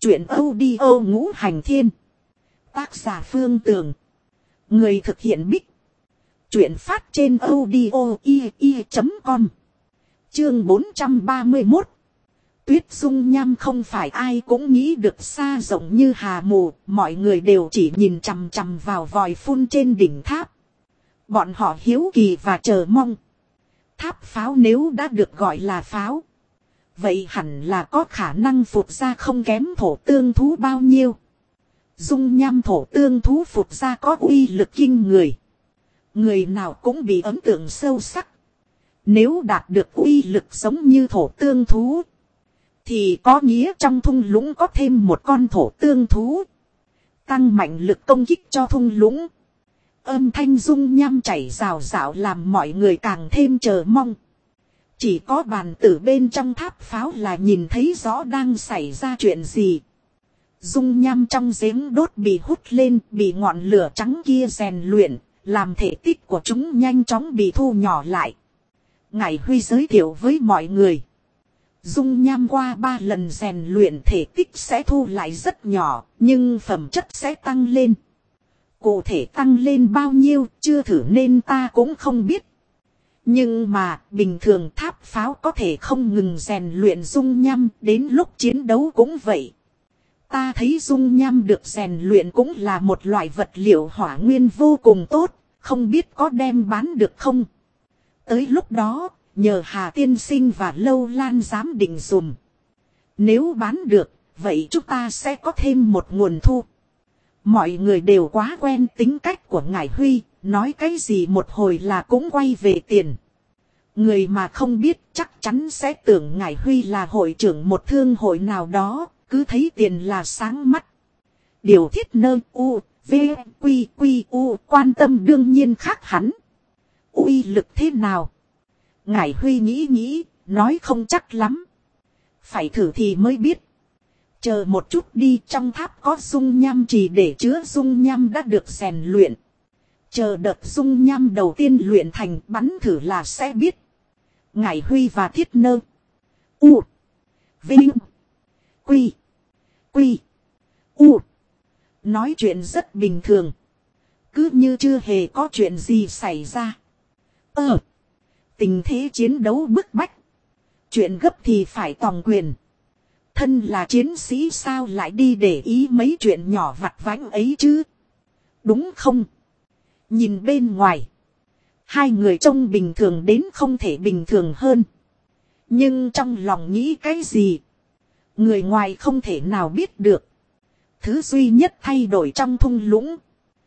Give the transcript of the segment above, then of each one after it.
Truyện audio Ngũ Hành Thiên. Tác giả Phương Tường. Người thực hiện Bích. Truyện phát trên audio.com. Chương 431. Tuyết dung nham không phải ai cũng nghĩ được xa rộng như hà mù. Mọi người đều chỉ nhìn chằm chằm vào vòi phun trên đỉnh tháp. Bọn họ hiếu kỳ và chờ mong. Tháp pháo nếu đã được gọi là pháo, vậy hẳn là có khả năng phụt ra không kém thổ tương thú bao nhiêu. Dung nham thổ tương thú phụt ra có uy lực kinh người. Người nào cũng bị ấn tượng sâu sắc. Nếu đạt được uy lực giống như thổ tương thú, thì có nghĩa trong thung lũng có thêm một con thổ tương thú, tăng mạnh lực công kích cho thung lũng. Âm thanh dung nham chảy rào rào làm mọi người càng thêm chờ mong. Chỉ có bàn tử bên trong tháp pháo là nhìn thấy rõ đang xảy ra chuyện gì. Dung nham trong giếng đốt bị hút lên, bị ngọn lửa trắng kia rèn luyện, làm thể tích của chúng nhanh chóng bị thu nhỏ lại. Ngải Huy giới thiệu với mọi người. Dung nham qua 3 lần rèn luyện thể tích sẽ thu lại rất nhỏ, nhưng phẩm chất sẽ tăng lên. Cụ thể tăng lên bao nhiêu chưa thử nên ta cũng không biết. Nhưng mà bình thường tháp pháo có thể không ngừng rèn luyện dung nham, đến lúc chiến đấu cũng vậy. Ta thấy dung nham được rèn luyện cũng là một loại vật liệu hỏa nguyên vô cùng tốt, không biết có đem bán được không. Tới lúc đó, nhờ Hà Tiên Sinh và Lâu Lan giám định dùm. Nếu bán được, vậy chúng ta sẽ có thêm một nguồn thu. Mọi người đều quá quen tính cách của Ngải Huy, nói cái gì một hồi là cũng quay về tiền. Người mà không biết chắc chắn sẽ tưởng Ngải Huy là hội trưởng một thương hội nào đó, cứ thấy tiền là sáng mắt. Điều thiết nơ u, v, quy quy u quan tâm đương nhiên khác hắn. Uy lực thế nào? Ngải Huy nghĩ, nói không chắc lắm. Phải thử thì mới biết. Chờ một chút đi, trong tháp có dung nham trì để chứa dung nham đã được rèn luyện. Chờ đợt dung nham đầu tiên luyện thành bắn thử là sẽ biết. Ngải Huy và Thiết Nơ u, vinh, quy, quy, u nói chuyện rất bình thường, cứ như chưa hề có chuyện gì xảy ra. Tình thế chiến đấu bức bách, chuyện gấp thì phải tòng quyền. Thân là chiến sĩ sao lại đi để ý mấy chuyện nhỏ vặt vãnh ấy chứ? Đúng không? Nhìn bên ngoài, hai người trông bình thường đến không thể bình thường hơn. Nhưng trong lòng nghĩ cái gì, người ngoài không thể nào biết được. Thứ duy nhất thay đổi trong thung lũng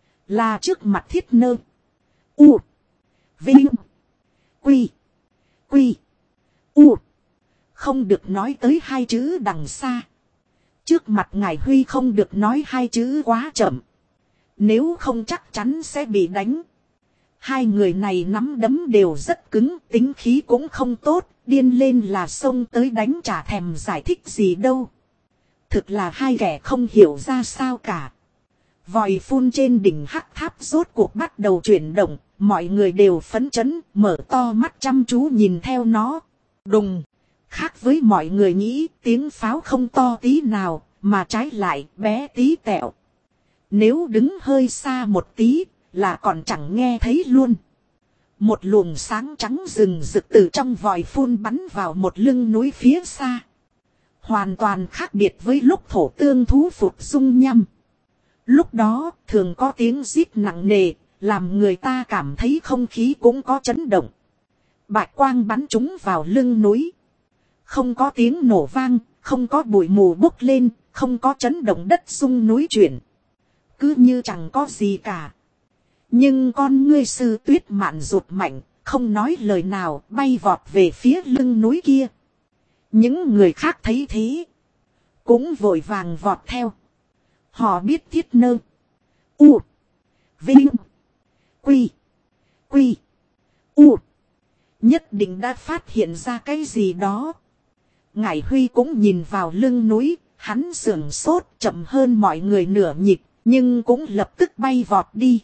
là trước mặt Thiết Nơ u, vinh, quy, quy, u không được nói tới hai chữ đằng xa. Trước mặt Ngải Huy không được nói hai chữ quá chậm, nếu không chắc chắn sẽ bị đánh. Hai người này nắm đấm đều rất cứng, tính khí cũng không tốt, điên lên là xông tới đánh, chả thèm giải thích gì đâu. Thực là hai kẻ không hiểu ra sao cả. Vòi phun trên đỉnh hắc tháp rốt cuộc bắt đầu chuyển động, mọi người đều phấn chấn, mở to mắt chăm chú nhìn theo nó. Đùng! Khác với mọi người nghĩ, tiếng pháo không to tí nào, mà trái lại bé tí tẹo. Nếu đứng hơi xa một tí, là còn chẳng nghe thấy luôn. Một luồng sáng trắng rừng rực từ trong vòi phun bắn vào một lưng núi phía xa. Hoàn toàn khác biệt với lúc thổ tương thú phụt dung nham. Lúc đó thường có tiếng rít nặng nề, làm người ta cảm thấy không khí cũng có chấn động. Bạch quang bắn chúng vào lưng núi. Không có tiếng nổ vang, không có bụi mù bốc lên, không có chấn động đất rung núi chuyển. Cứ như chẳng có gì cả. Nhưng con ngươi Sư Tuyết Mạn rụt mạnh, không nói lời nào, bay vọt về phía lưng núi kia. Những người khác thấy thế, cũng vội vàng vọt theo. Họ biết Thiết Nơ u, vinh, quy, quy, u nhất định đã phát hiện ra cái gì đó. Ngải Huy cũng nhìn vào lưng núi, hắn sưởng sốt chậm hơn mọi người nửa nhịp, nhưng cũng lập tức bay vọt đi.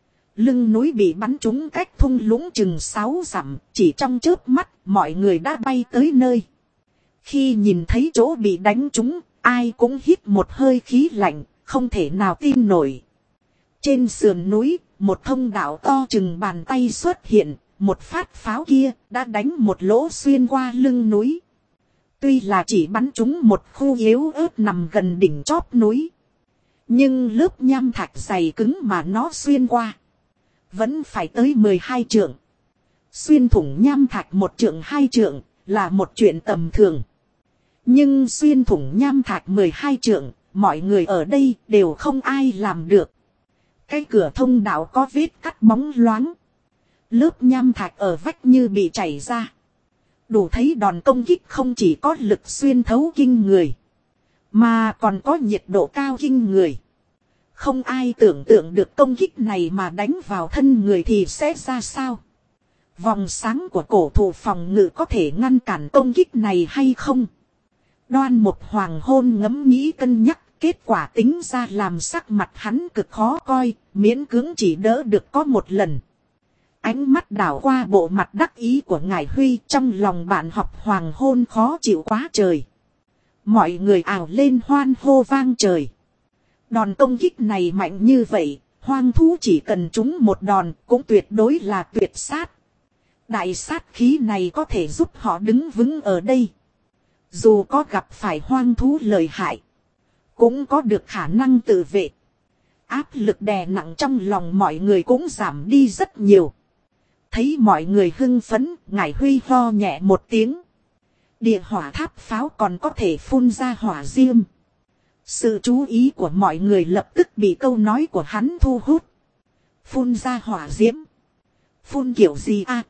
Lưng núi bị bắn trúng cách thung lũng chừng 6 dặm, chỉ trong chớp mắt mọi người đã bay tới nơi. Khi nhìn thấy chỗ bị đánh trúng, Ai cũng hít một hơi khí lạnh, không thể nào tin nổi. Trên sườn núi, một thông đạo to chừng bàn tay xuất hiện, một phát pháo kia đã đánh một lỗ xuyên qua lưng núi. Tuy là chỉ bắn trúng một khu yếu ớt nằm gần đỉnh chóp núi, nhưng lớp nham thạch dày cứng mà nó xuyên qua vẫn phải tới 12 trượng. Xuyên thủng nham thạch 1 trượng 2 trượng là một chuyện tầm thường. Nhưng xuyên thủng nham thạch 12 trượng, mọi người ở đây đều không ai làm được. Cái cửa thông đạo có vết cắt bóng loáng. Lớp nham thạch ở vách như bị chảy ra. Đủ thấy đòn công kích không chỉ có lực xuyên thấu kinh người, mà còn có nhiệt độ cao kinh người. Không ai tưởng tượng được công kích này mà đánh vào thân người thì sẽ ra sao. Vòng sáng của cổ thụ phòng ngự có thể ngăn cản công kích này hay không? Đoan Mục Hoàng Hôn ngẫm nghĩ cân nhắc, kết quả tính ra làm sắc mặt hắn cực khó coi, miễn cưỡng chỉ đỡ được có một lần. Ánh mắt đảo qua bộ mặt đắc ý của Ngải Huy, trong lòng bạn học Hoàng Hôn khó chịu quá trời. Mọi người ào lên hoan hô vang trời. Đòn công kích này mạnh như vậy, hoang thú chỉ cần trúng một đòn cũng tuyệt đối là tuyệt sát. Đại sát khí này có thể giúp họ đứng vững ở đây. Dù có gặp phải hoang thú lợi hại, cũng có được khả năng tự vệ. Áp lực đè nặng trong lòng mọi người cũng giảm đi rất nhiều. Thấy mọi người hưng phấn, Ngải Huy ho nhẹ một tiếng. Địa hỏa tháp pháo còn có thể phun ra hỏa diêm. Sự chú ý của mọi người lập tức bị câu nói của hắn thu hút. Phun ra hỏa diễm? Phun kiểu gì à?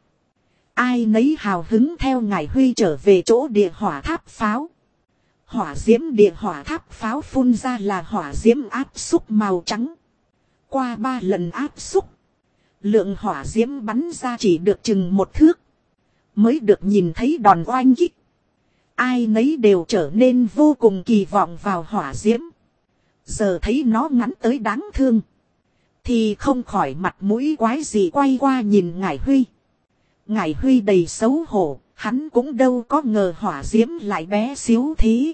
Ai nấy hào hứng theo Ngải Huy trở về chỗ địa hỏa tháp pháo. Hỏa diễm địa hỏa tháp pháo phun ra là hỏa diễm áp xúc màu trắng. Qua 3 lần áp xúc, lượng hỏa diễm bắn ra chỉ được chừng 1 thước. Mới được nhìn thấy đòn oanh kích. Ai nấy đều trở nên vô cùng kỳ vọng vào hỏa diễm. Giờ thấy nó ngắn tới đáng thương, thì không khỏi mặt mũi quái gì quay qua nhìn Ngải Huy. Ngải Huy đầy xấu hổ, hắn cũng đâu có ngờ hỏa diễm lại bé xíu thế.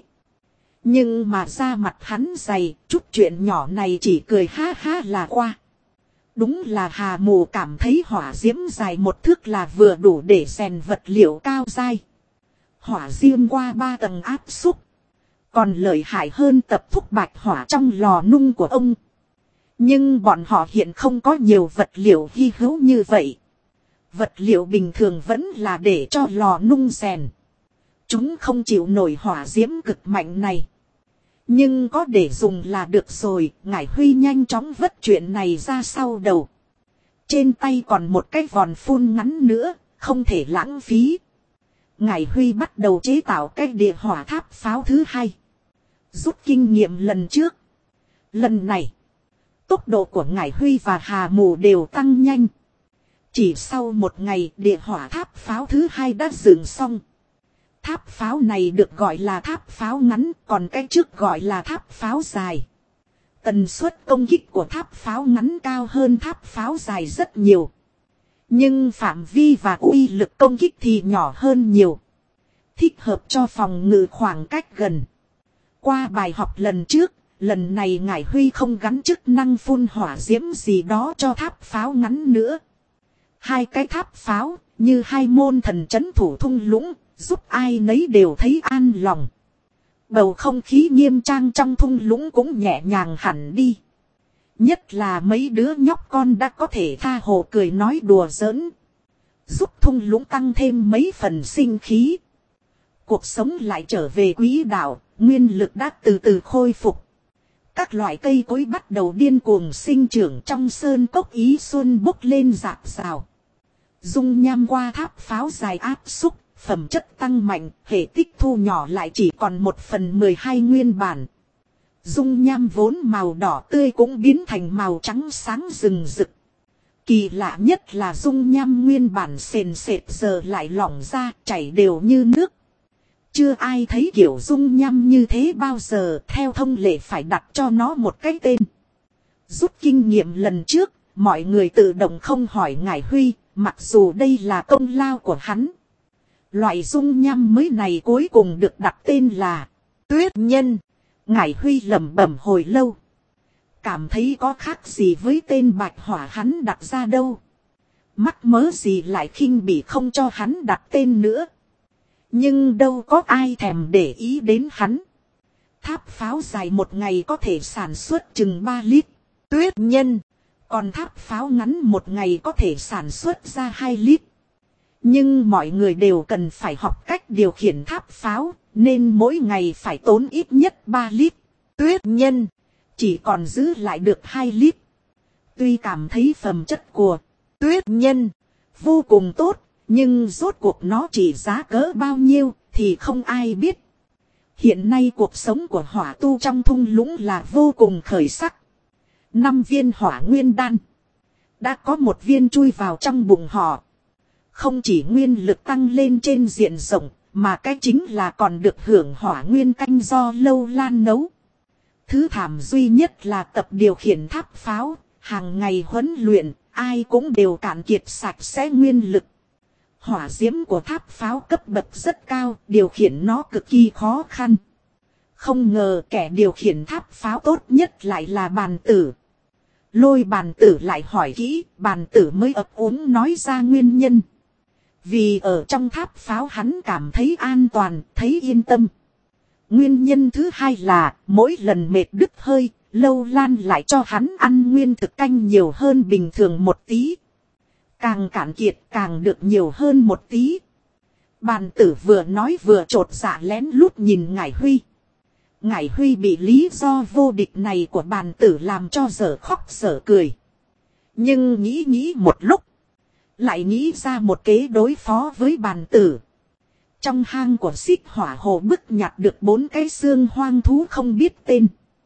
Nhưng mà da mặt hắn dày, chút chuyện nhỏ này chỉ cười ha ha là qua. Đúng là Hà Mù cảm thấy hỏa diễm dài 1 thước là vừa đủ để rèn vật liệu cao dai. Hỏa diễm qua 3 tầng áp xúc, còn lợi hại hơn tập thúc bạch hỏa trong lò nung của ông. Nhưng bọn họ hiện không có nhiều vật liệu hy hữu như vậy. Vật liệu bình thường vẫn là để cho lò nung rèn. Chúng không chịu nổi hỏa diễm cực mạnh này. Nhưng có để dùng là được rồi. Ngải Huy nhanh chóng vất chuyện này ra sau đầu. Trên tay còn một cái vòn phun ngắn nữa, không thể lãng phí. Ngải Huy bắt đầu chế tạo cái địa hỏa tháp pháo thứ 2. Rút kinh nghiệm lần trước. Lần này, tốc độ của Ngải Huy và Hà Mù đều tăng nhanh. Chỉ sau 1 ngày, địa hỏa tháp pháo thứ 2 đã dựng xong. Tháp pháo này được gọi là tháp pháo ngắn, còn cái trước gọi là tháp pháo dài. Tần suất công kích của tháp pháo ngắn cao hơn tháp pháo dài rất nhiều. Nhưng phạm vi và uy lực công kích thì nhỏ hơn nhiều. Thích hợp cho phòng ngự khoảng cách gần. Qua bài học lần trước, lần này Ngải Huy không gắn chức năng phun hỏa diễm gì đó cho tháp pháo ngắn nữa. 2 cái tháp pháo, như 2 môn thần trấn thủ thung lũng, giúp ai nấy đều thấy an lòng. Bầu không khí nghiêm trang trong thung lũng cũng nhẹ nhàng hẳn đi. Nhất là mấy đứa nhóc con đã có thể tha hồ cười nói đùa giỡn, giúp thung lũng tăng thêm mấy phần sinh khí. Cuộc sống lại trở về quỹ đạo, nguyên lực đã từ từ khôi phục. Các loại cây cối bắt đầu điên cuồng sinh trưởng trong sơn cốc ý xuân bốc lên rạc rào. Dung nham qua tháp pháo dài áp xúc, phẩm chất tăng mạnh, hệ tích thu nhỏ lại chỉ còn 1/12 nguyên bản. Dung nham vốn màu đỏ tươi cũng biến thành màu trắng sáng rừng rực. Kỳ lạ nhất là dung nham nguyên bản sền sệt giờ lại lỏng ra, chảy đều như nước. Chưa ai thấy kiểu dung nham như thế bao giờ, theo thông lệ phải đặt cho nó một cái tên. Rút kinh nghiệm lần trước, mọi người tự động không hỏi Ngải Huy, mặc dù đây là công lao của hắn. Loại dung nham mới này cuối cùng được đặt tên là Tuyết Nhân. Ngải Huy lẩm bẩm hồi lâu. Cảm thấy có khác gì với tên bạch hỏa hắn đặt ra đâu. Mắc mớ gì lại khinh bỉ không cho hắn đặt tên nữa. Nhưng đâu có ai thèm để ý đến hắn. Tháp pháo dài một ngày có thể sản xuất chừng 3 lít. Tuyết nhân. Còn tháp pháo ngắn một ngày có thể sản xuất ra 2 lít. Nhưng mọi người đều cần phải học cách điều khiển tháp pháo. Nên mỗi ngày phải tốn ít nhất 3 lít. Tuyết nhân. Chỉ còn giữ lại được 2 lít. Tuy cảm thấy phẩm chất của tuyết nhân vô cùng tốt. Nhưng rốt cuộc nó chỉ giá cỡ bao nhiêu thì không ai biết. Hiện nay cuộc sống của hỏa tu trong thung lũng là vô cùng khởi sắc. 5 viên hỏa nguyên đan. Đã có 1 viên chui vào trong bụng họ. Không chỉ nguyên lực tăng lên trên diện rộng. Mà cái chính là còn được hưởng hỏa nguyên canh do Lâu Lan nấu. Thứ thảm duy nhất là tập điều khiển tháp pháo. Hàng ngày huấn luyện. Ai cũng đều cạn kiệt sạch sẽ nguyên lực. Hỏa diễm của tháp pháo cấp bậc rất cao. Điều khiển nó cực kỳ khó khăn. Không ngờ kẻ điều khiển tháp pháo tốt nhất lại là bàn tử. Lôi bàn tử lại hỏi kỹ. Bàn tử mới ấp úng nói ra nguyên nhân. Vì ở trong tháp pháo hắn cảm thấy an toàn, thấy yên tâm. Nguyên nhân thứ hai là mỗi lần mệt đứt hơi, Lâu Lan lại cho hắn ăn nguyên thực canh nhiều hơn bình thường một tí. Càng cạn kiệt càng được nhiều hơn một tí. Bàn tử vừa nói vừa trột dạ lén lút nhìn Ngải Huy. Ngải Huy bị lý do vô địch này của bàn tử làm cho dở khóc dở cười. Nhưng nghĩ một lúc. Lại nghĩ ra một kế đối phó với bàn tử. Trong hang của Xích Hỏa Hồ bức nhặt được 4 cái xương hoang thú không biết tên.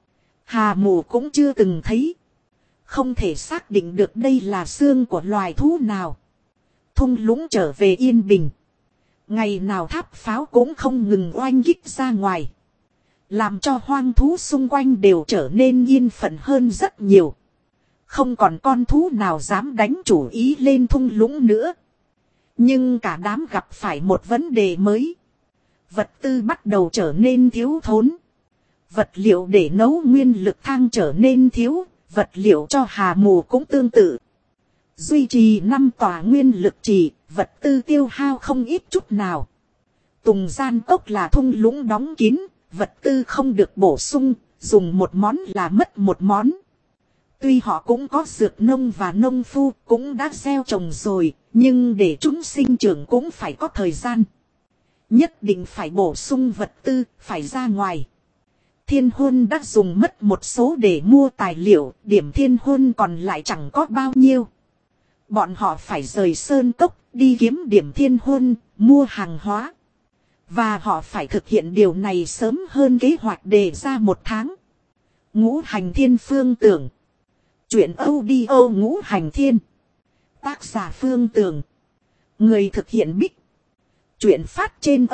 Hà Mù cũng chưa từng thấy. Không thể xác định được đây là xương của loài thú nào. Thung lũng trở về yên bình. Ngày nào tháp pháo cũng không ngừng oanh kích ra ngoài. Làm cho hoang thú xung quanh đều trở nên yên phận hơn rất nhiều. Không còn con thú nào dám đánh chủ ý lên thung lũng nữa. Nhưng cả đám gặp phải một vấn đề mới. Vật tư bắt đầu trở nên thiếu thốn. Vật liệu để nấu nguyên lực thang trở nên thiếu. Vật liệu cho Hà Mù cũng tương tự. Duy trì 5 tòa nguyên lực trì. Vật tư tiêu hao không ít chút nào. Tùng Gian Cốc là thung lũng đóng kín. Vật tư không được bổ sung. Dùng một món là mất một món. Tuy họ cũng có dược nông và nông phu cũng đã gieo trồng rồi, nhưng để chúng sinh trưởng cũng phải có thời gian. Nhất định phải bổ sung vật tư, phải ra ngoài. Thiên Huân đã dùng mất một số để mua tài liệu, điểm Thiên Huân còn lại chẳng có bao nhiêu. Bọn họ phải rời sơn cốc, đi kiếm điểm Thiên Huân, mua hàng hóa. Và họ phải thực hiện điều này sớm hơn kế hoạch đề ra 1 tháng. Ngũ Hành Thiên Phương Tưởng. Chuyện audio Ngũ Hành Thiên. Tác giả Phương Tường. Người thực hiện Bích. Chuyện phát trên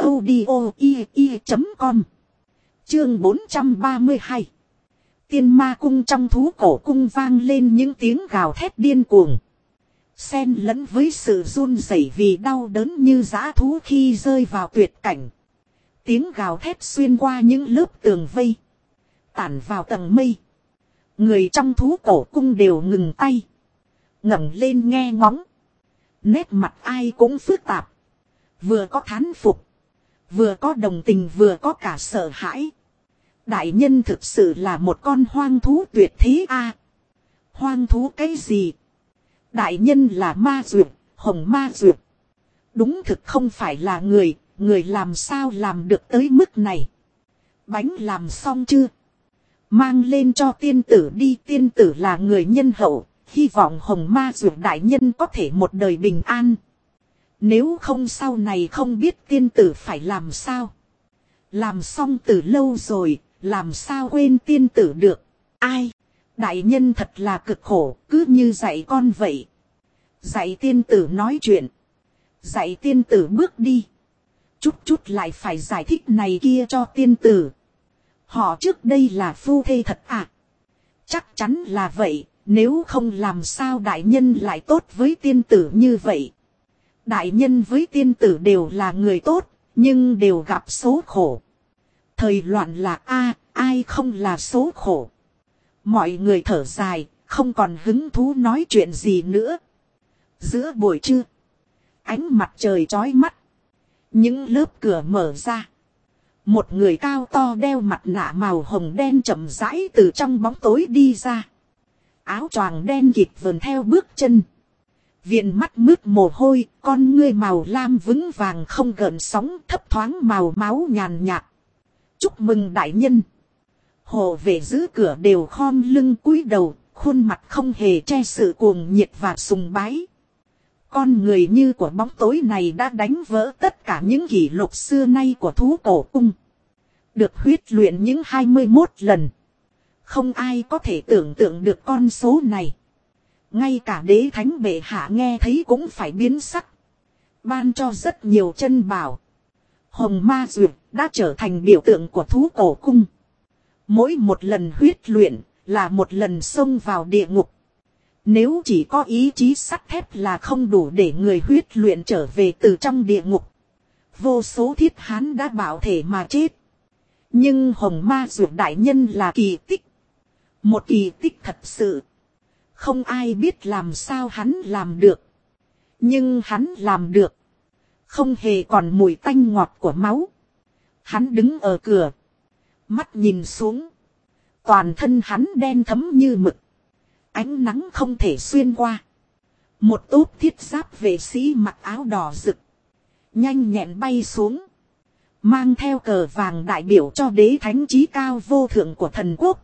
audio.com. Chương 432. Tiên Ma Cung trong thú cổ cung vang lên những tiếng gào thét điên cuồng. Xen lẫn với sự run rẩy vì đau đớn như dã thú khi rơi vào tuyệt cảnh. Tiếng gào thét xuyên qua những lớp tường vây. Tản vào tầng mây. Người trong thú cổ cung đều ngừng tay. Ngẩng lên nghe ngóng. Nét mặt ai cũng phức tạp. Vừa có thán phục. Vừa có đồng tình vừa có cả sợ hãi. Đại nhân thực sự là một con hoang thú tuyệt thế a. Hoang thú cái gì? Đại nhân là ma duyệt, hồng ma duyệt. Đúng thực không phải là người, người làm sao làm được tới mức này. Bánh làm xong chưa? Mang lên cho tiên tử đi, tiên tử là người nhân hậu, hy vọng hồng ma duyệt đại nhân có thể một đời bình an. Nếu không sau này không biết tiên tử phải làm sao. Làm xong từ lâu rồi, làm sao quên tiên tử được. Ai? Đại nhân thật là cực khổ, cứ như dạy con vậy. Dạy tiên tử nói chuyện. Dạy tiên tử bước đi. Chút lại phải giải thích này kia cho tiên tử. Họ trước đây là phu thê thật à? Chắc chắn là vậy, nếu không làm sao đại nhân lại tốt với tiên tử như vậy. Đại nhân với tiên tử đều là người tốt, nhưng đều gặp số khổ. Thời loạn lạc Ai không là số khổ. Mọi người thở dài, không còn hứng thú nói chuyện gì nữa. Giữa buổi trưa, ánh mặt trời chói mắt. Những lớp cửa mở ra. Một người cao to đeo mặt nạ màu hồng đen chậm rãi từ trong bóng tối đi ra. Áo choàng đen kịt vờn theo bước chân. Viền mắt mướt mồ hôi, con ngươi màu lam vững vàng không gợn sóng, thấp thoáng màu máu nhàn nhạt. Chúc mừng đại nhân. Hộ vệ giữ cửa đều khom lưng cúi đầu, khuôn mặt không hề che sự cuồng nhiệt và sùng bái. Con người như của bóng tối này đã đánh vỡ tất cả những kỷ lục xưa nay của thú cổ cung. Được huyết luyện những 21 lần. Không ai có thể tưởng tượng được con số này. Ngay cả đế thánh bệ hạ nghe thấy cũng phải biến sắc. Ban cho rất nhiều chân bảo. Hồng ma duyệt đã trở thành biểu tượng của thú cổ cung. Mỗi một lần huyết luyện là một lần xông vào địa ngục. Nếu chỉ có ý chí sắt thép là không đủ để người huyết luyện trở về từ trong địa ngục. Vô số thiết hán đã bảo thể mà chết. Nhưng hồng ma duyệt đại nhân là kỳ tích. Một kỳ tích thật sự. Không ai biết làm sao hắn làm được. Nhưng hắn làm được. Không hề còn mùi tanh ngọt của máu. Hắn đứng ở cửa. Mắt nhìn xuống. Toàn thân hắn đen thấm như mực. Ánh nắng không thể xuyên qua. Một tốp thiết giáp vệ sĩ mặc áo đỏ rực. Nhanh nhẹn bay xuống. Mang theo cờ vàng đại biểu cho đế thánh chí cao vô thượng của thần quốc.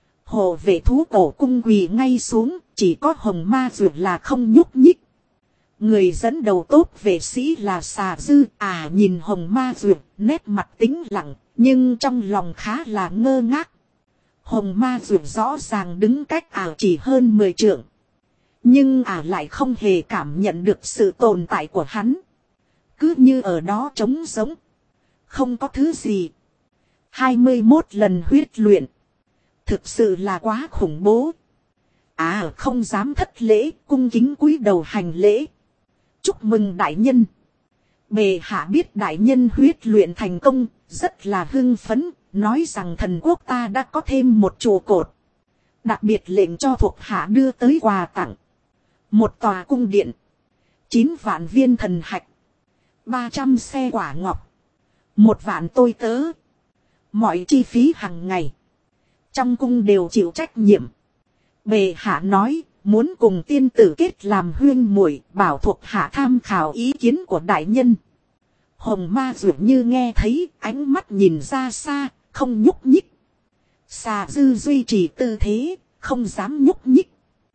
Hộ vệ thú cổ cung quỳ ngay xuống. Chỉ có hồng ma duyệt là không nhúc nhích. Người dẫn đầu tốp vệ sĩ là xà dư. Nhìn hồng ma duyệt nét mặt tĩnh lặng. Nhưng trong lòng khá là ngơ ngác. Hồng ma duyệt rõ ràng đứng cách chỉ hơn 10 trượng. Nhưng lại không hề cảm nhận được sự tồn tại của hắn. Cứ như ở đó trống rỗng. Không có thứ gì. 21 lần huyết luyện. Thực sự là quá khủng bố. Không dám thất lễ, cung kính cúi đầu hành lễ. Chúc mừng đại nhân. Bệ hạ biết đại nhân huyết luyện thành công, rất là hưng phấn, nói rằng thần quốc ta đã có thêm một trụ cột. Đặc biệt lệnh cho thuộc hạ đưa tới quà tặng. Một tòa cung điện. 9 vạn viên thần hạch. 300 xe quả ngọc. 1 vạn tôi tớ. Mọi chi phí hàng ngày. Trong cung đều chịu trách nhiệm. Bệ hạ nói, muốn cùng tiên tử kết làm huyên muội, bảo thuộc hạ tham khảo ý kiến của đại nhân. Hồng ma dường như nghe thấy, ánh mắt nhìn ra xa, không nhúc nhích. Xà dư duy trì tư thế, không dám nhúc nhích.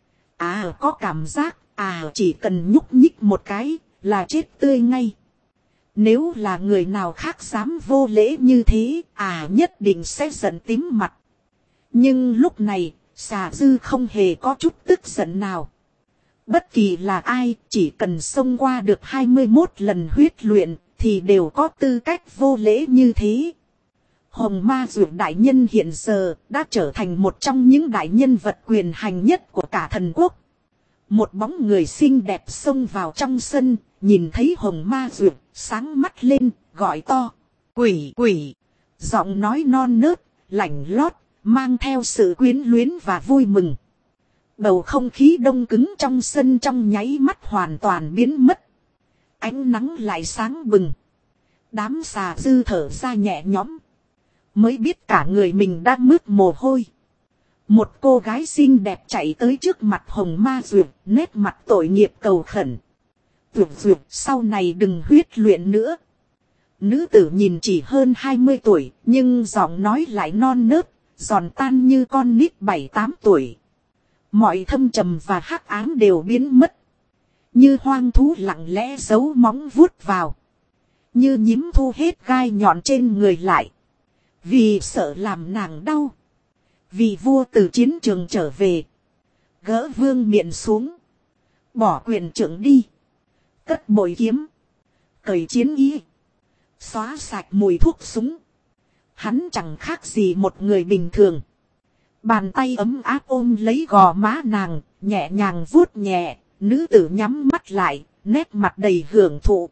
Có cảm giác, chỉ cần nhúc nhích một cái, là chết tươi ngay. Nếu là người nào khác dám vô lễ như thế, nhất định sẽ giận tím mặt. Nhưng lúc này, xà dư không hề có chút tức giận nào. Bất kỳ là ai, chỉ cần xông qua được 21 lần huyết luyện, thì đều có tư cách vô lễ như thế. Hồng ma dược đại nhân hiện giờ đã trở thành một trong những đại nhân vật quyền hành nhất của cả thần quốc. Một bóng người xinh đẹp xông vào trong sân, nhìn thấy hồng ma dược, sáng mắt lên, gọi to. Quỷ, quỷ. Giọng nói non nớt, lạnh lót, mang theo sự quyến luyến và vui mừng. Bầu không khí đông cứng trong sân trong nháy mắt hoàn toàn biến mất. Ánh nắng lại sáng bừng. Đám xà dư thở ra nhẹ nhõm. Mới biết cả người mình đã mướt mồ hôi. Một cô gái xinh đẹp chạy tới trước mặt hồng ma duyệt, nét mặt tội nghiệp cầu khẩn. Duyệt, sau này đừng huyết luyện nữa. Nữ tử nhìn chỉ hơn 20 tuổi, nhưng giọng nói lại non nớt, giòn tan như con nít 7-8 tuổi. Mọi thâm trầm và hắc ám đều biến mất. Như hoang thú lặng lẽ giấu móng vuốt vào. Như nhím thu hết gai nhọn trên người lại. Vì sợ làm nàng đau. Vì vua từ chiến trường trở về. Gỡ vương miện xuống. Bỏ quyền trưởng đi. Cất bội kiếm. Cởi chiến y. Xóa sạch mùi thuốc súng. Hắn chẳng khác gì một người bình thường. Bàn tay ấm áp ôm lấy gò má nàng, nhẹ nhàng vuốt nhẹ. Nữ tử nhắm mắt lại, nét mặt đầy hưởng thụ.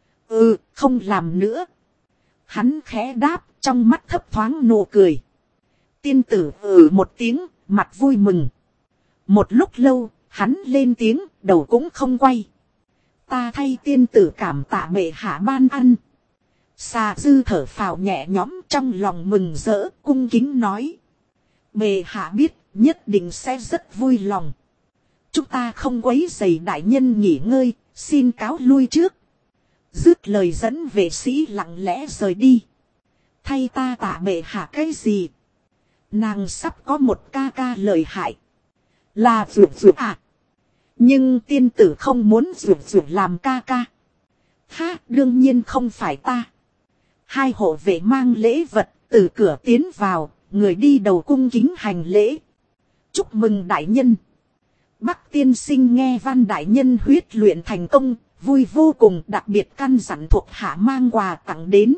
Không làm nữa. Hắn khẽ đáp, trong mắt thấp thoáng nụ cười. Tiên tử một tiếng, mặt vui mừng. Một lúc lâu, hắn lên tiếng, đầu cũng không quay. Ta thay tiên tử cảm tạ bệ hạ ban ăn. Xà dư thở phào nhẹ nhõm trong lòng mừng rỡ, cung kính nói. Bệ hạ biết, nhất định sẽ rất vui lòng. Chúng ta không quấy rầy đại nhân nghỉ ngơi, xin cáo lui trước. Dứt lời dẫn vệ sĩ lặng lẽ rời đi. Thay ta tạ bệ hạ cái gì? Nàng sắp có một ca ca lợi hại. Là Dược Dược à? Nhưng tiên tử không muốn Dược Dược làm ca ca. Ha, đương nhiên không phải ta. Hai hộ vệ mang lễ vật từ cửa tiến vào, người đi đầu cung kính hành lễ. Chúc mừng đại nhân. Bắc tiên sinh nghe Văn đại nhân huyết luyện thành công, vui vô cùng, đặc biệt căn dặn thuộc hạ mang quà tặng đến.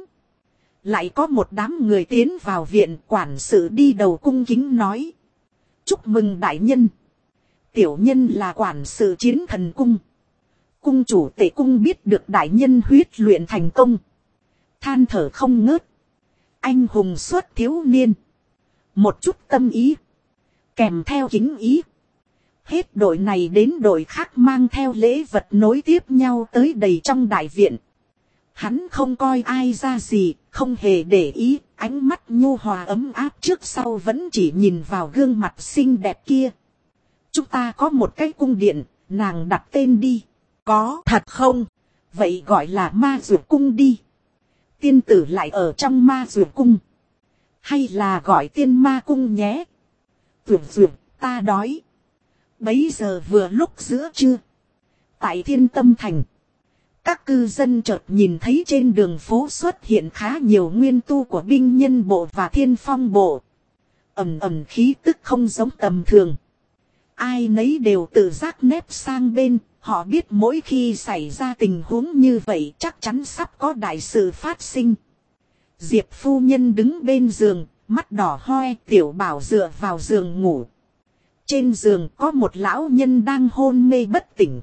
Lại có một đám người tiến vào viện, quản sự đi đầu cung kính nói. Chúc mừng đại nhân. Tiểu nhân là quản sự Chiến Thần Cung. Cung chủ Tể Cung biết được đại nhân huyết luyện thành công. Than thở không ngớt. Anh hùng xuất thiếu niên. Một chút tâm ý. Kèm theo kính ý. Hết đội này đến đội khác mang theo lễ vật nối tiếp nhau tới đầy trong đại viện. Hắn không coi ai ra gì, không hề để ý, ánh mắt nhu hòa ấm áp trước sau vẫn chỉ nhìn vào gương mặt xinh đẹp kia. Chúng ta có một cái cung điện, nàng đặt tên đi. Có thật không? Vậy gọi là Ma Dược Cung đi. Tiên tử lại ở trong Ma Dược Cung. Hay là gọi Tiên Ma Cung nhé. Dược Dược, ta đói. Bấy giờ vừa lúc giữa trưa. Tại Thiên Tâm Thành. Các cư dân chợt nhìn thấy trên đường phố xuất hiện khá nhiều nguyên tu của binh nhân bộ và thiên phong bộ. Ầm ầm khí tức không giống tầm thường. Ai nấy đều tự giác nép sang bên, họ biết mỗi khi xảy ra tình huống như vậy chắc chắn sắp có đại sự phát sinh. Diệp phu nhân đứng bên giường, mắt đỏ hoe, Tiểu Bảo dựa vào giường ngủ. Trên giường có một lão nhân đang hôn mê bất tỉnh.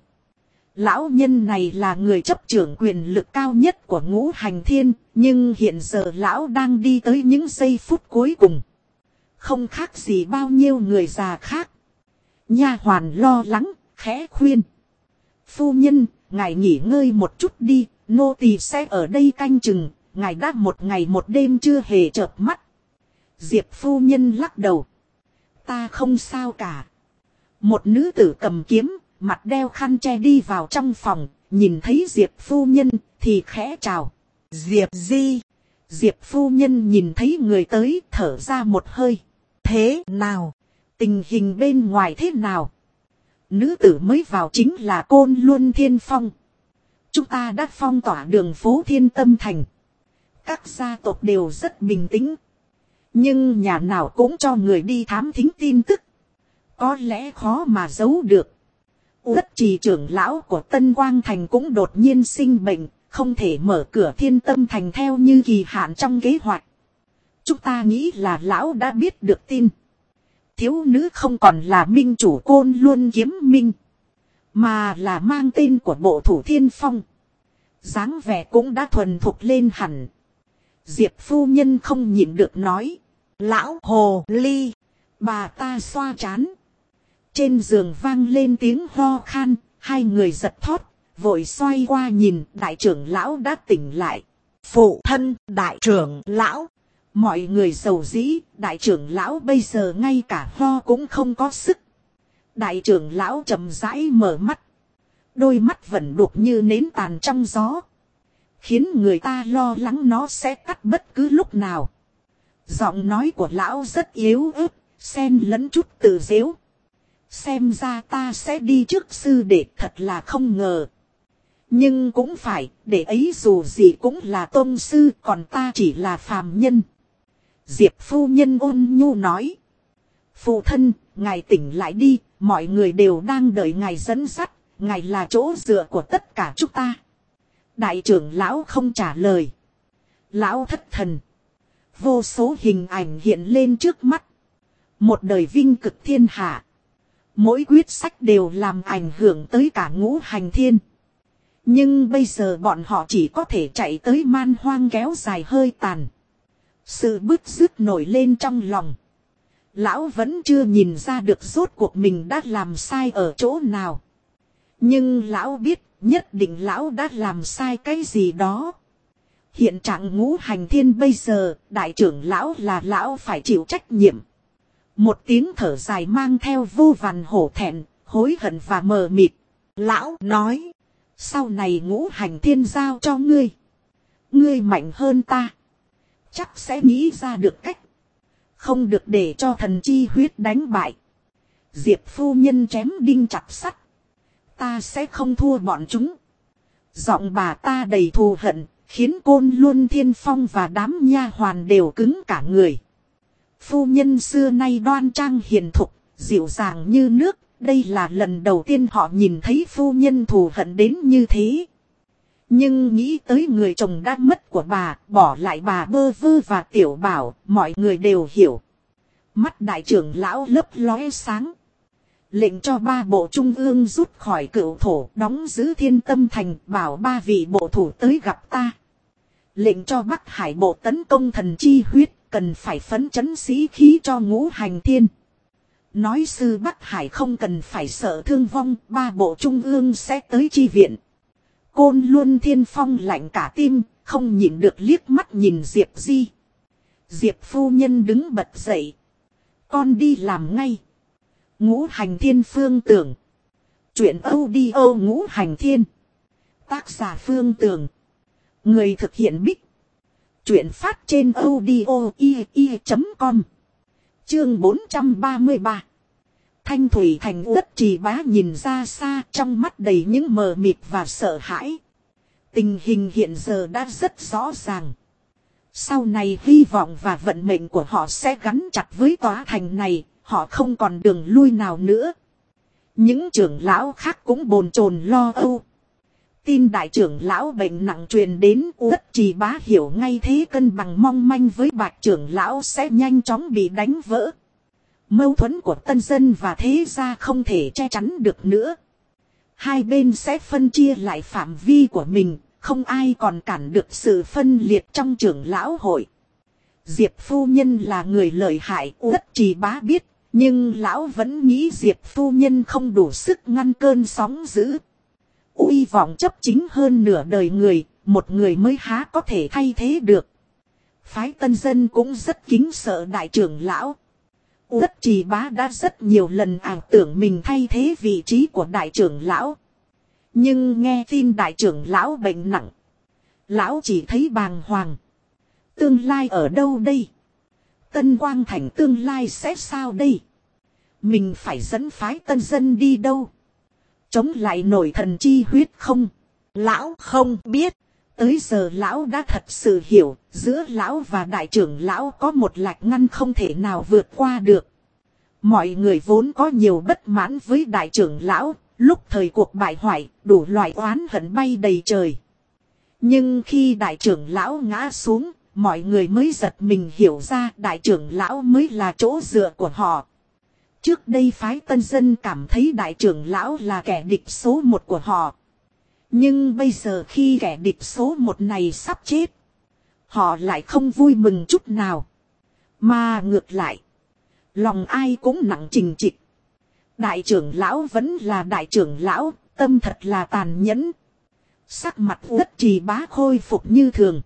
Lão nhân này là người chấp trưởng quyền lực cao nhất của Ngũ Hành Thiên, nhưng hiện giờ lão đang đi tới những giây phút cuối cùng. Không khác gì bao nhiêu người già khác. Nha hoàn lo lắng, khẽ khuyên. Phu nhân, ngài nghỉ ngơi một chút đi, nô tỳ sẽ ở đây canh chừng, ngài đã một ngày một đêm chưa hề chợp mắt. Diệp phu nhân lắc đầu. Ta không sao cả. Một nữ tử cầm kiếm, mặt đeo khăn che đi vào trong phòng, nhìn thấy Diệp phu nhân thì khẽ chào. Diệp Di. Diệp phu nhân nhìn thấy người tới thở ra một hơi. Thế nào? Tình hình bên ngoài thế nào? Nữ tử mới vào chính là Côn Luân Thiên Phong. Chúng ta đã phong tỏa đường phố Thiên Tâm Thành. Các gia tộc đều rất bình tĩnh. Nhưng nhà nào cũng cho người đi thám thính tin tức. Có lẽ khó mà giấu được. Uất trì trưởng lão của Tân Quang Thành cũng đột nhiên sinh bệnh, không thể mở cửa Thiên Tâm Thành theo như kỳ hạn trong kế hoạch. Chúng ta nghĩ là lão đã biết được tin. Thiếu nữ không còn là minh chủ Côn Luân Kiếm Minh, mà là mang tên của bộ thủ Thiên Phong. Dáng vẻ cũng đã thuần thục lên hẳn. Diệp phu nhân không nhịn được nói. Lão hồ ly. Bà ta xoa trán. Trên giường vang lên tiếng ho khan. Hai người giật thót. Vội xoay qua nhìn. Đại trưởng lão đã tỉnh lại. Phụ thân đại trưởng lão. Mọi người giàu dĩ. Đại trưởng lão bây giờ ngay cả ho cũng không có sức. Đại trưởng lão chậm rãi mở mắt. Đôi mắt vẫn đục như nến tàn trong gió. Khiến người ta lo lắng nó sẽ cắt bất cứ lúc nào. Giọng nói của lão rất yếu ớt, xen lẫn chút tự giễu. Xem ra ta sẽ đi trước sư đệ, thật là không ngờ. Nhưng cũng phải, để ấy dù gì cũng là tôn sư, còn ta chỉ là phàm nhân. Diệp phu nhân ôn nhu nói. Phụ thân, ngài tỉnh lại đi, mọi người đều đang đợi ngài dẫn dắt, ngài là chỗ dựa của tất cả chúng ta. Đại trưởng lão không trả lời. Lão thất thần. Vô số hình ảnh hiện lên trước mắt. Một đời vinh cực thiên hạ. Mỗi quyết sách đều làm ảnh hưởng tới cả Ngũ Hành Thiên. Nhưng bây giờ bọn họ chỉ có thể chạy tới man hoang kéo dài hơi tàn. Sự bứt rứt nổi lên trong lòng. Lão vẫn chưa nhìn ra được rốt cuộc mình đã làm sai ở chỗ nào. Nhưng lão biết nhất định lão đã làm sai cái gì đó. Hiện trạng Ngũ Hành Thiên bây giờ, đại trưởng lão là lão phải chịu trách nhiệm. Một tiếng thở dài mang theo vô vàn hổ thẹn, hối hận và mờ mịt. Lão nói, sau này Ngũ Hành Thiên giao cho ngươi. Ngươi mạnh hơn ta. Chắc sẽ nghĩ ra được cách. Không được để cho thần chi huyết đánh bại. Diệp phu nhân chém đinh chặt sắt. Ta sẽ không thua bọn chúng. Giọng bà ta đầy thù hận, khiến Côn Luân Thiên Phong và đám nha hoàn đều cứng cả người. Phu nhân xưa nay đoan trang hiền thục, dịu dàng như nước. Đây là lần đầu tiên họ nhìn thấy phu nhân thù hận đến như thế. Nhưng nghĩ tới người chồng đã mất của bà, bỏ lại bà Bơ Vơ và Tiểu Bảo, mọi người đều hiểu. Mắt đại trưởng lão lấp lóe sáng. Lệnh cho 3 bộ trung ương rút khỏi Cựu Thổ, đóng giữ Thiên Tâm Thành, bảo 3 vị bộ thủ tới gặp ta. Lệnh cho Bắc Hải bộ tấn công thần chi huyết, cần phải phấn chấn sĩ khí cho Ngũ Hành Thiên. Nói sư Bắc Hải không cần phải sợ thương vong, 3 bộ trung ương sẽ tới chi viện. Côn Luân Thiên Phong lạnh cả tim, không nhịn được liếc mắt nhìn Diệp Di. Diệp phu nhân đứng bật dậy. Con đi làm ngay. Ngũ Hành Thiên Phương Tưởng. Chuyện audio Ngũ Hành Thiên. Tác giả Phương Tưởng. Người thực hiện Bích. Chuyện phát trên audio.com. Chương 433. Thanh Thủy Thành Uất Trì Bá nhìn ra xa, trong mắt đầy những mờ mịt và sợ hãi. Tình hình hiện giờ đã rất rõ ràng. Sau này hy vọng và vận mệnh của họ sẽ gắn chặt với tòa thành này, họ không còn đường lui nào nữa. Những trưởng lão khác cũng bồn chồn lo âu. Tin đại trưởng lão bệnh nặng truyền đến, Uất Trì Bá hiểu ngay thế cân bằng mong manh với Bạch trưởng lão sẽ nhanh chóng bị đánh vỡ. Mâu thuẫn của tân dân và thế gia không thể che chắn được nữa. Hai bên sẽ phân chia lại phạm vi của mình, không ai còn cản được sự phân liệt trong trưởng lão hội. Diệp phu nhân là người lợi hại, Uất Trì Bá biết, nhưng lão vẫn nghĩ Diệp phu nhân không đủ sức ngăn cơn sóng dữ. Uy vọng chấp chính hơn nửa đời người, một người mới há có thể thay thế được. Phái tân dân cũng rất kính sợ đại trưởng lão. Uất Trì Bá đã rất nhiều lần ảo tưởng mình thay thế vị trí của đại trưởng lão. Nhưng nghe tin đại trưởng lão bệnh nặng, lão chỉ thấy bàng hoàng. Tương lai ở đâu đây? Tân Quang Thành tương lai sẽ sao đây? Mình phải dẫn phái tân dân đi đâu? Chống lại nổi thần chi huyết không? Lão không biết. Tới giờ lão đã thật sự hiểu, giữa lão và đại trưởng lão có một lạch ngăn không thể nào vượt qua được. Mọi người vốn có nhiều bất mãn với đại trưởng lão, lúc thời cuộc bại hoại, đủ loại oán hận bay đầy trời. Nhưng khi đại trưởng lão ngã xuống, mọi người mới giật mình hiểu ra đại trưởng lão mới là chỗ dựa của họ. Trước đây phái tân dân cảm thấy đại trưởng lão là kẻ địch số 1 của họ. Nhưng bây giờ khi kẻ địch số 1 này sắp chết, họ lại không vui mừng chút nào. Mà ngược lại, lòng ai cũng nặng trình trịch. Đại trưởng lão vẫn là đại trưởng lão, tâm thật là tàn nhẫn. Sắc mặt Uất Trì Bá khôi phục như thường.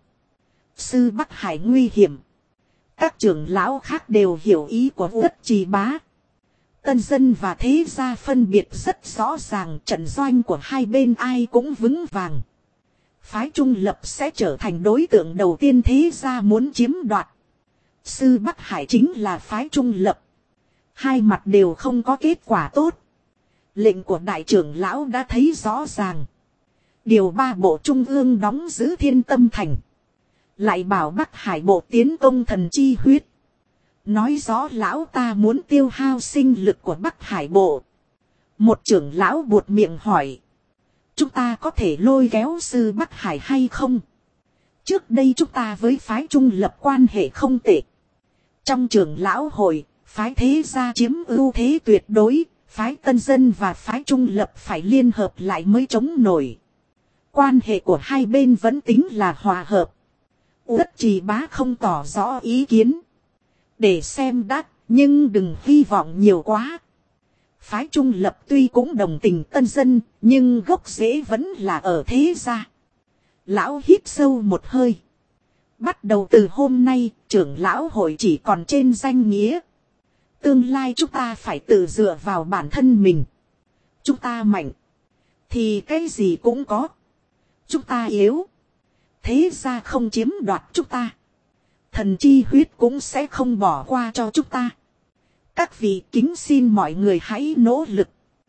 Sư Bắc Hải nguy hiểm. Các trưởng lão khác đều hiểu ý của Uất Trì Bá. Tân dân và thế gia phân biệt rất rõ ràng, trận doanh của hai bên ai cũng vững vàng. Phái Trung Lập sẽ trở thành đối tượng đầu tiên thế gia muốn chiếm đoạt. Sư Bắc Hải chính là phái Trung Lập. Hai mặt đều không có kết quả tốt. Lệnh của đại trưởng lão đã thấy rõ ràng. Điều 3 bộ trung ương đóng giữ Thiên Tâm Thành. Lại bảo Bắc Hải bộ tiến công thần chi huyết. Nói rõ lão ta muốn tiêu hao sinh lực của Bắc Hải bộ. Một trưởng lão buột miệng hỏi. Chúng ta có thể lôi kéo sư Bắc Hải hay không? Trước đây chúng ta với phái Trung Lập quan hệ không tệ. Trong trưởng lão hội, phái thế gia chiếm ưu thế tuyệt đối. Phái tân dân và phái Trung Lập phải liên hợp lại mới chống nổi. Quan hệ của hai bên vẫn tính là hòa hợp. Uất Trì Bá không tỏ rõ ý kiến. Để xem đã, Nhưng đừng hy vọng nhiều quá. Phái trung lập tuy cũng đồng tình tân dân, nhưng gốc rễ vẫn là ở thế gia. Lão hít sâu một hơi. Bắt đầu từ hôm nay, trưởng lão hội chỉ còn trên danh nghĩa. Tương lai chúng ta phải tự dựa vào bản thân mình. Chúng ta mạnh, thì cái gì cũng có. Chúng ta yếu, thế gia không chiếm đoạt chúng ta. Thần chi huyết cũng sẽ không bỏ qua cho chúng ta. Các vị kính xin mọi người hãy nỗ lực.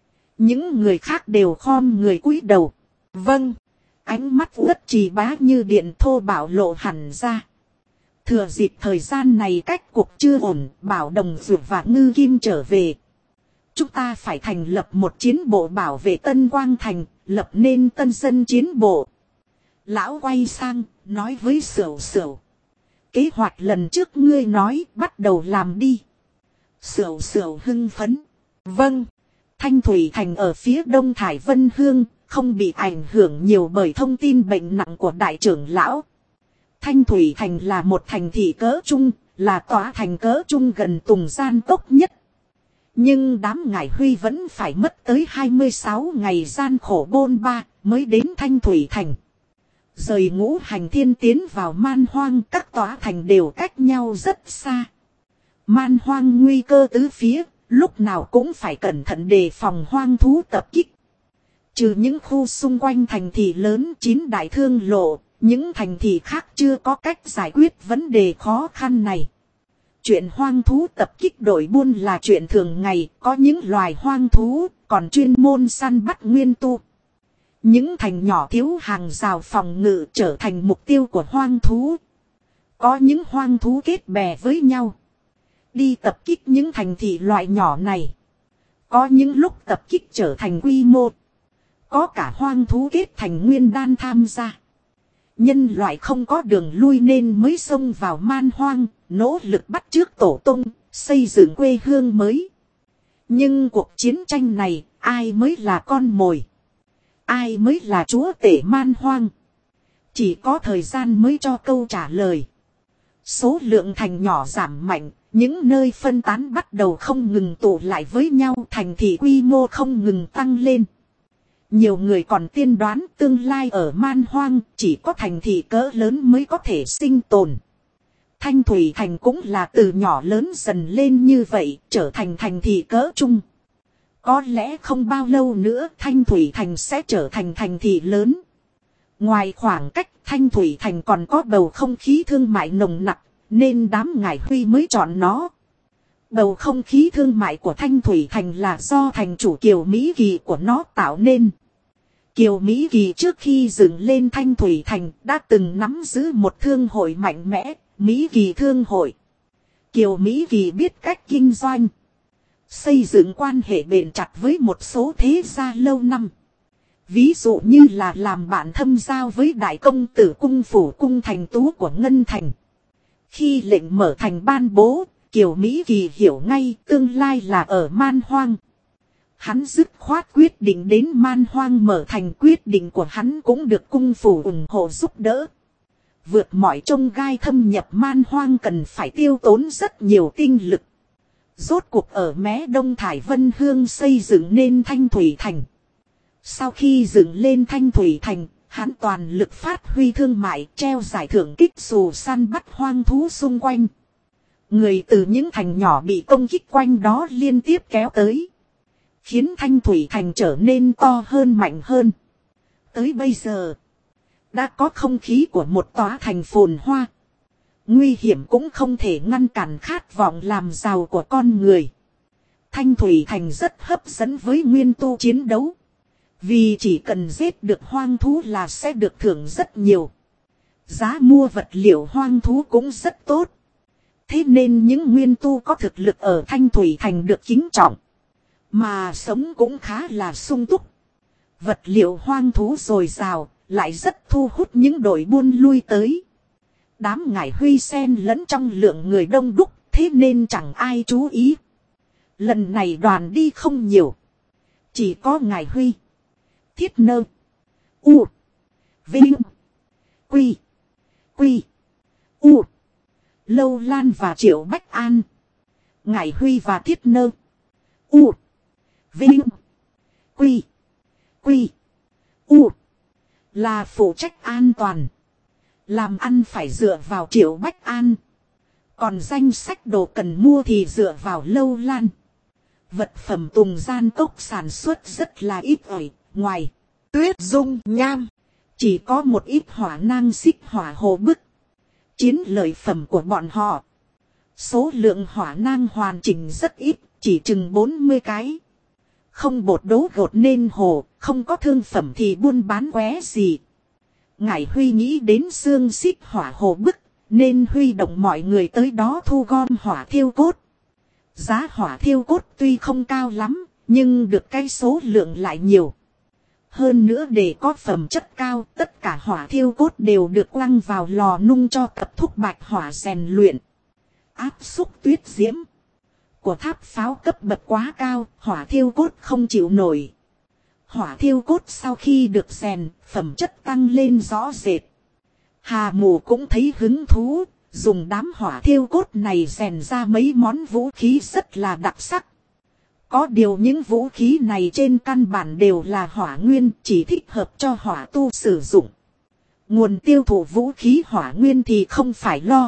Những người khác đều khom người cúi đầu. Vâng. Ánh mắt Uất Trì Bá như điện thô bạo lộ hẳn ra. Thừa dịp thời gian này cách cuộc chưa ổn, bảo Đồng Dược và Ngư Kim trở về. Chúng ta phải thành lập một chiến bộ bảo vệ Tân Quang Thành, lập nên tân dân chiến bộ. Lão quay sang, nói với Sửu Sửu. Kế hoạch lần trước ngươi nói, bắt đầu làm đi. Sửu Sửu hưng phấn. Vâng. Thanh Thủy Thành ở phía đông Thải Vân Hương, không bị ảnh hưởng nhiều bởi thông tin bệnh nặng của đại trưởng lão. Thanh Thủy Thành là một thành thị cỡ trung, là tòa thành cỡ trung gần Tùng Gian Cốc nhất. Nhưng đám Ngải Huy vẫn phải mất tới 26 ngày gian khổ bôn ba mới đến Thanh Thủy Thành. Rời Ngũ Hành Thiên tiến vào Man Hoang, các tòa thành đều cách nhau rất xa. Man Hoang nguy cơ tứ phía, lúc nào cũng phải cẩn thận đề phòng hoang thú tập kích. Trừ những khu xung quanh thành thị lớn 9 đại thương lộ, những thành thị khác chưa có cách giải quyết vấn đề khó khăn này. Chuyện hoang thú tập kích đội buôn là chuyện thường ngày, có những loài hoang thú, còn chuyên môn săn bắt nguyên tu. Những thành nhỏ thiếu hàng rào phòng ngự trở thành mục tiêu của hoang thú. Có những hoang thú kết bè với nhau, đi tập kích những thành thị loại nhỏ này. Có những lúc tập kích trở thành quy mô. Có cả hoang thú kết thành nguyên đan tham gia. Nhân loại không có đường lui nên mới xông vào Man Hoang, nỗ lực bắt chước tổ tông, xây dựng quê hương mới. Nhưng cuộc chiến tranh này, ai mới là con mồi? Ai mới là chúa tể Man Hoang? Chỉ có thời gian mới cho câu trả lời. Số lượng thành nhỏ giảm mạnh, những nơi phân tán bắt đầu không ngừng tụ lại với nhau, thành thị quy mô không ngừng tăng lên. Nhiều người còn tiên đoán tương lai ở Man Hoang chỉ có thành thị cỡ lớn mới có thể sinh tồn. Thanh Thủy Thành cũng là từ nhỏ lớn dần lên như vậy, trở thành thành thị cỡ trung. Có lẽ không bao lâu nữa Thanh Thủy Thành sẽ trở thành thành thị lớn. Ngoài khoảng cách Thanh Thủy Thành còn có bầu không khí thương mại nồng nặc, nên đám Ngải Huy mới chọn nó. Bầu không khí thương mại của Thanh Thủy Thành là do thành chủ Kiều Mỹ Kỳ của nó tạo nên. Kiều Mỹ Kỳ trước khi dựng lên Thanh Thủy Thành đã từng nắm giữ một thương hội mạnh mẽ, Mỹ Kỳ Thương Hội. Kiều Mỹ Kỳ biết cách kinh doanh, xây dựng quan hệ bền chặt với một số thế gia lâu năm. Ví dụ như là làm bạn thâm giao với đại công tử cung phủ cung thành tú của Ngân Thành. Khi lệnh mở thành ban bố, Kiều Mỹ Kỳ hiểu ngay tương lai là ở Man Hoang. Hắn dứt khoát quyết định đến Man Hoang mở thành, quyết định của hắn cũng được cung phủ ủng hộ giúp đỡ. Vượt mọi chông gai thâm nhập Man Hoang cần phải tiêu tốn rất nhiều tinh lực. Rốt cuộc ở mé Đông Thải Vân Hương xây dựng nên Thanh Thủy Thành. Sau khi dựng lên Thanh Thủy Thành, hắn toàn lực phát huy thương mại, treo giải thưởng kích xù săn bắt hoang thú xung quanh. Người từ những thành nhỏ bị công kích quanh đó liên tiếp kéo tới, khiến Thanh Thủy Thành trở nên to hơn mạnh hơn. Tới bây giờ, đã có không khí của một tòa thành phồn hoa. Nguy hiểm cũng không thể ngăn cản khát vọng làm giàu của con người. Thanh Thủy Thành rất hấp dẫn với nguyên tu chiến đấu. Vì chỉ cần giết được hoang thú là sẽ được thưởng rất nhiều. Giá mua vật liệu hoang thú cũng rất tốt. Thế nên những nguyên tu có thực lực ở Thanh Thủy Thành được kính trọng. Mà sống cũng khá là sung túc. Vật liệu hoang thú dồi dào, lại rất thu hút những đội buôn lui tới. Đám Ngải Huy xen lẫn trong lượng người đông đúc, thế nên chẳng ai chú ý. Lần này đoàn đi không nhiều. Chỉ có Ngải Huy, Thiết Nơ, U, Vinh, Quy, Quy, U, Lâu Lan và Triệu Bách An. Ngải Huy và Thiết Nơ. U. Vinh. Quy. Quy. U. Là phụ trách an toàn. Làm ăn phải dựa vào Triệu Bách An. Còn danh sách đồ cần mua thì dựa vào Lâu Lan. Vật phẩm Tùng Gian Cốc sản xuất rất là ít ỏi. Ngoài Tuyết Dung Nham, chỉ có một ít hỏa nang xích hỏa hồ bức. Chiến lợi phẩm của bọn họ. Số lượng hỏa nang hoàn chỉnh rất ít, chỉ chừng 40 cái. Không bột đố gột nên hồ, không có thương phẩm thì buôn bán qué gì. Ngải Huy nghĩ đến xương xích hỏa hồ bức, nên huy động mọi người tới đó thu gom hỏa thiêu cốt. Giá hỏa thiêu cốt tuy không cao lắm, nhưng được cái số lượng lại nhiều. Hơn nữa để có phẩm chất cao, tất cả hỏa thiêu cốt đều được quăng vào lò nung cho tập thúc bạch hỏa rèn luyện. Áp xúc tuyết diễm của tháp pháo cấp bậc quá cao, hỏa thiêu cốt không chịu nổi. Hỏa thiêu cốt sau khi được rèn, phẩm chất tăng lên rõ rệt. Hà Mù cũng thấy hứng thú, dùng đám hỏa thiêu cốt này rèn ra mấy món vũ khí rất là đặc sắc. Có điều những vũ khí này trên căn bản đều là hỏa nguyên, chỉ thích hợp cho hỏa tu sử dụng. Nguồn tiêu thụ vũ khí hỏa nguyên thì không phải lo.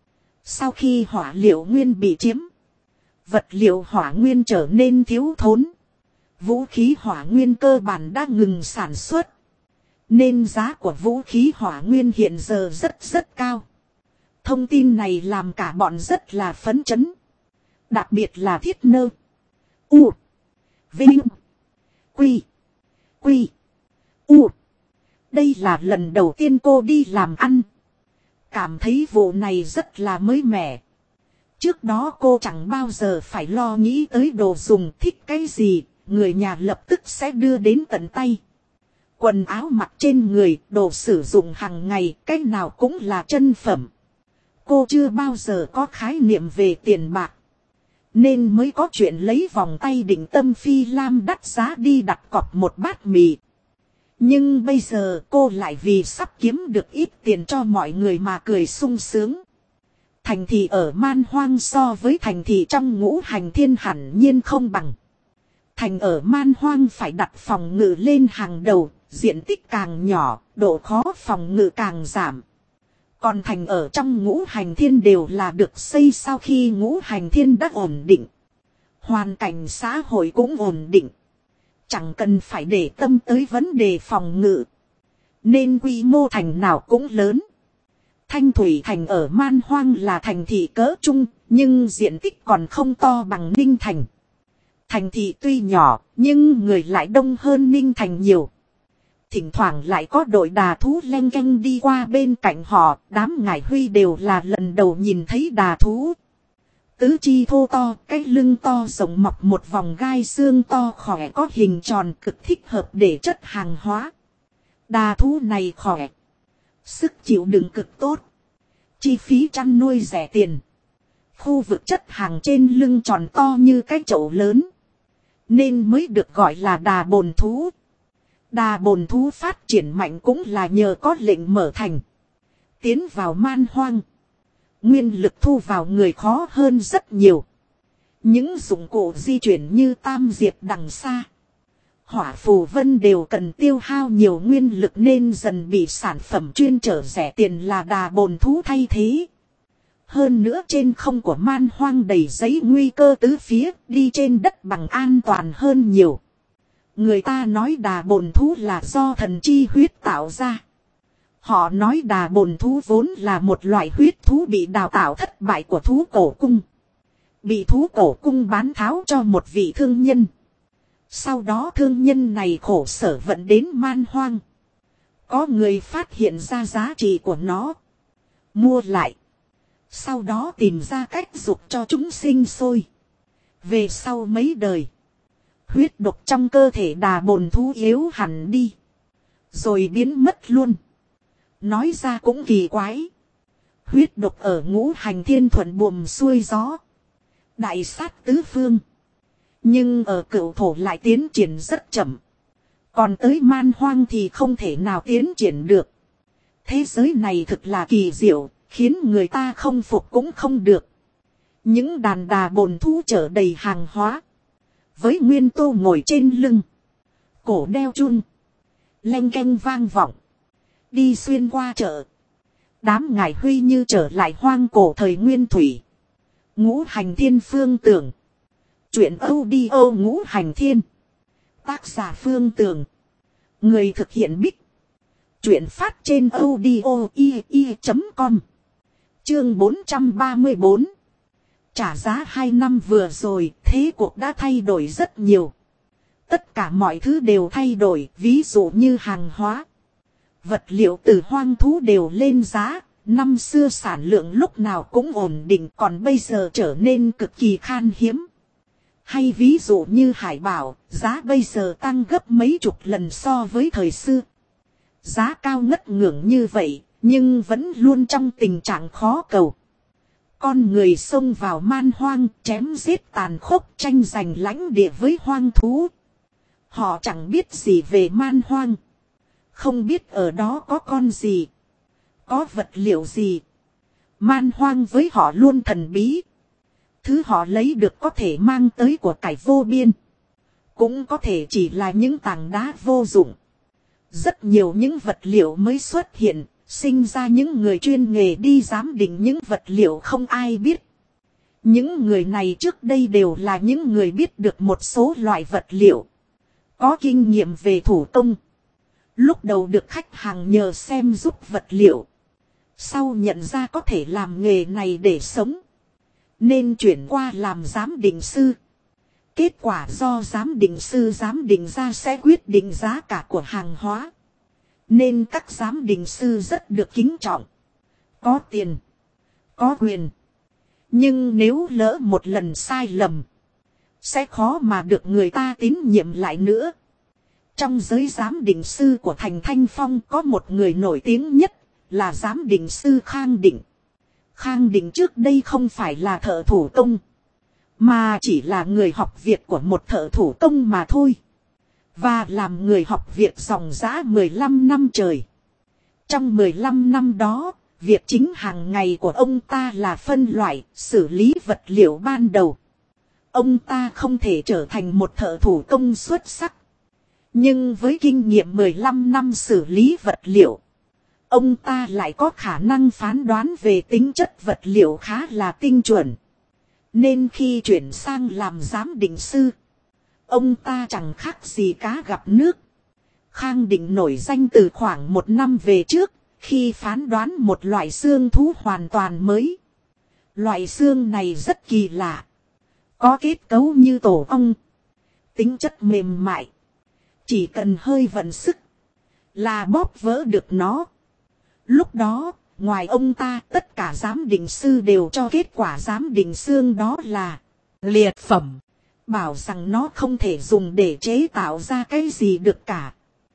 Sau khi hỏa liệu nguyên bị chiếm, vật liệu hỏa nguyên trở nên thiếu thốn. Vũ khí hỏa nguyên cơ bản đã ngừng sản xuất. Nên giá của vũ khí hỏa nguyên hiện giờ rất cao. Thông tin này làm cả bọn rất là phấn chấn. Đặc biệt là Thiết Nơ. U. Vinh. Quy. Quy. U. Đây là lần đầu tiên cô đi làm ăn. Cảm thấy vụ này rất là mới mẻ. Trước đó cô chẳng bao giờ phải lo nghĩ tới đồ dùng, thích cái gì, người nhà lập tức sẽ đưa đến tận tay. Quần áo mặc trên người, đồ sử dụng hàng ngày, cái nào cũng là chân phẩm. Cô chưa bao giờ có khái niệm về tiền bạc. Nên mới có chuyện lấy vòng tay Định Tâm Phi Lam đắt giá đi đặt cọc một bát mì. Nhưng bây giờ cô lại vì sắp kiếm được ít tiền cho mọi người mà cười sung sướng. Thành thị ở Man Hoang so với thành thị trong Ngũ Hành Thiên hẳn nhiên không bằng. Thành ở Man Hoang phải đặt phòng ngự lên hàng đầu, diện tích càng nhỏ, độ khó phòng ngự càng giảm. Còn thành ở trong Ngũ Hành Thiên đều là được xây sau khi Ngũ Hành Thiên đã ổn định. Hoàn cảnh xã hội cũng ổn định. Chẳng cần phải để tâm tới vấn đề phòng ngự. Nên quy mô thành nào cũng lớn. Thanh Thủy Thành ở Man Hoang là thành thị cỡ trung, nhưng diện tích còn không to bằng Ninh Thành. Thành thị tuy nhỏ, nhưng người lại đông hơn Ninh Thành nhiều. Thỉnh thoảng lại có đội đà thú len canh đi qua bên cạnh họ, đám Ngải Huy đều là lần đầu nhìn thấy đà thú. Tứ chi thô to, cái lưng to rộng mọc một vòng gai xương to khỏe có hình tròn cực thích hợp để chất hàng hóa. Đà thú này khỏe. Sức chịu đựng cực tốt. Chi phí chăn nuôi rẻ tiền. Khu vực chất hàng trên lưng tròn to như cái chậu lớn. Nên mới được gọi là đà bồn thú. Đà bồn thú phát triển mạnh cũng là nhờ có lệnh mở thành. Tiến vào Man Hoang. Nguyên lực thu vào người khó hơn rất nhiều. Những dụng cụ di chuyển như tam diệp đằng xa. Hỏa phù vân đều cần tiêu hao nhiều nguyên lực nên dần bị sản phẩm chuyên trở rẻ tiền là đà bồn thú thay thế. Hơn nữa trên không của Man Hoang đầy giấy nguy cơ tứ phía, đi trên đất bằng an toàn hơn nhiều. Người ta nói đà bồn thú là do thần chi huyết tạo ra. Họ nói đà bồn thú vốn là một loại huyết thú bị đào tạo thất bại của thú cổ cung. Bị thú cổ cung bán tháo cho một vị thương nhân. Sau đó thương nhân này khổ sở vận đến Man Hoang. Có người phát hiện ra giá trị của nó. Mua lại. Sau đó tìm ra cách dục cho chúng sinh sôi. Về sau mấy đời. Huyết độc trong cơ thể đà bồn thú yếu hẳn đi. Rồi biến mất luôn. Nói ra cũng kỳ quái. Huyết độc ở Ngũ Hành Thiên thuận buồm xuôi gió. Đại sát tứ phương. Nhưng ở Cửu Thổ lại tiến triển rất chậm. Còn tới Man Hoang thì không thể nào tiến triển được. Thế giới này thực là kỳ diệu, khiến người ta không phục cũng không được. Những đàn đà bồn thú chở đầy hàng hóa. Với Nguyên Tô ngồi trên lưng. Cổ đeo chun. Leng keng vang vọng. Đi xuyên qua chợ. Đám ngải huy như trở lại hoang cổ thời Nguyên Thủy. Ngũ Hành Thiên Phương Tường. Chuyện audio Ngũ Hành Thiên. Tác giả Phương Tường. Người thực hiện Bích. Chuyện phát trên audio.com. Chương 434. Trả giá 2 năm vừa rồi, thế cuộc đã thay đổi rất nhiều. Tất cả mọi thứ đều thay đổi, ví dụ như hàng hóa. Vật liệu từ hoang thú đều lên giá, năm xưa sản lượng lúc nào cũng ổn định, còn bây giờ trở nên cực kỳ khan hiếm. Hay ví dụ như hải bảo, giá bây giờ tăng gấp mấy chục lần so với thời xưa. Giá cao ngất ngưỡng như vậy, nhưng vẫn luôn trong tình trạng khó cầu. Con người xông vào man hoang, chém giết tàn khốc, tranh giành lãnh địa với hoang thú. Họ chẳng biết gì về man hoang. Không biết ở đó có con gì, có vật liệu gì. Man hoang với họ luôn thần bí. Thứ họ lấy được có thể mang tới của cải vô biên. Cũng có thể chỉ là những tảng đá vô dụng. Rất nhiều những vật liệu mới xuất hiện, sinh ra những người chuyên nghề đi giám định những vật liệu không ai biết. Những người này trước đây đều là những người biết được một số loại vật liệu. Có kinh nghiệm về thủ công. Lúc đầu được khách hàng nhờ xem giúp vật liệu. Sau nhận ra có thể làm nghề này để sống. Nên chuyển qua làm giám định sư. Kết quả do giám định sư giám định ra sẽ quyết định giá cả của hàng hóa. Nên các giám định sư rất được kính trọng. Có tiền. Có quyền. Nhưng nếu lỡ một lần sai lầm. Sẽ khó mà được người ta tín nhiệm lại nữa. Trong giới giám định sư của thành Thanh Phong có một người nổi tiếng nhất. Là giám định sư Khang Định. Khang Định trước đây không phải là thợ thủ công. Mà chỉ là người học việc của một thợ thủ công mà thôi. Và làm người học việc dòng dã 15 năm trời. Trong 15 năm đó, việc chính hàng ngày của ông ta là phân loại, xử lý vật liệu ban đầu. Ông ta không thể trở thành một thợ thủ công xuất sắc. Nhưng với kinh nghiệm 15 năm xử lý vật liệu, ông ta lại có khả năng phán đoán về tính chất vật liệu khá là tinh chuẩn. Nên khi chuyển sang làm giám định sư, ông ta chẳng khác gì cá gặp nước. Khang Định nổi danh từ khoảng 1 năm về trước, khi phán đoán một loại xương thú hoàn toàn mới. Loại xương này rất kỳ lạ. Có kết cấu như tổ ong. Tính chất mềm mại. Chỉ cần hơi vận sức là bóp vỡ được nó. Lúc đó, ngoài ông ta, tất cả giám định sư đều cho kết quả giám định xương đó là liệt phẩm. Bảo rằng nó không thể dùng để chế tạo ra cái gì được cả.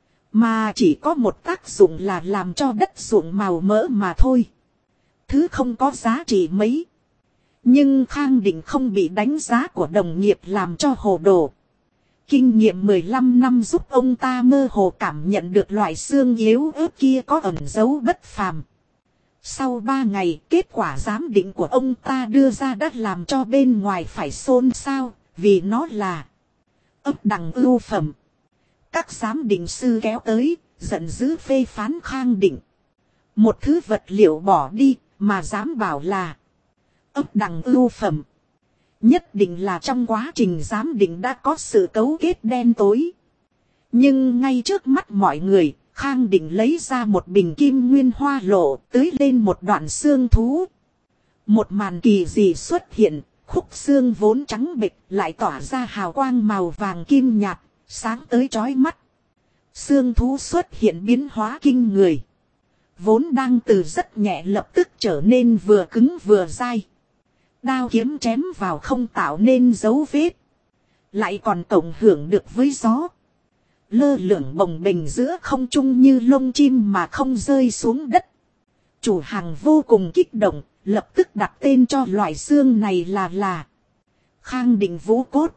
Mà chỉ có một tác dụng là làm cho đất ruộng màu mỡ mà thôi. Thứ không có giá trị mấy. Nhưng Khang Định không bị đánh giá của đồng nghiệp làm cho hồ đồ. Kinh nghiệm 15 năm giúp ông ta mơ hồ cảm nhận được loại xương yếu ớt kia có ẩn dấu bất phàm. Sau 3 ngày, kết quả giám định của ông ta đưa ra đã làm cho bên ngoài phải xôn xao, vì nó là ấp đằng ưu phẩm. Các giám định sư kéo tới, giận dữ phê phán Khang Định. Một thứ vật liệu bỏ đi, mà dám bảo là ấp đằng ưu phẩm. Nhất định là trong quá trình giám định đã có sự cấu kết đen tối. Nhưng ngay trước mắt mọi người, Khang Định lấy ra một bình kim nguyên hoa lộ, tưới lên một đoạn xương thú. Một màn kỳ dị xuất hiện, khúc xương vốn trắng bệch lại tỏa ra hào quang màu vàng kim nhạt, sáng tới chói mắt. Xương thú xuất hiện biến hóa kinh người. Vốn đang từ rất nhẹ lập tức trở nên vừa cứng vừa dai. Đao kiếm chém vào không tạo nên dấu vết. Lại còn cộng hưởng được với gió. Lơ lửng bồng bềnh giữa không trung như lông chim mà không rơi xuống đất. Chủ hàng vô cùng kích động, lập tức đặt tên cho loại xương này là Khang Định Vũ Cốt.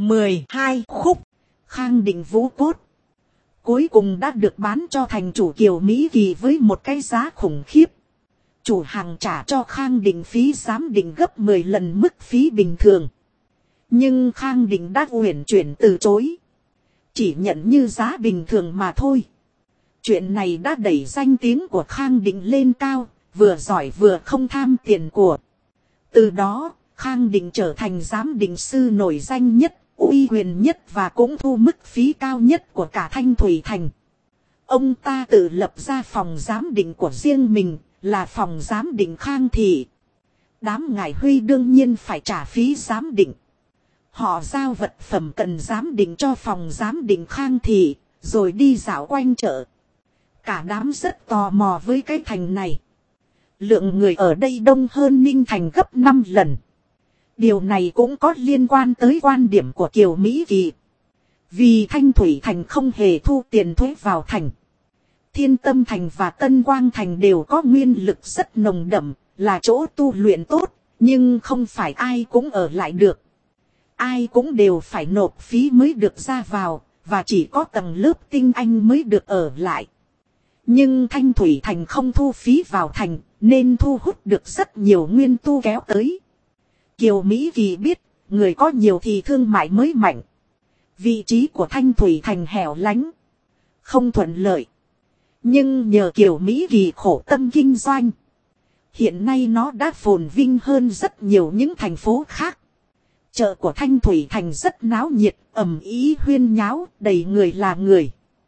12 khúc Khang Định Vũ Cốt. Cuối cùng đã được bán cho thành chủ Kiều Mỹ Kỳ với một cái giá khủng khiếp. Chủ hàng trả cho Khang Định phí giám định gấp 10 lần mức phí bình thường. Nhưng Khang Định đã uyển chuyển từ chối. Chỉ nhận như giá bình thường mà thôi. Chuyện này đã đẩy danh tiếng của Khang Định lên cao, vừa giỏi vừa không tham tiền của. Từ đó, Khang Định trở thành giám định sư nổi danh nhất, uy quyền nhất và cũng thu mức phí cao nhất của cả Thanh Thủy Thành. Ông ta tự lập ra phòng giám định của riêng mình, là phòng giám định Khang Thị. Đám ngải Huy đương nhiên phải trả phí giám định. Họ giao vật phẩm cần giám định cho phòng giám định Khang Thị, rồi đi dạo quanh chợ. Cả đám rất tò mò với cái thành này. Lượng người ở đây đông hơn Ninh Thành gấp 5 lần. Điều này cũng có liên quan tới quan điểm của Kiều Mỹ Kỳ. Vì Thanh Thủy Thành không hề thu tiền thuế vào thành. Thiên Tâm Thành và Tân Quang Thành đều có nguyên lực rất nồng đậm, là chỗ tu luyện tốt, nhưng không phải ai cũng ở lại được. Ai cũng đều phải nộp phí mới được ra vào, và chỉ có tầng lớp tinh anh mới được ở lại. Nhưng Thanh Thủy Thành không thu phí vào thành, nên thu hút được rất nhiều nguyên tu kéo tới. Kiều Mỹ Kỳ biết, người có nhiều thì thương mại mới mạnh. Vị trí của Thanh Thủy Thành hẻo lánh, không thuận lợi. Nhưng nhờ Kiều Mỹ Kỳ khổ tâm kinh doanh, hiện nay nó đã phồn vinh hơn rất nhiều những thành phố khác. Chợ của Thanh Thủy Thành rất náo nhiệt, ầm ĩ huyên nháo, đầy người là người.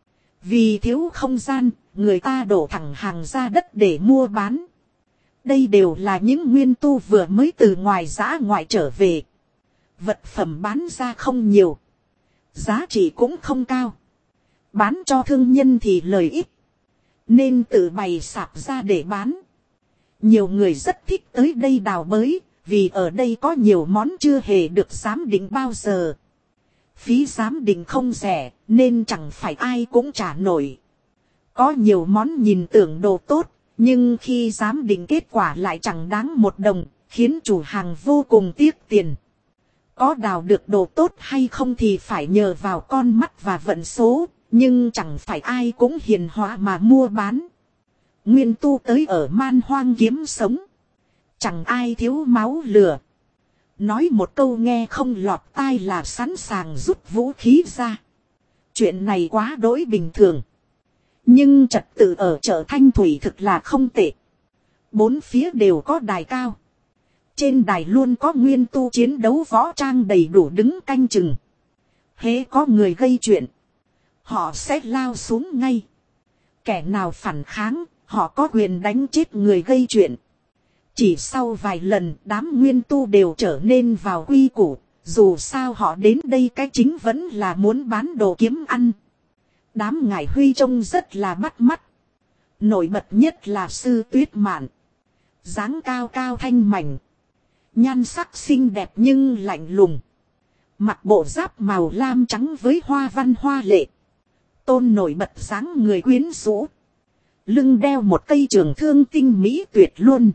Vì thiếu không gian, người ta đổ thẳng hàng ra đất để mua bán. Đây đều là những nguyên tu vừa mới từ ngoài dã ngoại trở về. Vật phẩm bán ra không nhiều, giá trị cũng không cao. Bán cho thương nhân thì lời ít, nên tự bày sạp ra để bán. Nhiều người rất thích tới đây đào bới, vì ở đây có nhiều món chưa hề được giám định bao giờ. Phí giám định không rẻ, nên chẳng phải ai cũng trả nổi. Có nhiều món nhìn tưởng đồ tốt, nhưng khi giám định kết quả lại chẳng đáng một đồng, khiến chủ hàng vô cùng tiếc tiền. Có đào được đồ tốt hay không thì phải nhờ vào con mắt và vận số, nhưng chẳng phải ai cũng hiền hóa mà mua bán. Nguyên tu tới ở man hoang kiếm sống, chẳng ai thiếu máu lửa. Nói một câu nghe không lọt tai là sẵn sàng rút vũ khí ra. Chuyện này quá đỗi bình thường. Nhưng trật tự ở chợ Thanh Thủy thực là không tệ. Bốn phía đều có đài cao. Trên đài luôn có nguyên tu chiến đấu võ trang đầy đủ đứng canh chừng. Hễ có người gây chuyện, họ sẽ lao xuống ngay. Kẻ nào phản kháng, họ có quyền đánh chết người gây chuyện. Chỉ sau vài lần, đám nguyên tu đều trở nên vào quy củ. Dù sao họ đến đây cái chính vẫn là muốn bán đồ kiếm ăn. Đám ngải Huy trông rất là bắt mắt. Nổi bật nhất là Sư Tuyết Mạn. Dáng cao cao thanh mảnh, nhan sắc xinh đẹp nhưng lạnh lùng. Mặc bộ giáp màu lam trắng với hoa văn hoa lệ. Tôn nổi bật dáng người quyến rũ. Lưng đeo một cây trường thương tinh mỹ tuyệt luôn.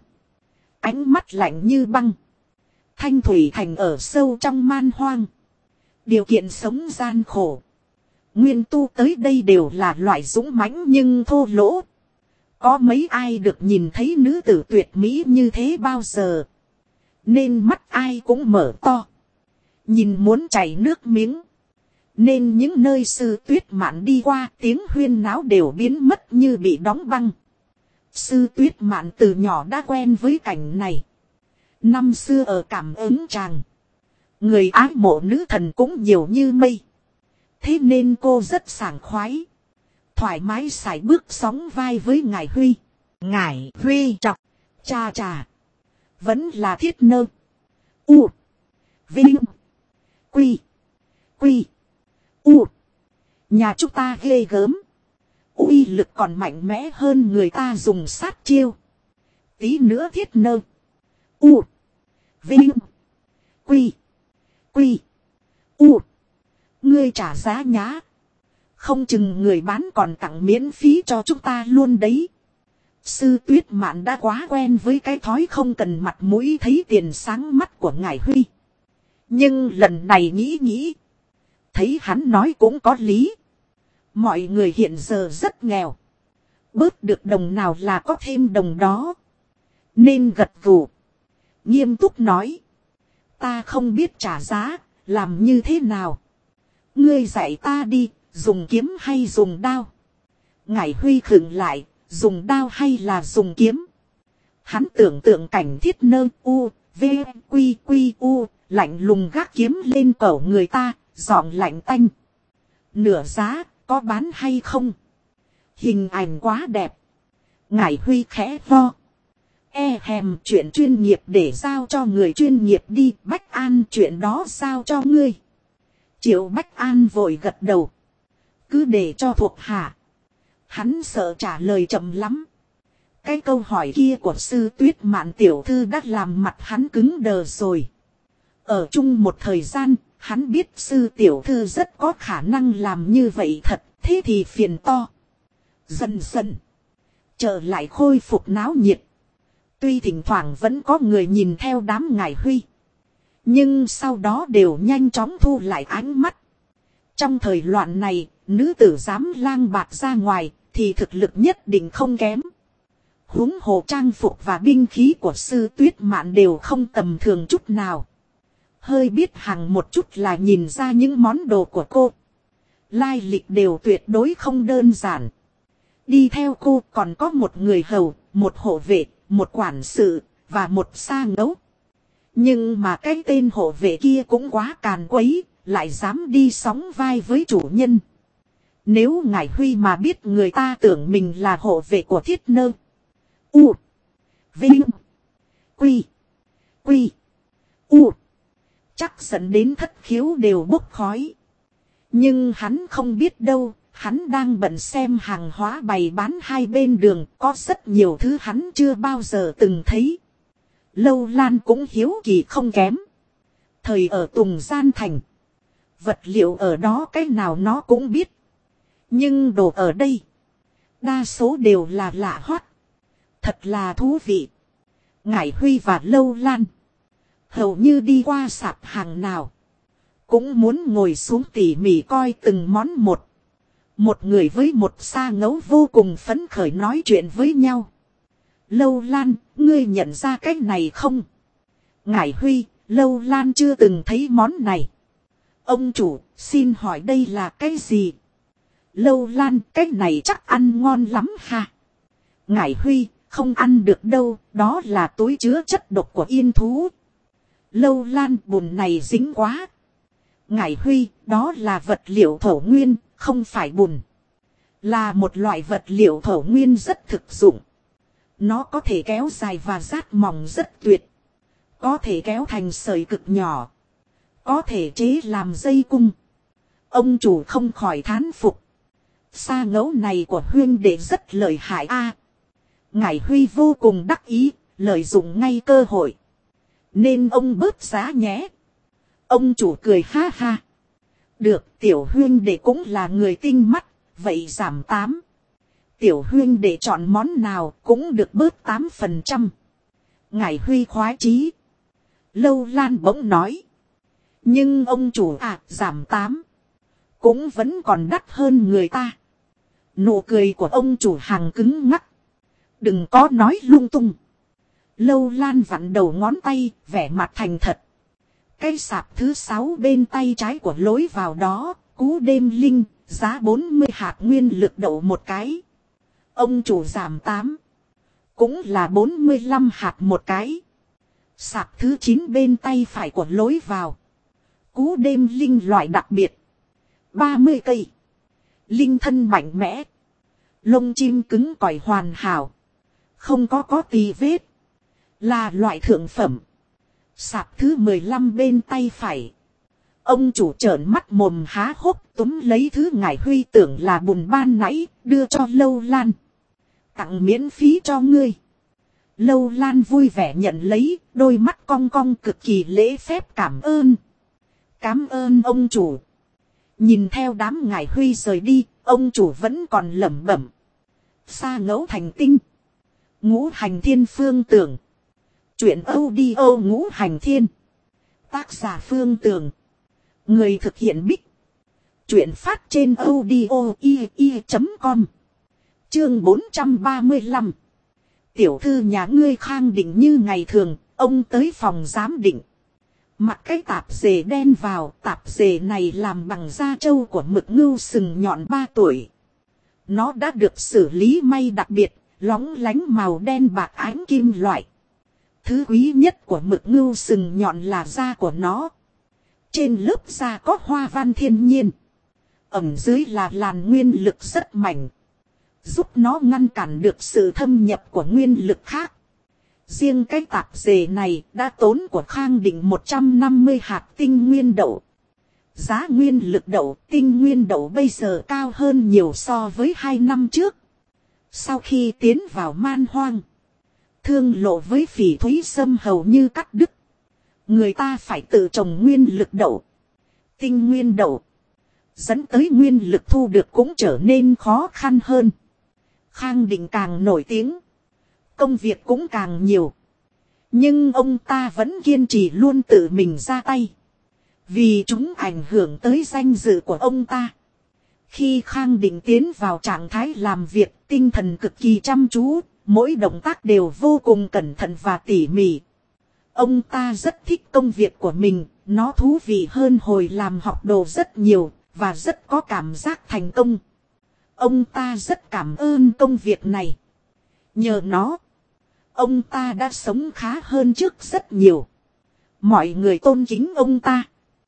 Ánh mắt lạnh như băng. Thanh Thủy Thành ở sâu trong man hoang. Điều kiện sống gian khổ. Nguyên tu tới đây đều là loại dũng mãnh nhưng thô lỗ. Có mấy ai được nhìn thấy nữ tử tuyệt mỹ như thế bao giờ. Nên mắt ai cũng mở to. Nhìn muốn chảy nước miếng. Nên những nơi Sư Tuyết Mạn đi qua tiếng huyên náo đều biến mất như bị đóng băng. Sư Tuyết Mạn từ nhỏ đã quen với cảnh này. Năm xưa ở Cảm Ứng Tràng, người ái mộ nữ thần cũng nhiều như mây. Thế nên cô rất sảng khoái, thoải mái sải bước sóng vai với ngải Huy. Ngải Huy chọc, cha chà, vẫn là thiết nơ. U, Vinh, Quy, Quy, U. Nhà chúng ta ghê gớm. Uy lực còn mạnh mẽ hơn người ta dùng sát chiêu. Tí nữa thiết nơ. U, Vinh, Quy, Quy, U. Ngươi trả giá nhá. Không chừng người bán còn tặng miễn phí cho chúng ta luôn đấy. Sư Tuyết Mạn đã quá quen với cái thói không cần mặt mũi thấy tiền sáng mắt của ngải Huy. Nhưng lần này nghĩ, thấy hắn nói cũng có lý. Mọi người hiện giờ rất nghèo. Bớt được đồng nào là có thêm đồng đó. nên gật gù. Nghiêm túc nói. Ta không biết trả giá, làm như thế nào. Ngươi dạy ta đi, dùng kiếm hay dùng đao? Ngải Huy khựng lại, dùng đao hay là dùng kiếm? Hắn tưởng tượng cảnh Thiết Nơ u, v, quy quy u, lạnh lùng gác kiếm lên cổ người ta, giọng lạnh tanh. Nửa giá, có bán hay không? Hình ảnh quá đẹp. Ngải Huy khẽ vo. Chuyện chuyên nghiệp để giao cho người chuyên nghiệp đi. Bách An chuyện đó giao cho ngươi. Triệu Bách An vội gật đầu. Cứ để cho thuộc hạ. Hắn sợ trả lời chậm lắm. Cái câu hỏi kia của sư Tuyết Mạn tiểu thư đã làm mặt hắn cứng đờ rồi. Ở chung một thời gian, hắn biết sư tiểu thư rất có khả năng làm như vậy thật, thế thì phiền to. Dần dần, trở lại khôi phục náo nhiệt. Tuy thỉnh thoảng vẫn có người nhìn theo đám Ngải Huy. Nhưng sau đó đều nhanh chóng thu lại ánh mắt. Trong thời loạn này, nữ tử dám lang bạt ra ngoài, thì thực lực nhất định không kém. Huống hồ trang phục và binh khí của sư Tuyết Mạn đều không tầm thường chút nào. Hơi biết hàng một chút là nhìn ra những món đồ của cô. Lai lịch đều tuyệt đối không đơn giản. Đi theo cô còn có một người hầu, một hộ vệ, một quản sự, và một sa ngẫu. Nhưng mà cái tên hộ vệ kia cũng quá càn quấy, lại dám đi sóng vai với chủ nhân. Nếu Ngải Huy mà biết người ta tưởng mình là hộ vệ của Thiết Nơ u, vinh, quy, quy, u, chắc dẫn đến thất khiếu đều bốc khói. Nhưng hắn không biết đâu, hắn đang bận xem hàng hóa bày bán hai bên đường, có rất nhiều thứ hắn chưa bao giờ từng thấy. Lâu Lan cũng hiếu kỳ không kém. Thời ở Tùng Gian Thành, vật liệu ở đó cái nào nó cũng biết. Nhưng đồ ở đây, đa số đều là lạ hoắt. Thật là thú vị. Ngải Huy và Lâu Lan hầu như đi qua sạp hàng nào cũng muốn ngồi xuống tỉ mỉ coi từng món một. Một người với một sa ngẫu vô cùng phấn khởi nói chuyện với nhau. Lâu Lan, ngươi nhận ra cái này không? Ngải Huy, Lâu Lan chưa từng thấy món này. Ông chủ, xin hỏi đây là cái gì? Lâu Lan, cái này chắc ăn ngon lắm ha. Ngải Huy, không ăn được đâu, đó là túi chứa chất độc của yên thú. Lâu Lan, bùn này dính quá. Ngải Huy, đó là vật liệu thổ nguyên, không phải bùn. Là một loại vật liệu thổ nguyên rất thực dụng. Nó có thể kéo dài và rát mỏng rất tuyệt. Có thể kéo thành sợi cực nhỏ. Có thể chế làm dây cung. Ông chủ không khỏi thán phục. Sa ngẫu này của huyên đệ rất lợi hại a. Ngải Huy vô cùng đắc ý, lợi dụng ngay cơ hội. Nên ông bớt giá nhé. Ông chủ cười ha ha. Được, tiểu huyên đệ cũng là người tinh mắt, vậy giảm 8. Tiểu huyên đệ chọn món nào cũng được bớt 8%. Ngải Huy khoái chí. Lâu Lan bỗng nói. Nhưng ông chủ giảm 8. Cũng vẫn còn đắt hơn người ta. Nụ cười của ông chủ hàng cứng ngắc. Đừng có nói lung tung. Lâu Lan vặn đầu ngón tay, vẻ mặt thành thật. Cái sạp thứ 6 bên tay trái của lối vào đó, Cú Đêm Linh, giá 40 hạt nguyên lực đậu một cái. Ông chủ giảm 8. Cũng là 45 hạt một cái. Sạp thứ 9 bên tay phải của lối vào. Cú Đêm Linh loại đặc biệt. 30 cây. Linh thân mạnh mẽ. Lông chim cứng cỏi hoàn hảo. Không có tì vết. Là loại thượng phẩm. Sạp thứ 15 bên tay phải. Ông chủ trợn mắt mồm há hốc túm lấy thứ Ngải Huy tưởng là bùn ban nãy, đưa cho Lâu Lan. Tặng miễn phí cho ngươi. Lâu Lan vui vẻ nhận lấy, đôi mắt cong cong cực kỳ lễ phép cảm ơn. Cảm ơn ông chủ. Nhìn theo đám Ngải Huy rời đi, ông chủ vẫn còn lẩm bẩm. Sa ngẫu thành tinh. Ngũ hành thiên phương tưởng. Chuyện audio ngũ hành thiên. Tác giả Phương Tường. Người thực hiện Bích. Chuyện phát trên audio.com. Chương 435. tiểu thư nhà ngươi Khang Định như ngày thường, ông tới phòng giám định. Mặc cái tạp dề đen vào, tạp dề này làm bằng da trâu của mực ngưu sừng nhọn 3 tuổi. Nó đã được xử lý may đặc biệt, lóng lánh màu đen bạc ánh kim loại. Thứ quý nhất của mực ngưu sừng nhọn là da của nó. Trên lớp da có hoa văn thiên nhiên. Ẩm dưới là làn nguyên lực rất mạnh. Giúp nó ngăn cản được sự thâm nhập của nguyên lực khác. Riêng cái tạp dề này đã tốn của Khang Định 150 hạt tinh nguyên đậu. Giá nguyên lực đậu, tinh nguyên đậu bây giờ cao hơn nhiều so với 2 năm trước. Sau khi tiến vào man hoang, thương lộ với phỉ thúy sâm hầu như cắt đứt. Người ta phải tự trồng nguyên lực đậu, tinh nguyên đậu. Dẫn tới nguyên lực thu được cũng trở nên khó khăn hơn. Khang Định càng nổi tiếng, công việc cũng càng nhiều. Nhưng ông ta vẫn kiên trì luôn tự mình ra tay. Vì chúng ảnh hưởng tới danh dự của ông ta. Khi Khang Định tiến vào trạng thái làm việc, tinh thần cực kỳ chăm chú, mỗi động tác đều vô cùng cẩn thận và tỉ mỉ. Ông ta rất thích công việc của mình, nó thú vị hơn hồi làm học đồ rất nhiều, và rất có cảm giác thành công. Ông ta rất cảm ơn công việc này. Nhờ nó, ông ta đã sống khá hơn trước rất nhiều. Mọi người tôn kính ông ta,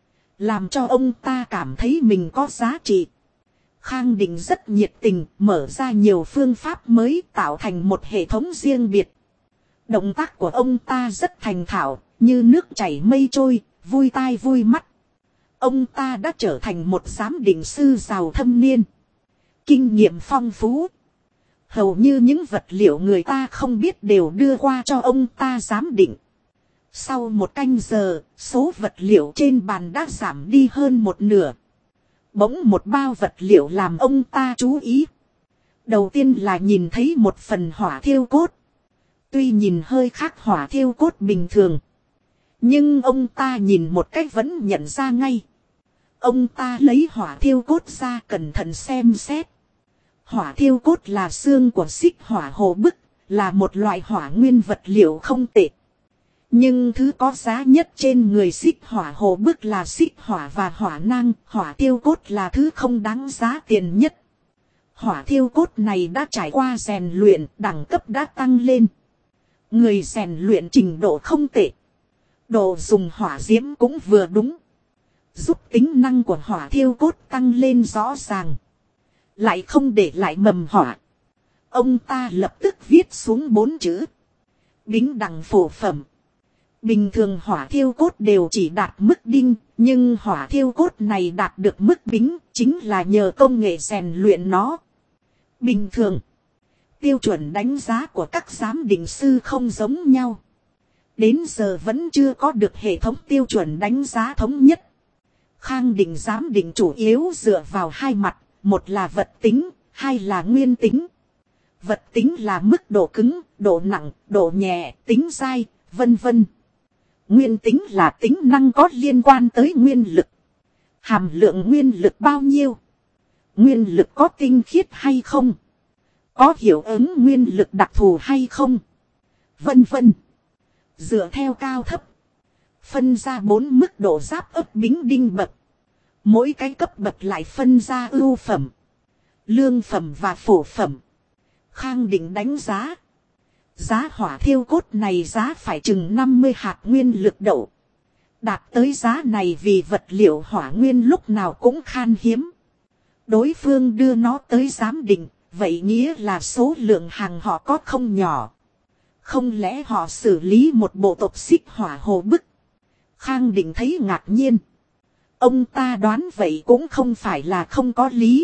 làm cho ông ta cảm thấy mình có giá trị. Khang Định rất nhiệt tình, mở ra nhiều phương pháp mới tạo thành một hệ thống riêng biệt. Động tác của ông ta rất thành thạo, như nước chảy mây trôi, vui tai vui mắt. Ông ta đã trở thành một giám định sư giàu thâm niên. Kinh nghiệm phong phú. Hầu như những vật liệu người ta không biết đều đưa qua cho ông ta giám định. Sau 1 canh giờ, số vật liệu trên bàn đã giảm đi hơn 1/2. Bỗng một bao vật liệu làm ông ta chú ý. Đầu tiên là nhìn thấy một phần hỏa thiêu cốt. Tuy nhìn hơi khác hỏa thiêu cốt bình thường, nhưng ông ta nhìn một cách vẫn nhận ra ngay. Ông ta lấy hỏa thiêu cốt ra cẩn thận xem xét. Hỏa thiêu cốt là xương của xích hỏa hồ bức, là một loại hỏa nguyên vật liệu không tệ. Nhưng thứ có giá nhất trên người xích hỏa hồ bức là xích hỏa và hỏa nang, hỏa thiêu cốt là thứ không đáng giá tiền nhất. Hỏa thiêu cốt này đã trải qua rèn luyện, đẳng cấp đã tăng lên. Người rèn luyện trình độ không tệ. Độ dùng hỏa diễm cũng vừa đúng. Giúp tính năng của hỏa thiêu cốt tăng lên rõ ràng. Lại không để lại mầm hỏa. Ông ta lập tức viết xuống 4 chữ. Bính đẳng phổ phẩm. Bình thường hỏa thiêu cốt đều chỉ đạt mức đinh, nhưng hỏa thiêu cốt này đạt được mức bính, chính là nhờ công nghệ rèn luyện nó. Bình thường, tiêu chuẩn đánh giá của các giám định sư không giống nhau. Đến giờ vẫn chưa có được hệ thống tiêu chuẩn đánh giá thống nhất. Khang Định giám định chủ yếu dựa vào 2 mặt, một là vật tính, 2 là nguyên tính. Vật tính là mức độ cứng, độ nặng, độ nhẹ, tính dai, vân vân. Nguyên tính là tính năng có liên quan tới nguyên lực. Hàm lượng nguyên lực bao nhiêu? Nguyên lực có tinh khiết hay không? Có hiệu ứng nguyên lực đặc thù hay không? Vân vân. Dựa theo cao thấp, phân ra 4 mức độ giáp ấp bính đinh bậc. Mỗi cái cấp bậc lại phân ra ưu phẩm, lương phẩm và phổ phẩm. Khang Định đánh giá. Giá hỏa thiêu cốt này giá phải chừng 50 hạt nguyên lực đậu. Đạt tới giá này vì vật liệu hỏa nguyên lúc nào cũng khan hiếm. Đối phương đưa nó tới giám định, vậy nghĩa là số lượng hàng họ có không nhỏ. Không lẽ họ xử lý một bộ tộc xích hỏa hồ bức? Khang Định thấy ngạc nhiên. Ông ta đoán vậy cũng không phải là không có lý.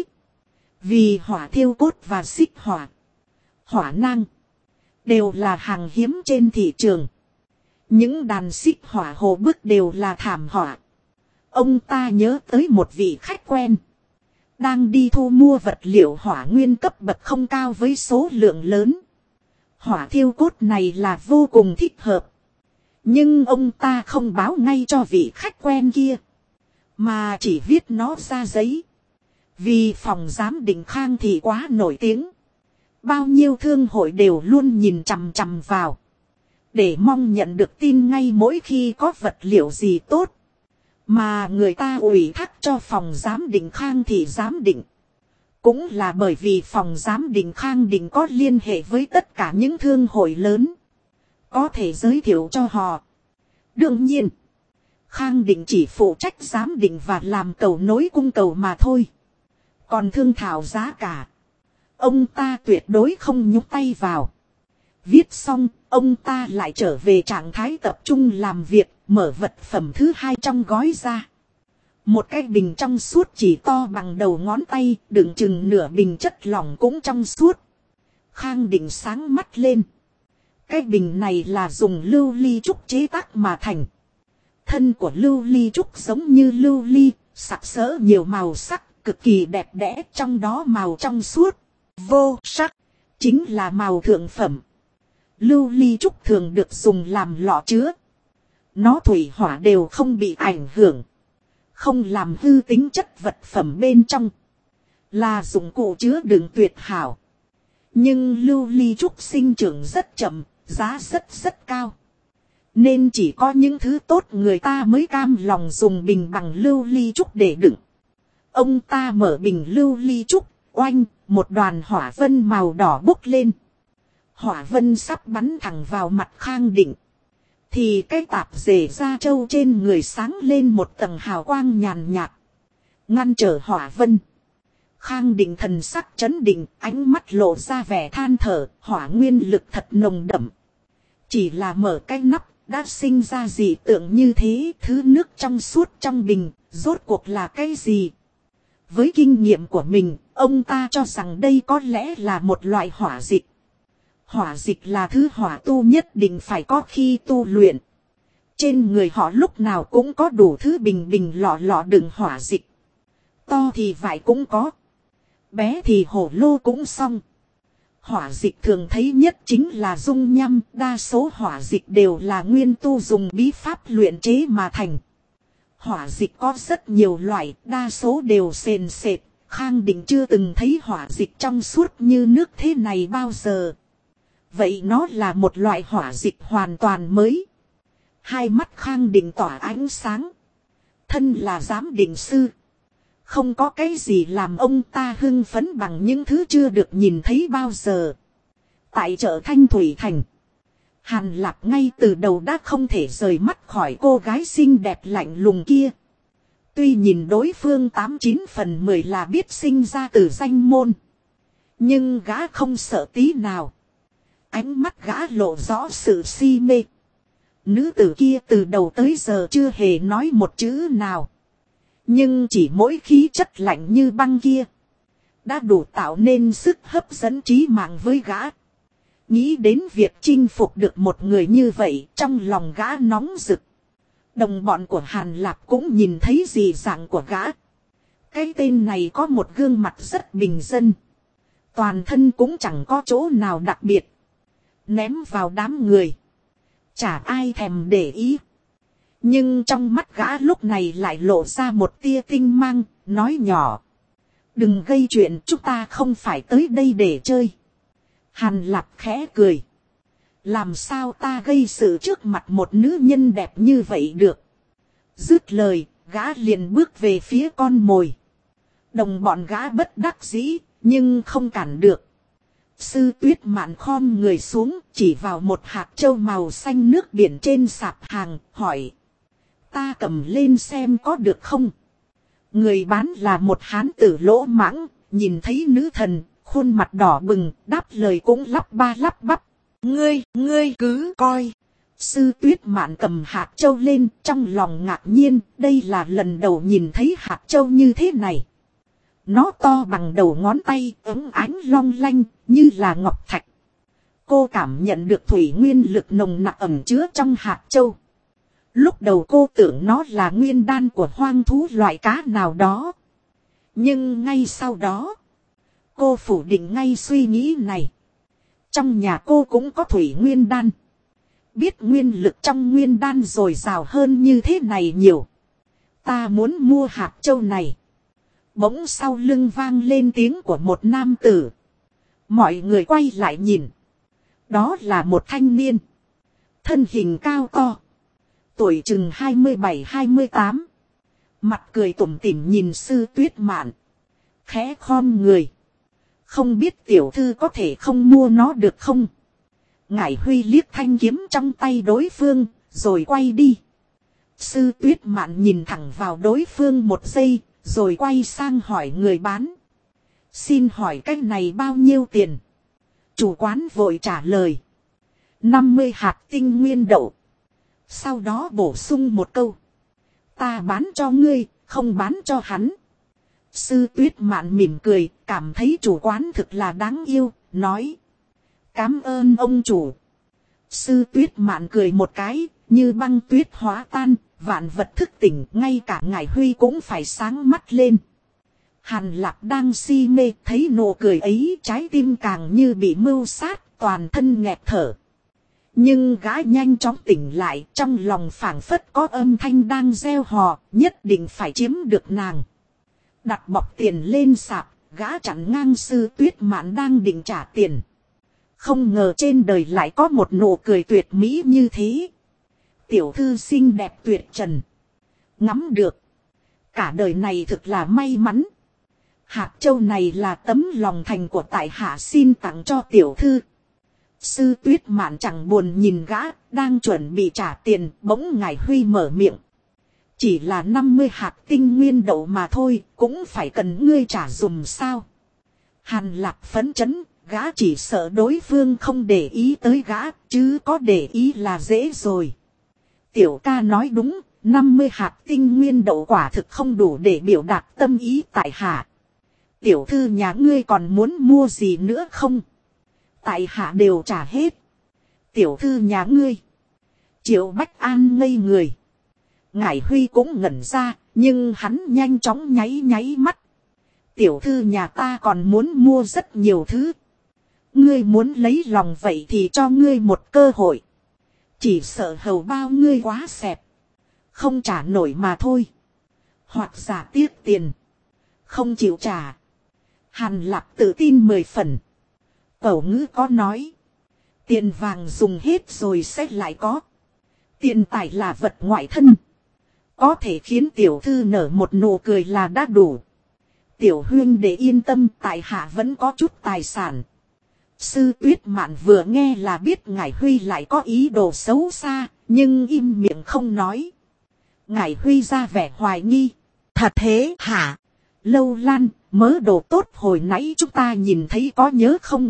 Vì hỏa thiêu cốt và xích hỏa, hỏa nang đều là hàng hiếm trên thị trường. Những đàn xích hỏa hồ bức đều là thảm họa. Ông ta nhớ tới một vị khách quen đang đi thu mua vật liệu hỏa nguyên cấp bậc không cao với số lượng lớn. Hỏa thiêu cốt này là vô cùng thích hợp. Nhưng ông ta không báo ngay cho vị khách quen kia, mà chỉ viết nó ra giấy. Vì phòng giám định Khang thì quá nổi tiếng, Bao nhiêu thương hội đều luôn nhìn chằm chằm vào. Để mong nhận được tin ngay mỗi khi có vật liệu gì tốt. Mà người ta ủy thác cho phòng giám định Khang Thị giám định. Cũng là bởi vì phòng giám định Khang Định có liên hệ với tất cả những thương hội lớn. Có thể giới thiệu cho họ. Đương nhiên, Khang Định chỉ phụ trách giám định và làm cầu nối cung cầu mà thôi. Còn thương thảo giá cả, ông ta tuyệt đối không nhúc tay vào. Viết xong, ông ta lại trở về trạng thái tập trung làm việc, mở vật phẩm thứ hai trong gói ra. Một cái bình trong suốt chỉ to bằng đầu ngón tay, đựng chừng nửa bình chất lỏng cũng trong suốt. Khang Định sáng mắt lên. Cái bình này là dùng lưu ly trúc chế tác mà thành. Thân của lưu ly trúc giống như lưu ly, sặc sỡ nhiều màu sắc, cực kỳ đẹp đẽ, trong đó màu trong suốt, vô sắc, chính là màu thượng phẩm. Lưu ly trúc thường được dùng làm lọ chứa. Nó thủy hỏa đều không bị ảnh hưởng. Không làm hư tính chất vật phẩm bên trong. Là dụng cụ chứa đựng tuyệt hảo. Nhưng lưu ly trúc sinh trưởng rất chậm, giá rất cao. Nên chỉ có những thứ tốt người ta mới cam lòng dùng bình bằng lưu ly trúc để đựng. Ông ta mở bình lưu ly trúc, oanh, một đoàn hỏa vân màu đỏ bốc lên. Hỏa vân sắp bắn thẳng vào mặt Khang Định. Thì cái tạp dề da trâu trên người sáng lên một tầng hào quang nhàn nhạt. Ngăn trở hỏa vân. Khang Định thần sắc chấn định, ánh mắt lộ ra vẻ than thở, hỏa nguyên lực thật nồng đậm. Chỉ là mở cái nắp, đã sinh ra dị tượng như thế, thứ nước trong suốt trong bình, rốt cuộc là cái gì? Với kinh nghiệm của mình, ông ta cho rằng đây có lẽ là một loại hỏa dịch. Hỏa dịch là thứ hỏa tu nhất định phải có khi tu luyện. Trên người họ lúc nào cũng có đủ thứ bình lọ lọ đựng hỏa dịch. To thì vải cũng có. Bé thì hổ lô cũng xong. Hỏa dịch thường thấy nhất chính là dung nham. Đa số hỏa dịch đều là nguyên tu dùng bí pháp luyện chế mà thành. Hỏa dịch có rất nhiều loại, đa số đều sền sệt. Khang Định chưa từng thấy hỏa dịch trong suốt như nước thế này bao giờ. Vậy nó là một loại hỏa dịch hoàn toàn mới. Hai mắt Khang Định tỏa ánh sáng. Thân là giám định sư. Không có cái gì làm ông ta hưng phấn bằng những thứ chưa được nhìn thấy bao giờ. Tại chợ Thanh Thủy Thành, Hàn Lạp ngay từ đầu đã không thể rời mắt khỏi cô gái xinh đẹp lạnh lùng kia. Tuy nhìn đối phương 89/10 là biết sinh ra từ danh môn. Nhưng gã không sợ tí nào. Ánh mắt gã lộ rõ sự si mê. Nữ tử kia từ đầu tới giờ chưa hề nói một chữ nào. Nhưng chỉ mỗi khí chất lạnh như băng kia đã đủ tạo nên sức hấp dẫn trí mạng với gã. Nghĩ đến việc chinh phục được một người như vậy, trong lòng gã nóng rực. Đồng bọn của Hàn Lạp cũng nhìn thấy dị dạng của gã. Cái tên này có một gương mặt rất bình dân. Toàn thân cũng chẳng có chỗ nào đặc biệt. Ném vào đám người, chả ai thèm để ý. Nhưng trong mắt gã lúc này lại lộ ra một tia tinh mang, nói nhỏ: đừng gây chuyện, chúng ta không phải tới đây để chơi. Hàn Lạp khẽ cười: làm sao ta gây sự trước mặt một nữ nhân đẹp như vậy được. Dứt lời, gã liền bước về phía con mồi. Đồng bọn gã bất đắc dĩ, nhưng không cản được. Sư Tuyết Mạn khom người xuống, chỉ vào một hạt châu màu xanh nước biển trên sạp hàng, hỏi: ta cầm lên xem có được không? Người bán là một hán tử lỗ mãng, nhìn thấy nữ thần, khuôn mặt đỏ bừng, đáp lời cũng lắp ba lắp bắp: ngươi cứ coi. Sư Tuyết Mạn cầm hạt châu lên, trong lòng ngạc nhiên, đây là lần đầu nhìn thấy hạt châu như thế này. Nó to bằng đầu ngón tay, óng ánh long lanh, như là ngọc thạch. Cô cảm nhận được thủy nguyên lực nồng nặc ẩn chứa trong hạt châu. Lúc đầu cô tưởng nó là nguyên đan của hoang thú loại cá nào đó. Nhưng ngay sau đó, cô phủ định ngay suy nghĩ này. Trong nhà cô cũng có thủy nguyên đan. Biết nguyên lực trong nguyên đan dồi dào hơn như thế này nhiều. Ta muốn mua hạt châu này. Bỗng sau lưng vang lên tiếng của một nam tử. Mọi người quay lại nhìn. Đó là một thanh niên. Thân hình cao to. Tuổi chừng 27-28. Mặt cười tủm tỉm nhìn Sư Tuyết Mạn. Khẽ khom người. Không biết tiểu thư có thể không mua nó được không? Ngải Huy liếc thanh kiếm trong tay đối phương, rồi quay đi. Sư Tuyết Mạn nhìn thẳng vào đối phương một giây, rồi quay sang hỏi người bán. Xin hỏi cái này bao nhiêu tiền? Chủ quán vội trả lời. 50 hạt tinh nguyên đậu. Sau đó bổ sung một câu. Ta bán cho ngươi, không bán cho hắn. Sư Tuyết Mạn mỉm cười, cảm thấy chủ quán thực là đáng yêu, nói. Cám ơn ông chủ. Sư Tuyết Mạn cười một cái, như băng tuyết hóa tan, vạn vật thức tỉnh, ngay cả Ngải Huy cũng phải sáng mắt lên. Hàn Lạc đang si mê, thấy nụ cười ấy, trái tim càng như bị mưu sát, toàn thân nghẹt thở. Nhưng gã nhanh chóng tỉnh lại, trong lòng phảng phất có âm thanh đang reo hò, nhất định phải chiếm được nàng. Đặt bọc tiền lên sạp, gã chặn ngang Sư Tuyết Mạn đang định trả tiền. Không ngờ trên đời lại có một nụ cười tuyệt mỹ như thế. Tiểu thư xinh đẹp tuyệt trần. Ngắm được. Cả đời này thực là may mắn. Hạt châu này là tấm lòng thành của tại hạ, xin tặng cho tiểu thư. Sư Tuyết Mạn chẳng buồn nhìn gã, đang chuẩn bị trả tiền, bỗng Ngải Huy mở miệng. Chỉ là 50 hạt tinh nguyên đậu mà thôi, cũng phải cần ngươi trả dùm sao? Hàn Lạc phấn chấn, gã chỉ sợ đối phương không để ý tới gã, chứ có để ý là dễ rồi. Tiểu ca nói đúng, 50 hạt tinh nguyên đậu quả thực không đủ để biểu đạt tâm ý tại hạ. Tiểu thư nhà ngươi còn muốn mua gì nữa không? Tại hạ đều trả hết. Tiểu thư nhà ngươi. Triệu Bách An ngây người. Ngải Huy cũng ngẩn ra, nhưng hắn nhanh chóng nháy mắt. Tiểu thư nhà ta còn muốn mua rất nhiều thứ. Ngươi muốn lấy lòng vậy thì cho ngươi một cơ hội. Chỉ sợ hầu bao ngươi quá xẹp. Không trả nổi mà thôi. Hoặc giả tiếc tiền. Không chịu trả. Hàn Lạc tự tin 10 phần. Cẩu ngữ có nói. Tiền vàng dùng hết rồi sẽ lại có. Tiền tài là vật ngoại thân. Có thể khiến tiểu thư nở một nụ cười là đã đủ. Tiểu huynh để yên tâm, tại hạ vẫn có chút tài sản. Sư Tuyết Mạn vừa nghe là biết Ngải Huy lại có ý đồ xấu xa, nhưng im miệng không nói. Ngải Huy ra vẻ hoài nghi. Thật thế hả? Lâu Lan, mớ đồ tốt hồi nãy chúng ta nhìn thấy có nhớ không?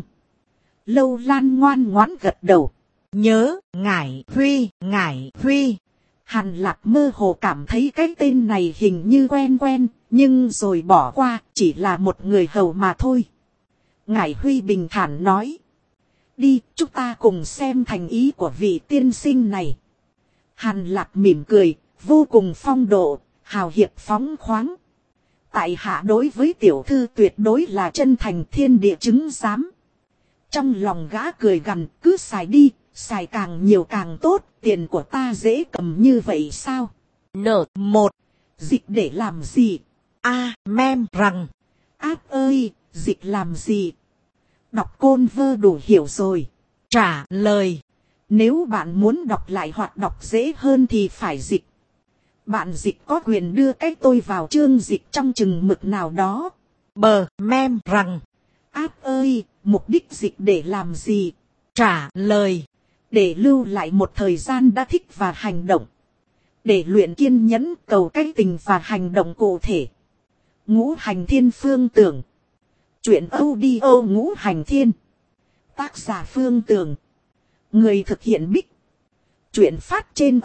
Lâu Lan ngoan ngoãn gật đầu. Nhớ, Ngải Huy. Hàn Lạc mơ hồ cảm thấy cái tên này hình như quen, nhưng rồi bỏ qua, chỉ là một người hầu mà thôi. Ngải Huy bình thản nói. Đi, chúng ta cùng xem thành ý của vị tiên sinh này. Hàn Lạc mỉm cười, vô cùng phong độ, hào hiệp phóng khoáng. Tại hạ đối với tiểu thư tuyệt đối là chân thành, thiên địa chứng giám. Trong lòng gã cười gằn, cứ xài đi, xài càng nhiều càng tốt, tiền của ta dễ cầm như vậy sao? N1. Dịch để làm gì? Mem rằng. Ác ơi, dịch làm gì? Đọc Côn Vơ đủ hiểu rồi. Trả lời. Nếu bạn muốn đọc lại hoặc đọc dễ hơn thì phải dịch. Bạn dịch có quyền đưa cái tôi vào chương dịch trong chừng mực nào đó. Mem rằng. Ác ơi, mục đích dịch để làm gì? Trả lời. Để lưu lại một thời gian đã thích và hành động. Để luyện kiên nhẫn, cầu cái tình và hành động cụ thể. Ngũ Hành Thiên Phương Tưởng. Chuyện audio Ngũ Hành Thiên. Tác giả Phương Tưởng. Người thực hiện Bích. Chuyện phát trên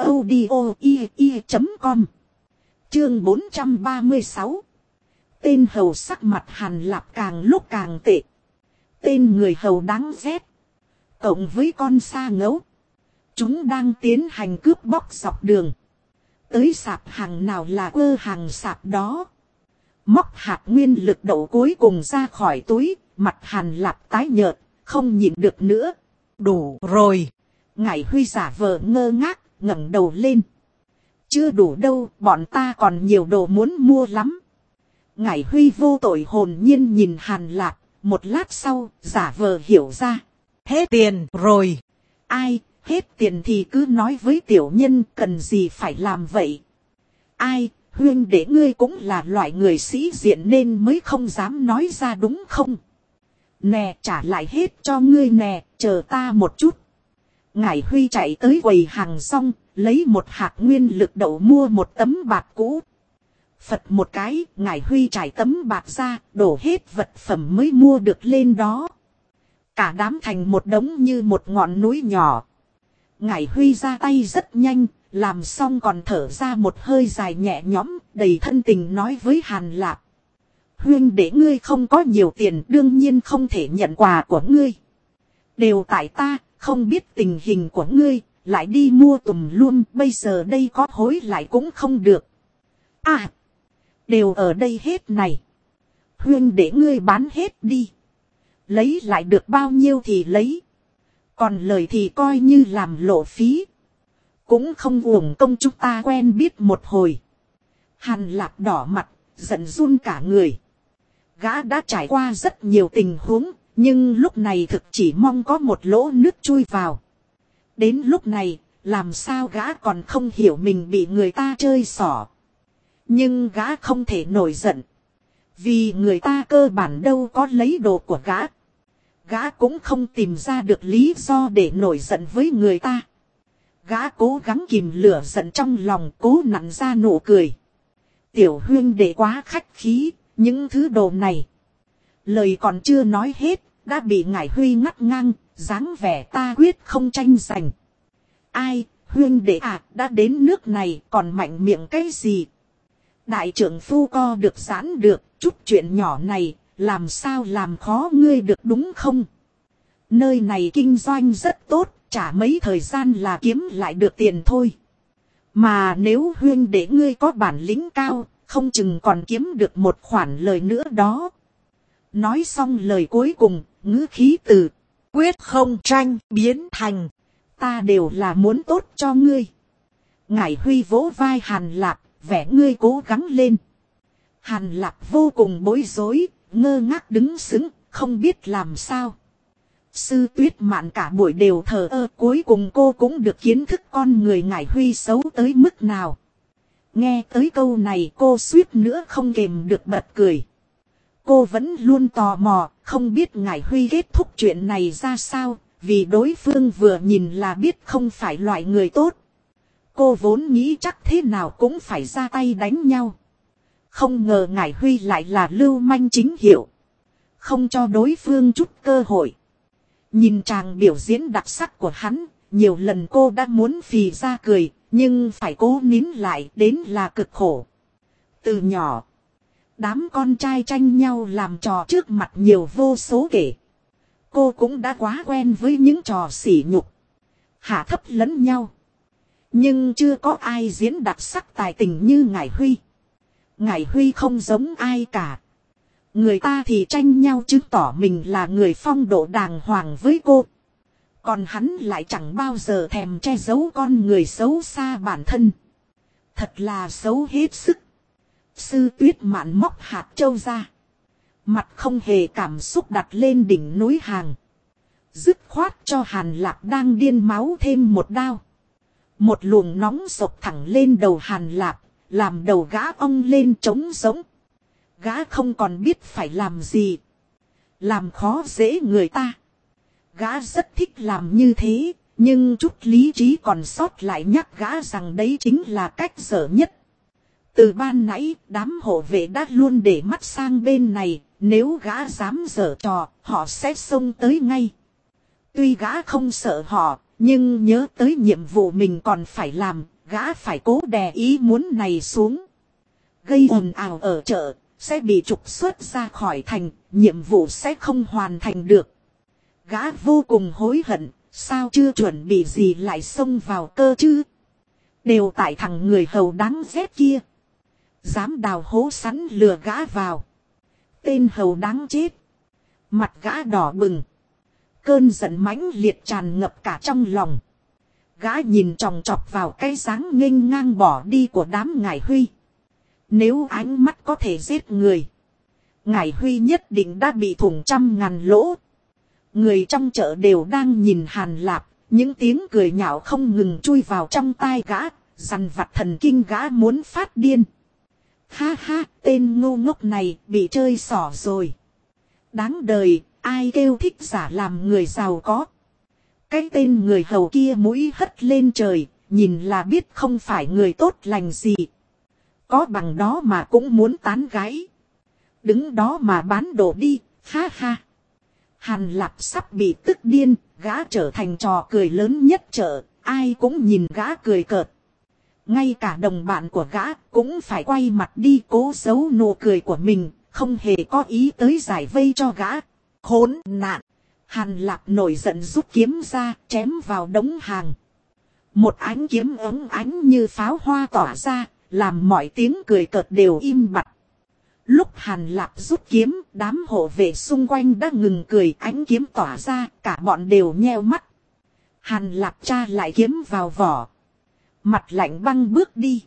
audio.com. Chương 436. Tên hầu sắc mặt Hàn Lạp càng lúc càng tệ. Tên người hầu đáng ghét. Cộng với con sa ngấu. Chúng đang tiến hành cướp bóc dọc đường. Tới sạp hàng nào là quơ hàng sạp đó. Móc hạt nguyên lực đậu cuối cùng ra khỏi túi. Mặt Hàn Lạp tái nhợt. Không nhịn được nữa. Đủ rồi. Ngải Huy giả vờ ngơ ngác. Ngẩng đầu lên. Chưa đủ đâu. Bọn ta còn nhiều đồ muốn mua lắm. Ngải Huy vô tội hồn nhiên nhìn Hàn Lạp. Một lát sau, giả vờ hiểu ra. Hết tiền rồi. Ai, hết tiền thì cứ nói với tiểu nhân, cần gì phải làm vậy. Ai, huynh đệ ngươi cũng là loại người sĩ diện nên mới không dám nói ra đúng không? Nè, trả lại hết cho ngươi nè, chờ ta một chút. Ngải Huy chạy tới quầy hàng xong, lấy một hạt nguyên lực đậu mua một tấm bạt cũ. Phật một cái, Ngải Huy trải tấm bạt ra, đổ hết vật phẩm mới mua được lên đó. Cả đám thành một đống như một ngọn núi nhỏ. Ngải Huy ra tay rất nhanh, làm xong còn thở ra một hơi dài nhẹ nhõm, đầy thân tình nói với Hàn Lạp. Huynh đệ ngươi không có nhiều tiền, đương nhiên không thể nhận quà của ngươi. Đều tại ta, không biết tình hình của ngươi, lại đi mua tùm luôn, bây giờ đây có hối lại cũng không được. À, đều ở đây hết này. Huynh đệ ngươi bán hết đi. Lấy lại được bao nhiêu thì lấy. Còn lời thì coi như làm lộ phí. Cũng không uổng công chúng ta quen biết một hồi. Hàn Lạp đỏ mặt, giận run cả người. Gã đã trải qua rất nhiều tình huống, nhưng lúc này thực chỉ mong có một lỗ nước chui vào. Đến lúc này, làm sao gã còn không hiểu mình bị người ta chơi xỏ. Nhưng gã không thể nổi giận. Vì người ta cơ bản đâu có lấy đồ của gã. Gã cũng không tìm ra được lý do để nổi giận với người ta. Gã cố gắng kìm lửa giận trong lòng, cố nặn ra nụ cười. Tiểu huynh đệ quá khách khí, những thứ đồ này. Lời còn chưa nói hết, đã bị Ngải Huy ngắt ngang, dáng vẻ ta quyết không tranh giành. Ai, huynh đệ à, đã đến nước này còn mạnh miệng cái gì? Đại trưởng phu co được giãn được, chút chuyện nhỏ này, làm sao làm khó ngươi được đúng không? Nơi này kinh doanh rất tốt, chả mấy thời gian là kiếm lại được tiền thôi. Mà nếu huynh đệ ngươi có bản lĩnh cao, không chừng còn kiếm được một khoản lời nữa đó. Nói xong lời cuối cùng, ngữ khí từ quyết không tranh biến thành ta đều là muốn tốt cho ngươi. Ngải Huy vỗ vai Hàn Lạp, vẻ ngươi cố gắng lên. Hàn Lạp vô cùng bối rối, ngơ ngác đứng sững, không biết làm sao. Sư Tuyết Mạn cả buổi đều thờ ơ, cuối cùng cô cũng được kiến thức con người Ngải Huy xấu tới mức nào. Nghe tới câu này cô suýt nữa không kềm được bật cười. Cô vẫn luôn tò mò, không biết Ngải Huy kết thúc chuyện này ra sao, vì đối phương vừa nhìn là biết không phải loại người tốt. Cô vốn nghĩ chắc thế nào cũng phải ra tay đánh nhau. Không ngờ Ngải Huy lại là lưu manh chính hiệu. Không cho đối phương chút cơ hội. Nhìn chàng biểu diễn đặc sắc của hắn, nhiều lần cô đã muốn phì ra cười, nhưng phải cố nín lại, đến là cực khổ. Từ nhỏ, đám con trai tranh nhau làm trò trước mặt nhiều vô số kể. Cô cũng đã quá quen với những trò sỉ nhục, hạ thấp lẫn nhau. Nhưng chưa có ai diễn đặc sắc tài tình như Ngải Huy. Ngải Huy không giống ai cả. Người ta thì tranh nhau chứng tỏ mình là người phong độ đàng hoàng với cô. Còn hắn lại chẳng bao giờ thèm che giấu con người xấu xa bản thân. Thật là xấu hết sức. Sư Tuyết Mạn móc hạt châu ra. Mặt không hề cảm xúc đặt lên đỉnh núi hàng. Dứt khoát cho Hàn Lạp đang điên máu thêm một đao. Một luồng nóng sộc thẳng lên đầu Hàn Lạp, làm đầu gã ong lên trống giống. Gã không còn biết phải làm gì. Làm khó dễ người ta. Gã rất thích làm như thế, nhưng chút lý trí còn sót lại nhắc gã rằng đấy chính là cách dở nhất. Từ ban nãy, đám hộ vệ đã luôn để mắt sang bên này, nếu gã dám dở trò, họ sẽ xông tới ngay. Tuy gã không sợ họ, nhưng nhớ tới nhiệm vụ mình còn phải làm, gã phải cố đè ý muốn này xuống. Gây ồn ào ở chợ, sẽ bị trục xuất ra khỏi thành, nhiệm vụ sẽ không hoàn thành được. Gã vô cùng hối hận, sao chưa chuẩn bị gì lại xông vào cơ chứ? Đều tại thằng người hầu đáng ghét kia. Dám đào hố sẵn lừa gã vào. Tên hầu đáng chết. Mặt gã đỏ bừng. Cơn giận mãnh liệt tràn ngập cả trong lòng. Gã nhìn chòng chọc vào cái dáng nghênh ngang bỏ đi của đám Ngải Huy. Nếu ánh mắt có thể giết người, Ngải Huy nhất định đã bị thủng 100.000 lỗ. Người trong chợ đều đang nhìn Hàn Lạp, những tiếng cười nhạo không ngừng chui vào trong tai gã, dằn vặt thần kinh gã muốn phát điên. Ha ha, tên ngu ngốc này bị chơi xỏ rồi. Đáng đời, ai kêu thích giả làm người giàu có. Cái tên người hầu kia mũi hất lên trời, nhìn là biết không phải người tốt lành gì. Có bằng đó mà cũng muốn tán gái. Đứng đó mà bán đồ đi, ha ha. Hàn Lạp sắp bị tức điên, gã trở thành trò cười lớn nhất chợ, ai cũng nhìn gã cười cợt. Ngay cả đồng bạn của gã cũng phải quay mặt đi cố giấu nụ cười của mình, không hề có ý tới giải vây cho gã. Khốn nạn! Hàn Lạp nổi giận rút kiếm ra, chém vào đống hàng. Một ánh kiếm óng ánh như pháo hoa tỏa ra, làm mọi tiếng cười cợt đều im bặt. Lúc Hàn Lạp rút kiếm, đám hộ vệ xung quanh đã ngừng cười, ánh kiếm tỏa ra, cả bọn đều nheo mắt. Hàn Lạp tra lại kiếm vào vỏ. Mặt lạnh băng bước đi.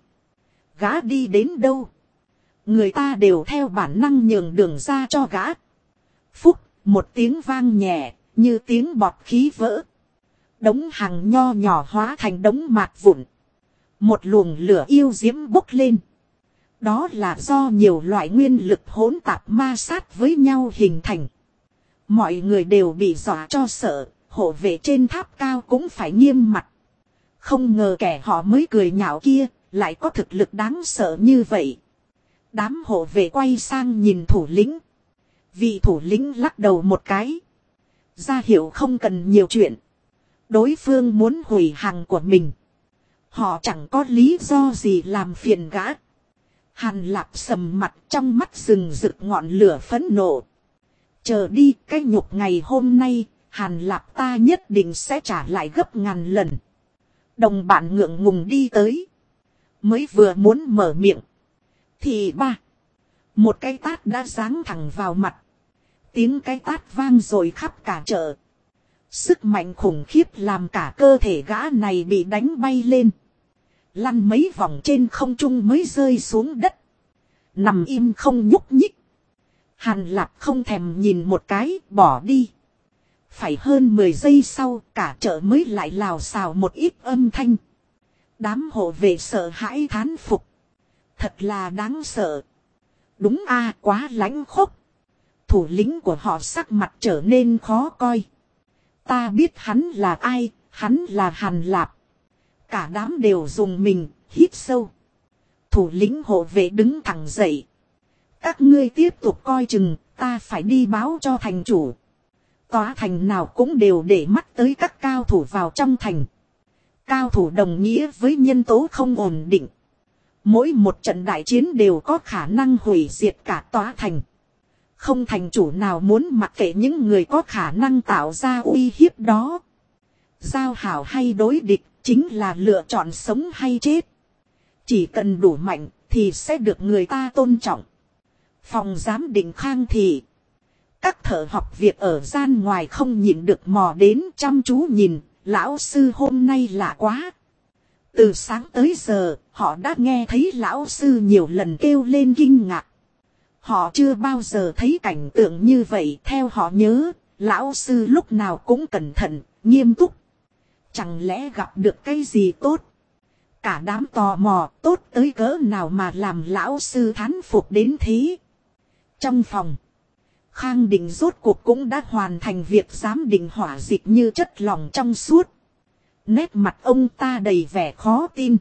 Gã đi đến đâu? Người ta đều theo bản năng nhường đường ra cho gã. Phúc, một tiếng vang nhẹ, như tiếng bọt khí vỡ. Đống hàng nho nhỏ hóa thành đống mạt vụn. Một luồng lửa yêu diễm bốc lên. Đó là do nhiều loại nguyên lực hỗn tạp ma sát với nhau hình thành. Mọi người đều bị dọa cho sợ, hộ vệ trên tháp cao cũng phải nghiêm mặt. Không ngờ kẻ họ mới cười nhạo kia, lại có thực lực đáng sợ như vậy. Đám hộ vệ quay sang nhìn thủ lĩnh. Vị thủ lĩnh lắc đầu một cái. Ra hiệu không cần nhiều chuyện. Đối phương muốn hủy hàng của mình. Họ chẳng có lý do gì làm phiền gã. Hàn Lạp sầm mặt, trong mắt rừng rực ngọn lửa phẫn nộ. Chờ đi, cái nhục ngày hôm nay, Hàn Lạp ta nhất định sẽ trả lại gấp ngàn lần. Đồng bạn ngượng ngùng đi tới. Mới vừa muốn mở miệng. Thì một cái tát đã giáng thẳng vào mặt. Tiếng cái tát vang rồi khắp cả chợ. Sức mạnh khủng khiếp làm cả cơ thể gã này bị đánh bay lên. Lăn mấy vòng trên không trung mới rơi xuống đất. Nằm im không nhúc nhích. Hàn Lạp không thèm nhìn một cái, bỏ đi. Phải hơn 10 giây sau, cả chợ mới lại lào xào một ít âm thanh. Đám hộ vệ sợ hãi thán phục. Thật là đáng sợ. Đúng a, quá lãnh khốc. Thủ lĩnh của họ sắc mặt trở nên khó coi. Ta biết hắn là ai, hắn là Hàn Lạp. Cả đám đều dùng mình, hít sâu. Thủ lĩnh hộ vệ đứng thẳng dậy. Các ngươi tiếp tục coi chừng, ta phải đi báo cho thành chủ. Tòa thành nào cũng đều để mắt tới các cao thủ vào trong thành. Cao thủ đồng nghĩa với nhân tố không ổn định. Mỗi một trận đại chiến đều có khả năng hủy diệt cả tòa thành. Không thành chủ nào muốn mặc kệ những người có khả năng tạo ra uy hiếp đó. Giao hảo hay đối địch chính là lựa chọn sống hay chết. Chỉ cần đủ mạnh thì sẽ được người ta tôn trọng. Phòng giám định Khang Thị. Các thợ học việc ở gian ngoài không nhịn được mò đến chăm chú nhìn. Lão sư hôm nay lạ quá. Từ sáng tới giờ họ đã nghe thấy lão sư nhiều lần kêu lên kinh ngạc. Họ chưa bao giờ thấy cảnh tượng như vậy. Theo họ nhớ, lão sư lúc nào cũng cẩn thận, nghiêm túc. Chẳng lẽ gặp được cái gì tốt? Cả đám tò mò tốt tới cỡ nào mà làm lão sư thán phục đến thế. Trong phòng, Khang Định rốt cuộc cũng đã hoàn thành việc giám định hỏa dịch như chất lỏng trong suốt. Nét mặt ông ta đầy vẻ khó tin.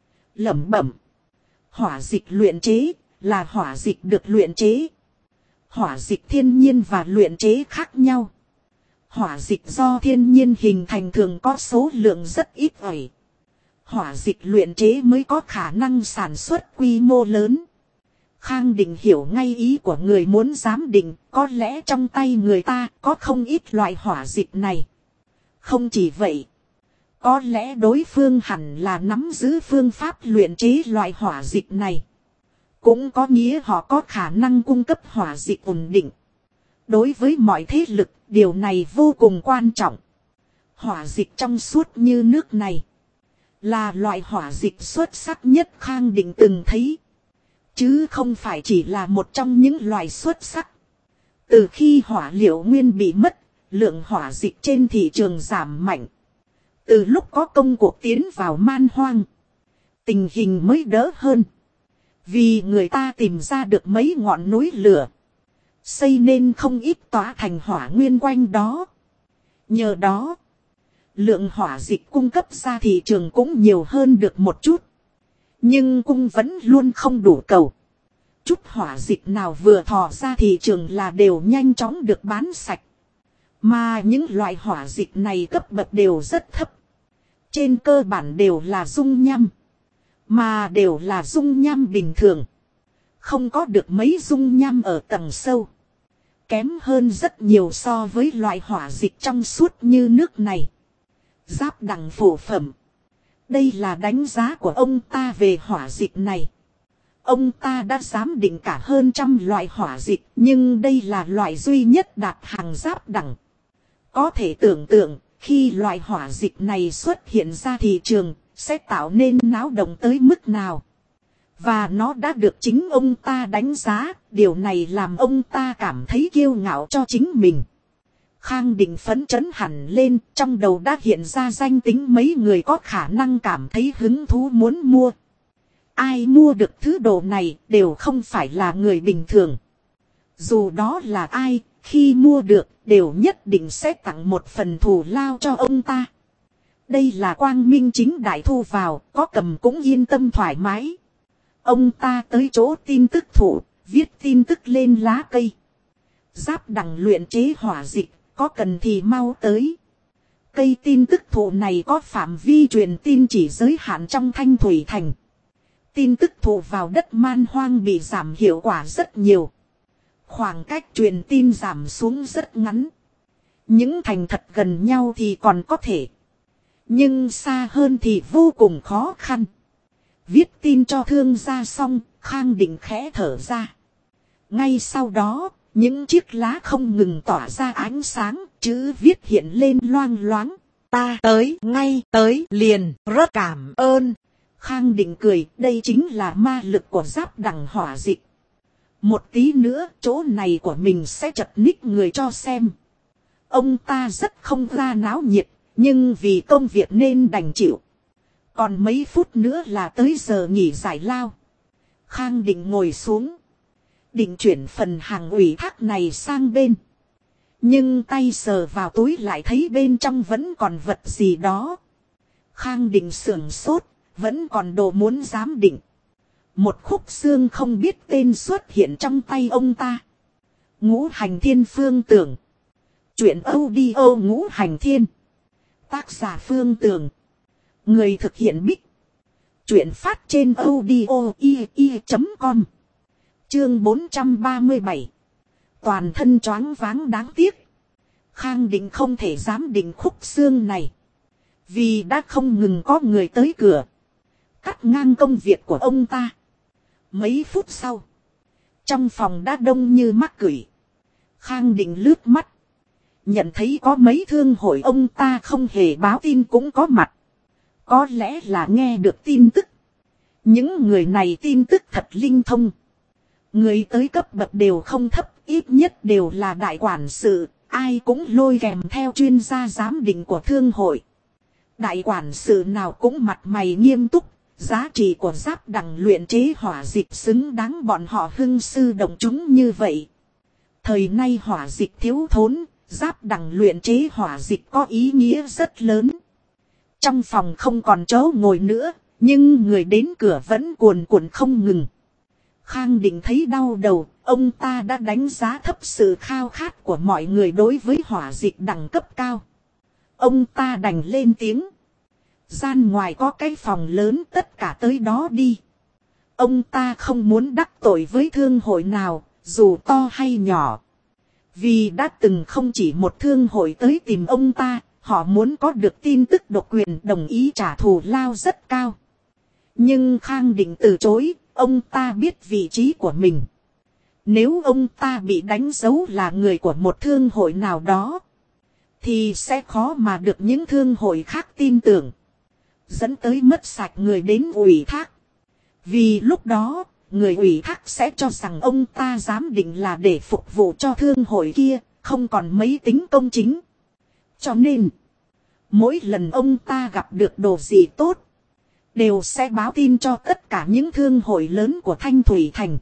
Lẩm bẩm. Hỏa dịch luyện chế là hỏa dịch được luyện chế. Hỏa dịch thiên nhiên và luyện chế khác nhau. Hỏa dịch do thiên nhiên hình thành thường có số lượng rất ít ỏi. Hỏa dịch luyện chế mới có khả năng sản xuất quy mô lớn. Khang Định hiểu ngay ý của người muốn giám định, có lẽ trong tay người ta có không ít loại hỏa dịch này. Không chỉ vậy, có lẽ đối phương hẳn là nắm giữ phương pháp luyện chế loại hỏa dịch này. Cũng có nghĩa họ có khả năng cung cấp hỏa dịch ổn định. Đối với mọi thế lực, điều này vô cùng quan trọng. Hỏa dịch trong suốt như nước này là loại hỏa dịch xuất sắc nhất Khang Định từng thấy. chứ không phải chỉ là một trong những loài xuất sắc. Từ khi hỏa liệu nguyên bị mất, lượng hỏa dịch trên thị trường giảm mạnh. Từ lúc có công cuộc tiến vào man hoang, tình hình mới đỡ hơn. Vì người ta tìm ra được mấy ngọn núi lửa, xây nên không ít tỏa thành hỏa nguyên quanh đó. Nhờ đó, lượng hỏa dịch cung cấp ra thị trường cũng nhiều hơn được một chút. Nhưng cung vẫn luôn không đủ cầu. Chút hỏa dịch nào vừa thò ra thị trường là đều nhanh chóng được bán sạch. Mà những loại hỏa dịch này cấp bậc đều rất thấp. Trên cơ bản đều là dung nham. Mà đều là dung nham bình thường. Không có được mấy dung nham ở tầng sâu. Kém hơn rất nhiều so với loại hỏa dịch trong suốt như nước này. Giáp đẳng phổ phẩm. Đây là đánh giá của ông ta về hỏa dịch này. Ông ta đã giám định cả hơn 100 loại hỏa dịch, nhưng đây là loại duy nhất đạt hàng giáp đẳng. Có thể tưởng tượng, khi loại hỏa dịch này xuất hiện ra thị trường, sẽ tạo nên náo động tới mức nào. Và nó đã được chính ông ta đánh giá, điều này làm ông ta cảm thấy kiêu ngạo cho chính mình. Khang Định phấn chấn hẳn lên, trong đầu đã hiện ra danh tính mấy người có khả năng cảm thấy hứng thú muốn mua. Ai mua được thứ đồ này đều không phải là người bình thường. Dù đó là ai, khi mua được đều nhất định sẽ tặng một phần thù lao cho ông ta. Đây là quang minh chính đại thu vào, có cầm cũng yên tâm thoải mái. Ông ta tới chỗ tin tức thủ, viết tin tức lên lá cây. Giáp đẳng luyện chế hỏa dịch, có cần thì mau tới. Cây tin tức thủ này có phạm vi truyền tin chỉ giới hạn trong Thanh Thủy Thành. Tin tức thủ vào đất man hoang bị giảm hiệu quả rất nhiều. Khoảng cách truyền tin giảm xuống rất ngắn. Những thành thật gần nhau thì còn có thể. Nhưng xa hơn thì vô cùng khó khăn. Viết tin cho thương gia xong, Khang Định khẽ thở ra. Ngay sau đó, những chiếc lá không ngừng tỏa ra ánh sáng, chữ viết hiện lên loang loáng. Ta tới, ngay tới, liền, rất cảm ơn. Khang Định cười, đây chính là ma lực của giáp đẳng hỏa dịch. Một tí nữa, chỗ này của mình sẽ chật ních người cho xem. Ông ta rất không ra náo nhiệt, nhưng vì công việc nên đành chịu. Còn mấy phút nữa là tới giờ nghỉ giải lao. Khang Định ngồi xuống. Định chuyển phần hàng ủy thác này sang bên. Nhưng tay sờ vào túi lại thấy bên trong vẫn còn vật gì đó. Khang Định sửng sốt, vẫn còn đồ muốn giám định. Một khúc xương không biết tên xuất hiện trong tay ông ta. Ngũ Hành Thiên Phương Tưởng. Chuyện audio Ngũ Hành Thiên. Tác giả Phương Tưởng. Người thực hiện Bích. Chuyện phát trên audio.com. Chương 437. Toàn thân choáng váng đáng tiếc. Khang Định không thể giám định khúc xương này. Vì đã không ngừng có người tới cửa. Cắt ngang công việc của ông ta. Mấy phút sau. Trong phòng đã đông như mắc cửi. Khang Định lướt mắt. Nhận thấy có mấy thương hội ông ta không hề báo tin cũng có mặt. Có lẽ là nghe được tin tức. Những người này tin tức thật linh thông. Người tới cấp bậc đều không thấp, ít nhất đều là đại quản sự. Ai cũng lôi kèm theo chuyên gia giám định của thương hội. Đại quản sự nào cũng mặt mày nghiêm túc. Giá trị của giáp đẳng luyện chế hỏa dịch xứng đáng bọn họ hưng sư động chúng như vậy. Thời nay hỏa dịch thiếu thốn, giáp đẳng luyện chế hỏa dịch có ý nghĩa rất lớn. Trong phòng không còn chỗ ngồi nữa, nhưng người đến cửa vẫn cuồn cuộn không ngừng. Khang Định thấy đau đầu, ông ta đã đánh giá thấp sự khao khát của mọi người đối với hỏa dịch đẳng cấp cao. Ông ta đành lên tiếng. Gian ngoài có cái phòng lớn, tất cả tới đó đi. Ông ta không muốn đắc tội với thương hội nào, dù to hay nhỏ. Vì đã từng không chỉ một thương hội tới tìm ông ta, họ muốn có được tin tức độc quyền đồng ý trả thù lao rất cao. Nhưng Khang Định từ chối, ông ta biết vị trí của mình. Nếu ông ta bị đánh dấu là người của một thương hội nào đó, thì sẽ khó mà được những thương hội khác tin tưởng. Dẫn tới mất sạch người đến ủy thác. Vì lúc đó, người ủy thác sẽ cho rằng ông ta giám định là để phục vụ cho thương hội kia, không còn mấy tính công chính. Cho nên, mỗi lần ông ta gặp được đồ gì tốt, đều sẽ báo tin cho tất cả những thương hội lớn của Thanh Thủy Thành.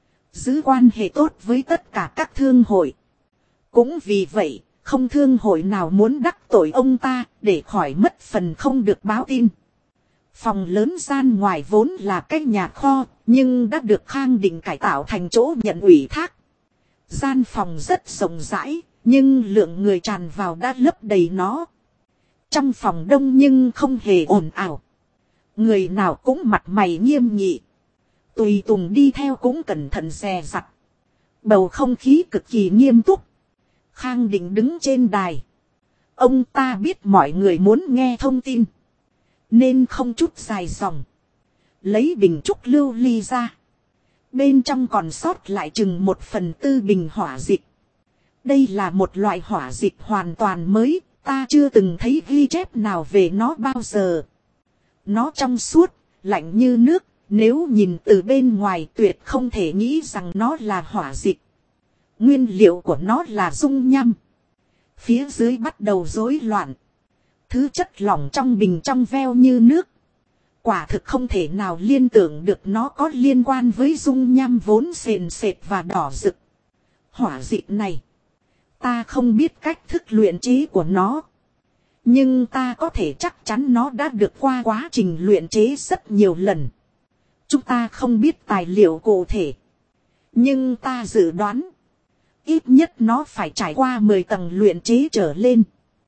Giữ quan hệ tốt với tất cả các thương hội. Cũng vì vậy, không thương hội nào muốn đắc tội ông ta để khỏi mất phần không được báo tin. Phòng lớn gian ngoài vốn là cái nhà kho, nhưng đã được Khang Định cải tạo thành chỗ nhận ủy thác. Gian phòng rất rộng rãi, nhưng lượng người tràn vào đã lấp đầy nó. Trong phòng đông nhưng không hề ồn ào. Người nào cũng mặt mày nghiêm nghị. Tùy tùng đi theo cũng cẩn thận dè dặt. Bầu không khí cực kỳ nghiêm túc. Khang Định đứng trên đài. Ông ta biết mọi người muốn nghe thông tin, nên không chút dài dòng. Lấy bình trúc lưu ly ra. Bên trong còn sót lại chừng 1/4 bình hỏa dịch. Đây là một loại hỏa dịch hoàn toàn mới. Ta chưa từng thấy ghi chép nào về nó bao giờ. Nó trong suốt, lạnh như nước. Nếu nhìn từ bên ngoài tuyệt không thể nghĩ rằng nó là hỏa dịch. Nguyên liệu của nó là dung nham. Phía dưới bắt đầu rối loạn. Thứ chất lỏng trong bình trong veo như nước. Quả thực không thể nào liên tưởng được nó có liên quan với dung nham vốn sền sệt và đỏ rực. Hỏa dịch này, ta không biết cách thức luyện chế của nó. Nhưng ta có thể chắc chắn nó đã được qua quá trình luyện chế rất nhiều lần. Chúng ta không biết tài liệu cụ thể. Nhưng ta dự đoán, ít nhất nó phải trải qua 10 tầng luyện chế trở lên,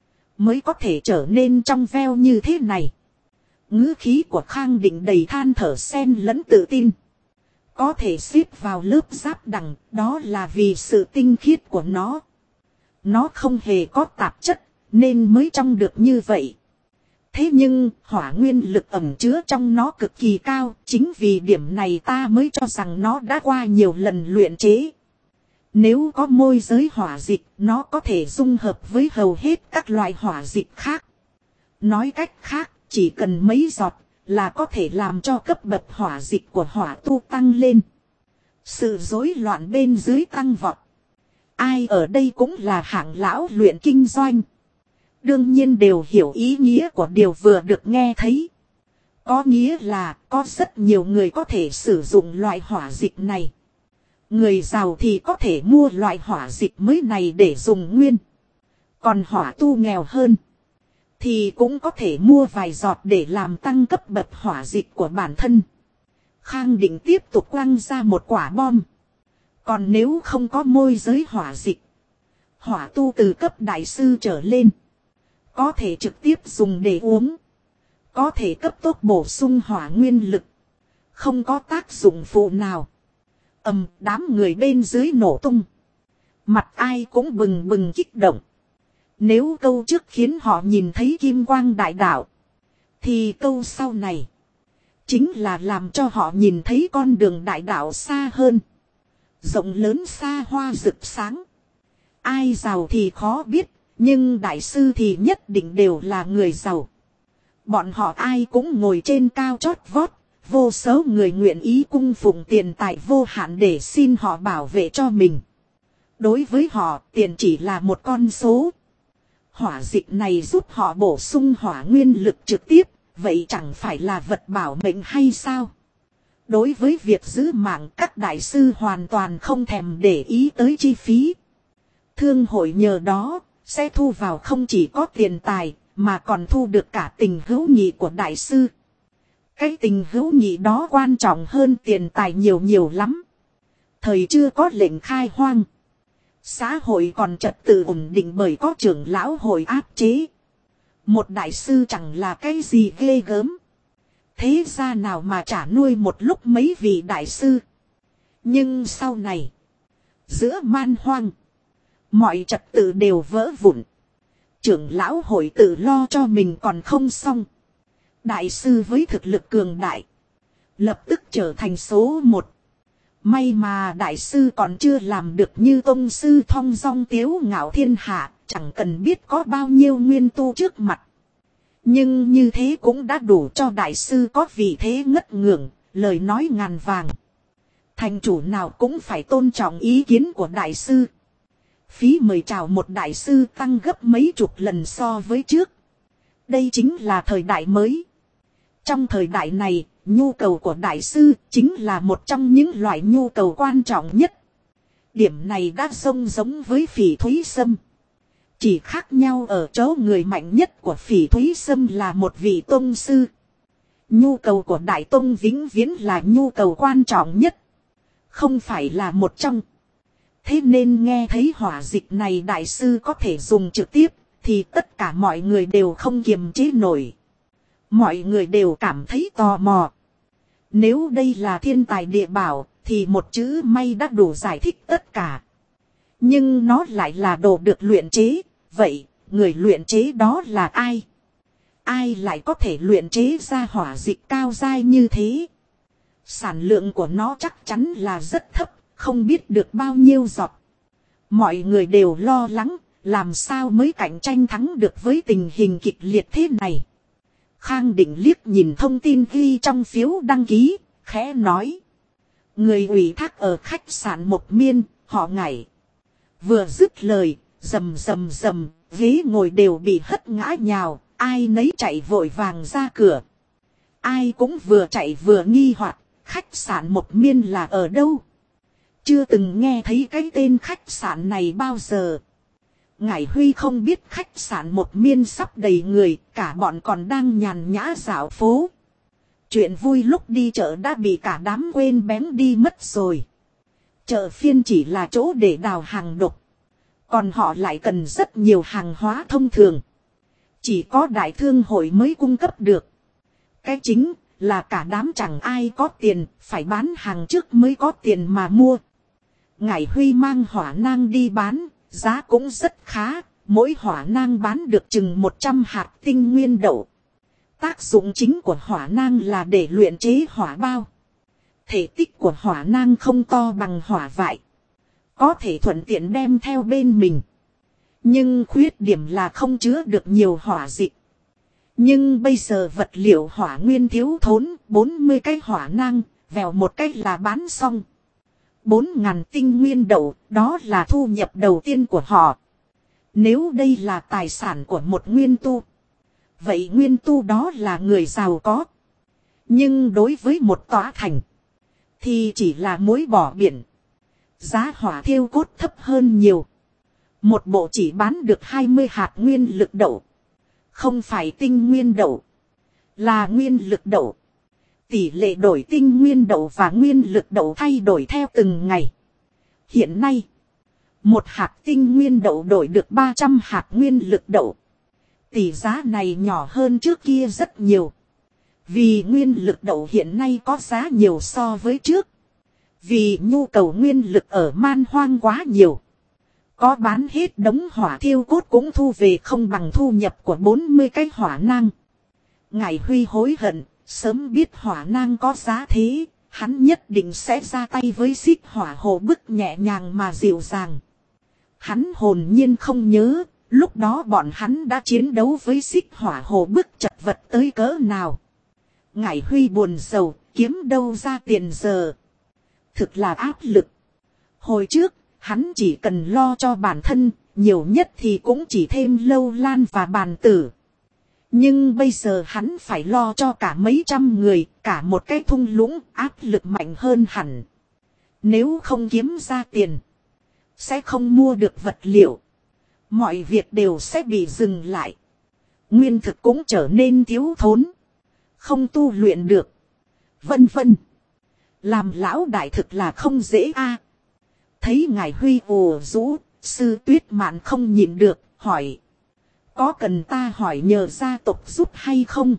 mới có thể trở nên trong veo như thế này. Ngữ khí của Khang Định đầy than thở xen lẫn tự tin. Có thể xếp vào lớp giáp đằng, đó là vì sự tinh khiết của nó. Nó không hề có tạp chất, nên mới trong được như vậy. Thế nhưng, hỏa nguyên lực ẩn chứa trong nó cực kỳ cao, chính vì điểm này ta mới cho rằng nó đã qua nhiều lần luyện chế. Nếu có môi giới hỏa dịch, nó có thể dung hợp với hầu hết các loại hỏa dịch khác. Nói cách khác, chỉ cần mấy giọt là có thể làm cho cấp bậc hỏa dịch của hỏa tu tăng lên. Sự rối loạn bên dưới tăng vọt. Ai ở đây cũng là hạng lão luyện kinh doanh. Đương nhiên đều hiểu ý nghĩa của điều vừa được nghe thấy. Có nghĩa là có rất nhiều người có thể sử dụng loại hỏa dịch này. Người giàu thì có thể mua loại hỏa dịch mới này để dùng nguyên. Còn hỏa tu nghèo hơn thì cũng có thể mua vài giọt để làm tăng cấp bậc hỏa dịch của bản thân. Khang Định tiếp tục quăng ra một quả bom. Còn nếu không có môi giới hỏa dịch, hỏa tu từ cấp đại sư trở lên, có thể trực tiếp dùng để uống. Có thể cấp tốc bổ sung hỏa nguyên lực. Không có tác dụng phụ nào. Đám người bên dưới nổ tung. Mặt ai cũng bừng bừng kích động. Nếu câu trước khiến họ nhìn thấy kim quang đại đạo, thì câu sau này chính là làm cho họ nhìn thấy con đường đại đạo xa hơn. Rộng lớn xa hoa rực sáng. Ai giàu thì khó biết, nhưng đại sư thì nhất định đều là người giàu. Bọn họ ai cũng ngồi trên cao chót vót. Vô số người nguyện ý cung phụng tiền tài vô hạn để xin họ bảo vệ cho mình. Đối với họ, tiền chỉ là một con số. Hỏa dịch này giúp họ bổ sung hỏa nguyên lực trực tiếp, vậy chẳng phải là vật bảo mệnh hay sao? Đối với việc giữ mạng, các đại sư hoàn toàn không thèm để ý tới chi phí. Thương hội nhờ đó, sẽ thu vào không chỉ có tiền tài, mà còn thu được cả tình hữu nghị của đại sư. Cái tình hữu nghị đó quan trọng hơn tiền tài nhiều lắm. Thời chưa có lệnh khai hoang, xã hội còn trật tự ổn định bởi có trưởng lão hội áp chế. Một đại sư chẳng là cái gì ghê gớm. Thế ra nào mà chả nuôi một lúc mấy vị đại sư. Nhưng sau này, giữa man hoang, mọi trật tự đều vỡ vụn. Trưởng lão hội tự lo cho mình còn không xong. Đại sư với thực lực cường đại, lập tức trở thành số 1. May mà đại sư còn chưa làm được như tông sư thong dong tiếu ngạo thiên hạ, chẳng cần biết có bao nhiêu nguyên tu trước mặt. Nhưng như thế cũng đã đủ cho đại sư có vị thế ngất ngưỡng, lời nói ngàn vàng. Thành chủ nào cũng phải tôn trọng ý kiến của đại sư. Phí mời chào một đại sư tăng gấp mấy chục lần so với trước. Đây chính là thời đại mới. Trong thời đại này, nhu cầu của đại sư chính là một trong những loại nhu cầu quan trọng nhất. Điểm này đã giống với Phỉ Thúy Sâm. Chỉ khác nhau ở chỗ người mạnh nhất của Phỉ Thúy Sâm là một vị tông sư. Nhu cầu của Đại Tông vĩnh viễn là nhu cầu quan trọng nhất. Không phải là một trong. Thế nên nghe thấy hỏa dịch này đại sư có thể dùng trực tiếp, thì tất cả mọi người đều không kiềm chế nổi. Mọi người đều cảm thấy tò mò. Nếu đây là thiên tài địa bảo, thì một chữ may đã đủ giải thích tất cả. Nhưng nó lại là đồ được luyện chế, vậy người luyện chế đó là ai? Ai lại có thể luyện chế ra hỏa dịch cao dai như thế? Sản lượng của nó chắc chắn là rất thấp, không biết được bao nhiêu giọt. Mọi người đều lo lắng, làm sao mới cạnh tranh thắng được với tình hình kịch liệt thế này. Khang Định liếc nhìn thông tin ghi trong phiếu đăng ký, khẽ nói. Người ủy thác ở khách sạn Mộc Miên, họ Ngải. Vừa dứt lời, rầm, ghế ngồi đều bị hất ngã nhào, ai nấy chạy vội vàng ra cửa. Ai cũng vừa chạy vừa nghi hoặc, khách sạn Mộc Miên là ở đâu? Chưa từng nghe thấy cái tên khách sạn này bao giờ. Ngải Huy không biết khách sạn Mộc Miên sắp đầy người, cả bọn còn đang nhàn nhã dạo phố. Chuyện vui lúc đi chợ đã bị cả đám quên bén đi mất rồi. Chợ phiên chỉ là chỗ để đào hàng độc. Còn họ lại cần rất nhiều hàng hóa thông thường. Chỉ có đại thương hội mới cung cấp được. Cái chính là cả đám chẳng ai có tiền, phải bán hàng trước mới có tiền mà mua. Ngải Huy mang hỏa nang đi bán, giá cũng rất khá, mỗi hỏa nang bán được chừng 100 hạt tinh nguyên đậu. Tác dụng chính của hỏa nang là để luyện chế hỏa bao. Thể tích của hỏa nang không to bằng hỏa vại. Có thể thuận tiện đem theo bên mình. Nhưng khuyết điểm là không chứa được nhiều hỏa dịch. Nhưng bây giờ vật liệu hỏa nguyên thiếu thốn, 40 cái hỏa nang, vèo một cái là bán xong. 4.000 tinh nguyên đậu, đó là thu nhập đầu tiên của họ. Nếu đây là tài sản của một nguyên tu, vậy nguyên tu đó là người giàu có. Nhưng đối với một tòa thành, thì chỉ là muối bỏ biển. Giá hỏa thiêu cốt thấp hơn nhiều. Một bộ chỉ bán được 20 hạt nguyên lực đậu. Không phải tinh nguyên đậu, là nguyên lực đậu. Tỷ lệ đổi tinh nguyên đậu và nguyên lực đậu thay đổi theo từng ngày. Hiện nay, một hạt tinh nguyên đậu đổi được 300 hạt nguyên lực đậu. Tỷ giá này nhỏ hơn trước kia rất nhiều. Vì nguyên lực đậu hiện nay có giá nhiều so với trước. Vì nhu cầu nguyên lực ở man hoang quá nhiều. Có bán hết đống hỏa thiêu cốt cũng thu về không bằng thu nhập của 40 cái hỏa nang. Ngải Huy hối hận, sớm biết hỏa nang có giá thế, hắn nhất định sẽ ra tay với xích hỏa hồ bức nhẹ nhàng mà dịu dàng. Hắn hồn nhiên không nhớ, lúc đó bọn hắn đã chiến đấu với xích hỏa hồ bức chật vật tới cỡ nào. Ngải Huy buồn rầu, kiếm đâu ra tiền giờ. Thực là áp lực. Hồi trước, hắn chỉ cần lo cho bản thân, nhiều nhất thì cũng chỉ thêm Lâu Lan và Bàn Tử. Nhưng bây giờ hắn phải lo cho cả mấy trăm người, cả một cái thung lũng, áp lực mạnh hơn hẳn. Nếu không kiếm ra tiền, sẽ không mua được vật liệu. Mọi việc đều sẽ bị dừng lại. Nguyên thực cũng trở nên thiếu thốn. Không tu luyện được. Vân vân. Làm lão đại thực là không dễ a. Thấy Ngải Huy ồ rũ, Sư Tuyết Mạn không nhịn được, hỏi. Có cần ta hỏi nhờ gia tộc giúp hay không?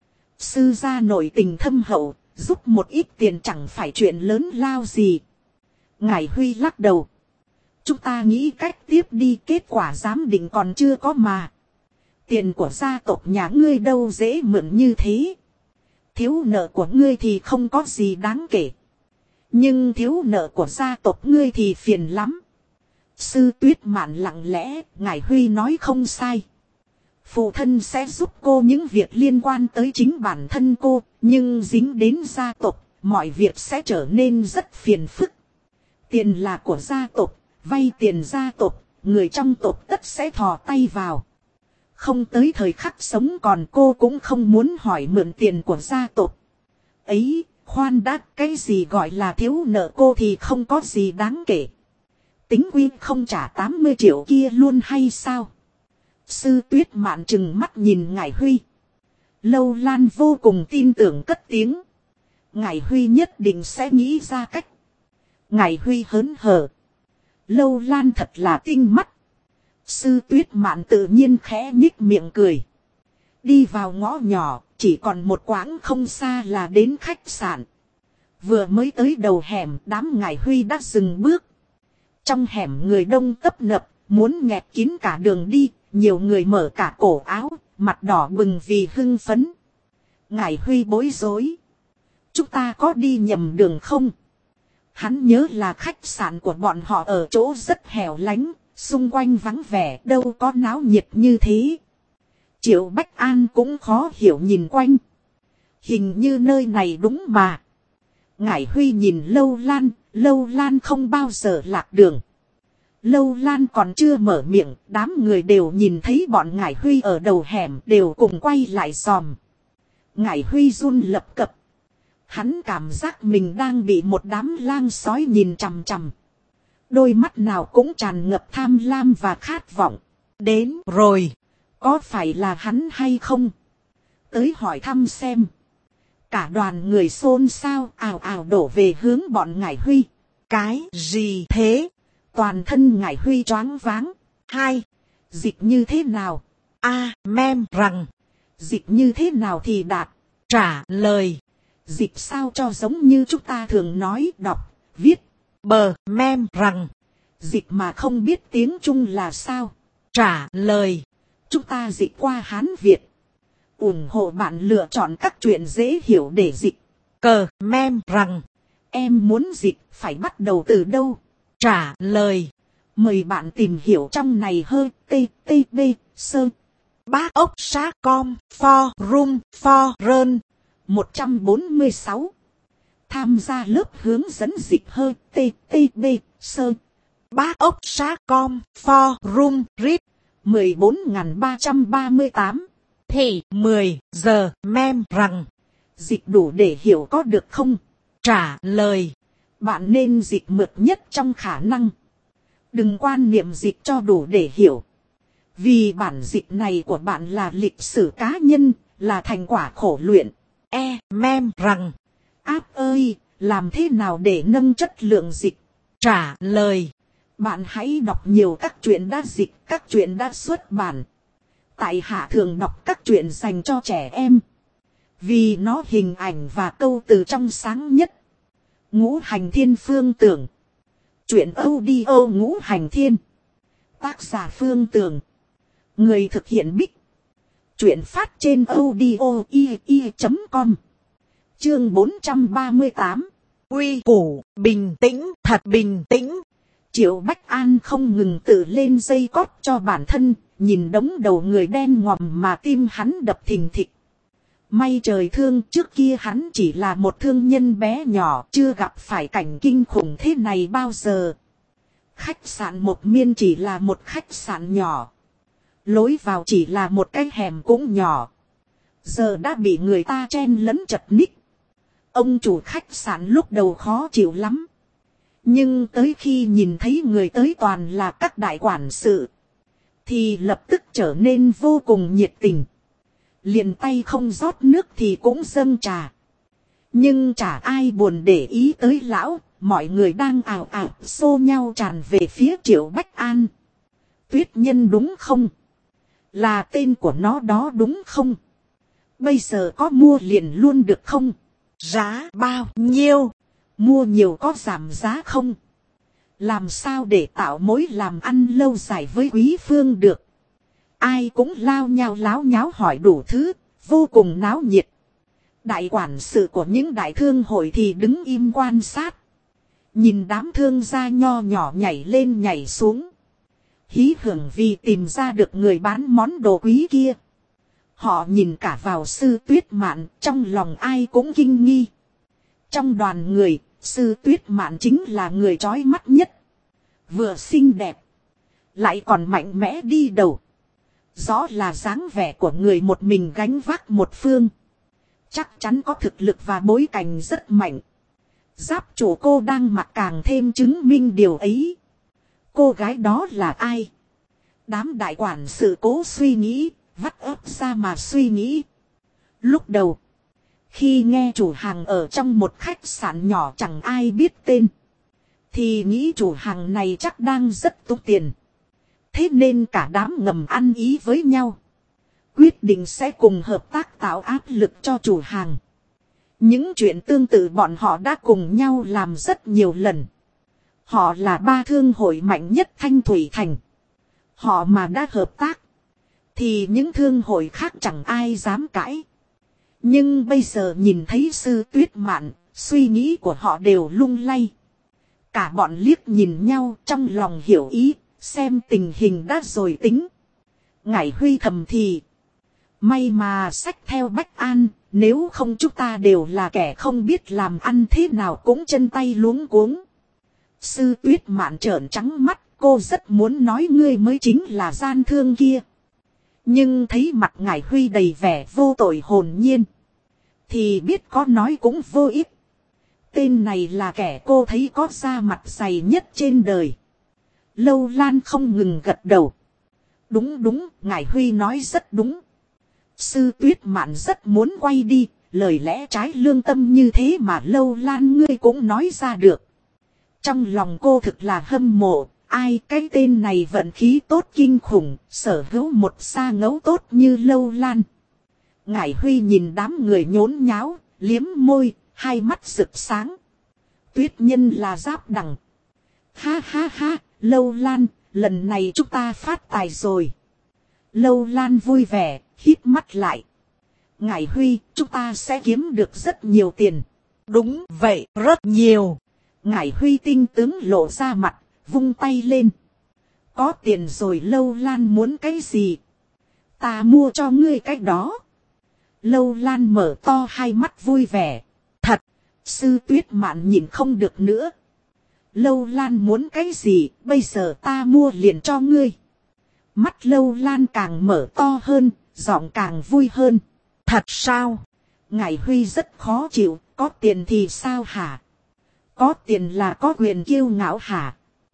Sư gia nội tình thâm hậu, giúp một ít tiền chẳng phải chuyện lớn lao gì. Ngải Huy lắc đầu. Chúng ta nghĩ cách tiếp đi, kết quả giám định còn chưa có mà. Tiền của gia tộc nhà ngươi đâu dễ mượn như thế. Thiếu nợ của ngươi thì không có gì đáng kể. Nhưng thiếu nợ của gia tộc ngươi thì phiền lắm. Sư Tuyết Mạn lặng lẽ, Ngải Huy nói không sai. Phụ thân sẽ giúp cô những việc liên quan tới chính bản thân cô, nhưng dính đến gia tộc, mọi việc sẽ trở nên rất phiền phức. Tiền là của gia tộc, vay tiền gia tộc, người trong tộc tất sẽ thò tay vào. Không tới thời khắc sống còn cô cũng không muốn hỏi mượn tiền của gia tộc. Ấy, khoan đã, cái gì gọi là thiếu nợ cô thì không có gì đáng kể. Tính quy không trả 80 triệu kia luôn hay sao? Sư Tuyết Mạn trừng mắt nhìn Ngải Huy. Lâu Lan vô cùng tin tưởng cất tiếng. Ngải Huy nhất định sẽ nghĩ ra cách. Ngải Huy hớn hở. Lâu Lan thật là tinh mắt. Sư Tuyết Mạn tự nhiên khẽ nhích miệng cười. Đi vào ngõ nhỏ, chỉ còn một quãng không xa là đến khách sạn. Vừa mới tới đầu hẻm, đám Ngải Huy đã dừng bước. Trong hẻm người đông tấp nập, muốn nghẹt kín cả đường đi, nhiều người mở cả cổ áo, mặt đỏ bừng vì hưng phấn. Ngải Huy bối rối. Chúng ta có đi nhầm đường không? Hắn nhớ là khách sạn của bọn họ ở chỗ rất hẻo lánh, xung quanh vắng vẻ, đâu có náo nhiệt như thế. Triệu Bách An cũng khó hiểu nhìn quanh. Hình như nơi này đúng mà. Ngải Huy nhìn Lâu Lan không bao giờ lạc đường. Lâu Lan còn chưa mở miệng, đám người đều nhìn thấy bọn Ngải Huy ở đầu hẻm đều cùng quay lại xòm. Ngải Huy run lập cập. Hắn cảm giác mình đang bị một đám lang sói nhìn chằm chằm. Đôi mắt nào cũng tràn ngập tham lam và khát vọng. Đến rồi, có phải là hắn hay không? Tới hỏi thăm xem. Cả đoàn người xôn xao ào ào đổ về hướng bọn Ngải Huy. Cái gì thế? Toàn thân Ngải Huy choáng váng. Hai, dịch như thế nào? A, mem rằng. Dịch như thế nào thì đạt? Trả lời. Dịch sao cho giống như chúng ta thường nói, đọc, viết. Bờ, mem rằng. Dịch mà không biết tiếng Trung là sao? Trả lời. Chúng ta dịch qua Hán Việt. Ủng hộ bạn lựa chọn các chuyện dễ hiểu để dịch. Cờ, mem rằng. Em muốn dịch phải bắt đầu từ đâu? Trả lời. Mời bạn tìm hiểu trong này hơi TTB sơ. Bác ốc xá com forum forum 146. Tham gia lớp hướng dẫn dịch hơi TTB sơ. Bác ốc xá com forum RIP 14.338. Thì 10 giờ mem rằng. Dịch đủ để hiểu có được không? Trả lời. Bạn nên dịch mượt nhất trong khả năng. Đừng quan niệm dịch cho đủ để hiểu. Vì bản dịch này của bạn là lịch sử cá nhân, là thành quả khổ luyện. Mem rằng. Áp ơi, làm thế nào để nâng chất lượng dịch? Trả lời. Bạn hãy đọc nhiều các truyện đã dịch, các truyện đã xuất bản. Tại hạ thường đọc các truyện dành cho trẻ em. Vì nó hình ảnh và câu từ trong sáng nhất. Ngũ Hành Thiên Phương Tưởng. Truyện audio Ngũ Hành Thiên. Tác giả Phương Tưởng. Người thực hiện Bích. Truyện phát trên audio.com. Chương 438. Uy củ, bình tĩnh, thật bình tĩnh. Triệu Bách An không ngừng tự lên dây cót cho bản thân, nhìn đống đầu người đen ngòm mà tim hắn đập thình thịch. May trời thương, trước kia hắn chỉ là một thương nhân bé nhỏ, chưa gặp phải cảnh kinh khủng thế này bao giờ. Khách sạn Một Miên chỉ là một khách sạn nhỏ. Lối vào chỉ là một cái hẻm cũng nhỏ. Giờ đã bị người ta chen lấn chật ních. Ông chủ khách sạn lúc đầu khó chịu lắm. Nhưng tới khi nhìn thấy người tới toàn là các đại quản sự, thì lập tức trở nên vô cùng nhiệt tình. Liền tay không rót nước thì cũng dâng trà. Nhưng chả ai buồn để ý tới lão, mọi người đang ào ào xô nhau tràn về phía Triệu Bách An. Tuyết Nhân đúng không? Là tên của nó đó đúng không? Bây giờ có mua liền luôn được không? Giá bao nhiêu? Mua nhiều có giảm giá không? Làm sao để tạo mối làm ăn lâu dài với Quý Phương được? Ai cũng lao nhau láo nháo hỏi đủ thứ, vô cùng náo nhiệt. Đại quản sự của những đại thương hội thì đứng im quan sát. Nhìn đám thương gia nho nhỏ nhảy lên nhảy xuống. Hí hưởng vì tìm ra được người bán món đồ quý kia. Họ nhìn cả vào Sư Tuyết Mạn, trong lòng ai cũng kinh nghi. Trong đoàn người, Sư Tuyết Mạn chính là người chói mắt nhất. Vừa xinh đẹp, lại còn mạnh mẽ đi đầu. Rõ là dáng vẻ của người một mình gánh vác một phương. Chắc chắn có thực lực và bối cảnh rất mạnh. Giáp chủ cô đang mặc càng thêm chứng minh điều ấy. Cô gái đó là ai? Đám đại quản sự cố suy nghĩ, vắt óc ra mà suy nghĩ. Lúc đầu, khi nghe chủ hàng ở trong một khách sạn nhỏ chẳng ai biết tên, thì nghĩ chủ hàng này chắc đang rất túng tiền. Thế nên cả đám ngầm ăn ý với nhau, quyết định sẽ cùng hợp tác tạo áp lực cho chủ hàng. Những chuyện tương tự bọn họ đã cùng nhau làm rất nhiều lần. Họ là ba thương hội mạnh nhất Thanh Thủy Thành. Họ mà đã hợp tác, thì những thương hội khác chẳng ai dám cãi. Nhưng bây giờ nhìn thấy Sư Tuyết Mạn, suy nghĩ của họ đều lung lay. Cả bọn liếc nhìn nhau trong lòng hiểu ý, xem tình hình đã rồi tính. Ngải Huy thầm thì. May mà xách theo Bách An, nếu không chúng ta đều là kẻ không biết làm ăn thế nào cũng chân tay luống cuống. Sư Tuyết Mạn trợn trắng mắt, cô rất muốn nói ngươi mới chính là gian thương kia. Nhưng thấy mặt Ngải Huy đầy vẻ vô tội hồn nhiên, thì biết có nói cũng vô ích. Tên này là kẻ cô thấy có da mặt dày nhất trên đời. Lâu Lan không ngừng gật đầu. Đúng, Ngải Huy nói rất đúng. Sư Tuyết Mạn rất muốn quay đi, lời lẽ trái lương tâm như thế mà Lâu Lan ngươi cũng nói ra được. Trong lòng cô thực là hâm mộ, ai cái tên này vận khí tốt kinh khủng, sở hữu một sa ngấu tốt như Lâu Lan. Ngải Huy nhìn đám người nhốn nháo, liếm môi, hai mắt rực sáng. Tuyết nhân là Giáp Đằng. Ha ha ha, Lâu Lan, lần này chúng ta phát tài rồi. Lâu Lan vui vẻ, hít mắt lại. Ngải Huy, chúng ta sẽ kiếm được rất nhiều tiền. Đúng vậy, rất nhiều. Ngải Huy tinh tướng lộ ra mặt, vung tay lên. Có tiền rồi. Lâu Lan muốn cái gì? Ta mua cho ngươi cái đó. Lâu Lan mở to hai mắt vui vẻ. Thật, Sư Tuyết Mạn nhìn không được nữa. Lâu Lan muốn cái gì, bây giờ ta mua liền cho ngươi. Mắt Lâu Lan càng mở to hơn, giọng càng vui hơn. Thật sao? Ngải Huy rất khó chịu, có tiền thì sao hả? Có tiền là có quyền kiêu ngạo hả?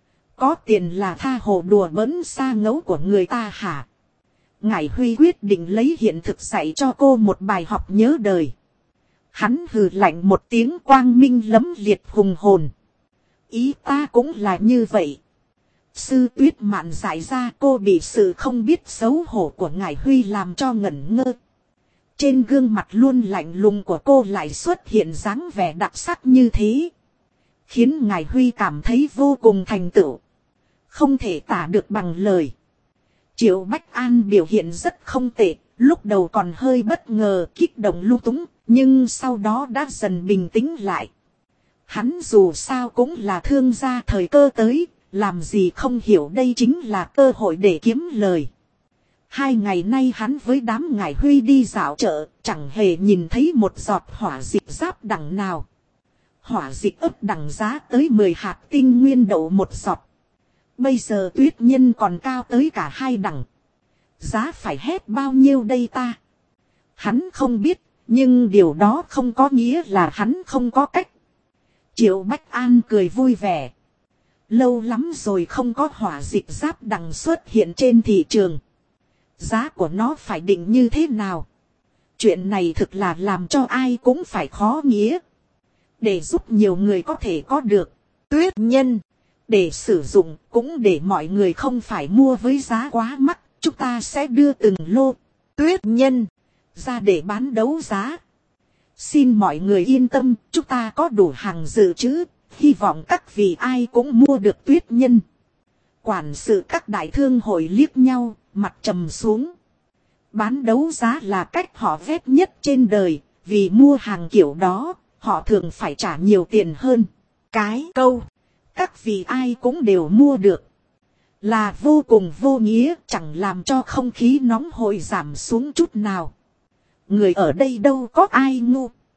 Có tiền là tha hồ đùa bỡn sa ngấu của người ta hả? Ngải Huy quyết định lấy hiện thực dạy cho cô một bài học nhớ đời. Hắn hừ lạnh một tiếng quang minh lẫm liệt hùng hồn. Ý ta cũng là như vậy. Sư Tuyết Mạn giải ra, cô bị sự không biết xấu hổ của Ngải Huy làm cho ngẩn ngơ. Trên gương mặt luôn lạnh lùng của cô lại xuất hiện dáng vẻ đặc sắc như thế, khiến Ngải Huy cảm thấy vô cùng thành tựu, không thể tả được bằng lời. Triệu Bách An biểu hiện rất không tệ, lúc đầu còn hơi bất ngờ kích động lung túng, nhưng sau đó đã dần bình tĩnh lại. Hắn dù sao cũng là thương gia, thời cơ tới, làm gì không hiểu đây chính là cơ hội để kiếm lời. 2 ngày nay hắn với đám Ngải Huy đi dạo chợ, chẳng hề nhìn thấy một giọt hỏa dịch Giáp Đằng nào. Hỏa dịch ấp đằng giá tới 10 hạt tinh nguyên đậu một giọt. Bây giờ Tuyết nhân còn cao tới cả 2 đằng. Giá phải hết bao nhiêu đây ta? Hắn không biết, nhưng điều đó không có nghĩa là hắn không có cách. Triệu Bách An cười vui vẻ. Lâu lắm rồi không có hỏa dịch Giáp Đằng xuất hiện trên thị trường. Giá của nó phải định như thế nào? Chuyện này thực là làm cho ai cũng phải khó nghĩa. Để giúp nhiều người có thể có được Tuyết nhân, để sử dụng, cũng để mọi người không phải mua với giá quá mắc, chúng ta sẽ đưa từng lô Tuyết nhân ra để bán đấu giá. Xin mọi người yên tâm, chúng ta có đủ hàng dự trữ, hy vọng các vị ai cũng mua được Tuyết nhân. Quản sự các đại thương hội liếc nhau, mặt trầm xuống. Bán đấu giá là cách họ ghét nhất trên đời, vì mua hàng kiểu đó, họ thường phải trả nhiều tiền hơn. Cái câu các vị ai cũng đều mua được là vô cùng vô nghĩa, chẳng làm cho không khí nóng hổi giảm xuống chút nào. Người ở đây đâu có ai ngu.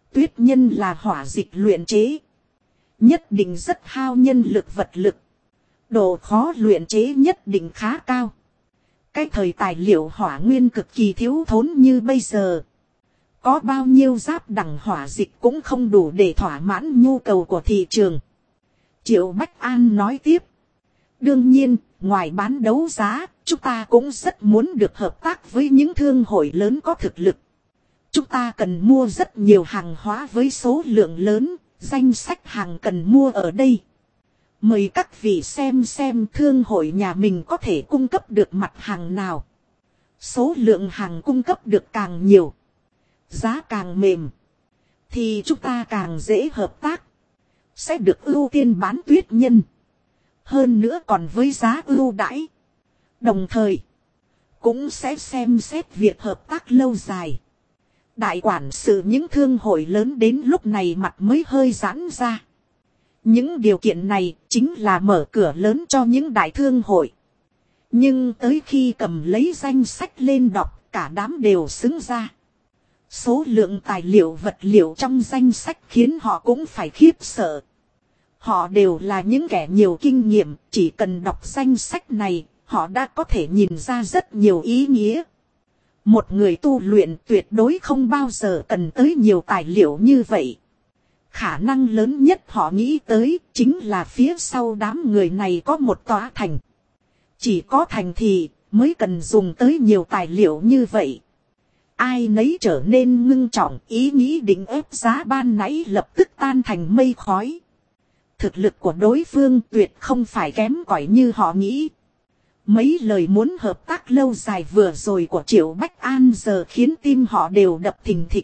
Tuyết nhân là hỏa dịch luyện chế. Nhất định rất hao nhân lực vật lực. Độ khó luyện chế nhất định khá cao. Cái thời tài liệu hỏa nguyên cực kỳ thiếu thốn như bây giờ. Có bao nhiêu giáp đẳng hỏa dịch cũng không đủ để thỏa mãn nhu cầu của thị trường. Triệu Bách An nói tiếp. Đương nhiên, ngoài bán đấu giá, chúng ta cũng rất muốn được hợp tác với những thương hội lớn có thực lực. Chúng ta cần mua rất nhiều hàng hóa với số lượng lớn, danh sách hàng cần mua ở đây. Mời các vị xem thương hội nhà mình có thể cung cấp được mặt hàng nào. Số lượng hàng cung cấp được càng nhiều, giá càng mềm, thì chúng ta càng dễ hợp tác. Sẽ được ưu tiên bán tuyết nhân. Hơn nữa còn với giá ưu đãi. Đồng thời, cũng sẽ xem xét việc hợp tác lâu dài. Đại quản sự những thương hội lớn đến lúc này mặt mới hơi giãn ra. Những điều kiện này chính là mở cửa lớn cho những đại thương hội. Nhưng tới khi cầm lấy danh sách lên đọc, cả đám đều xứng ra. Số lượng tài liệu vật liệu trong danh sách khiến họ cũng phải khiếp sợ. Họ đều là những kẻ nhiều kinh nghiệm, chỉ cần đọc danh sách này, họ đã có thể nhìn ra rất nhiều ý nghĩa. Một người tu luyện tuyệt đối không bao giờ cần tới nhiều tài liệu như vậy. Khả năng lớn nhất họ nghĩ tới chính là phía sau đám người này có một tòa thành. Chỉ có thành thì mới cần dùng tới nhiều tài liệu như vậy. Ai nấy trở nên ngưng trọng, ý nghĩ định ép giá ban nãy lập tức tan thành mây khói. Thực lực của đối phương tuyệt không phải kém cỏi như họ nghĩ. Mấy lời muốn hợp tác lâu dài vừa rồi của Triệu Bách An giờ khiến tim họ đều đập thình thịch.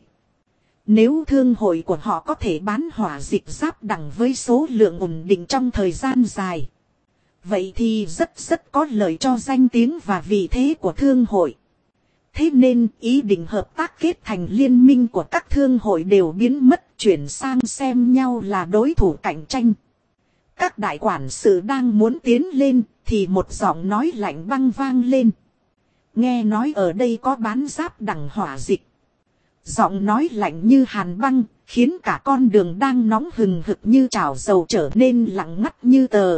Nếu thương hội của họ có thể bán hỏa dịch giáp đẳng với số lượng ổn định trong thời gian dài, vậy thì rất có lợi cho danh tiếng và vị thế của thương hội. Thế nên ý định hợp tác kết thành liên minh của các thương hội đều biến mất, chuyển sang xem nhau là đối thủ cạnh tranh. Các đại quản sự đang muốn tiến lên thì một giọng nói lạnh băng vang lên. Nghe nói ở đây có bán giáp đẳng hỏa dịch. Giọng nói lạnh như hàn băng khiến cả con đường đang nóng hừng hực như chảo dầu trở nên lặng ngắt như tờ.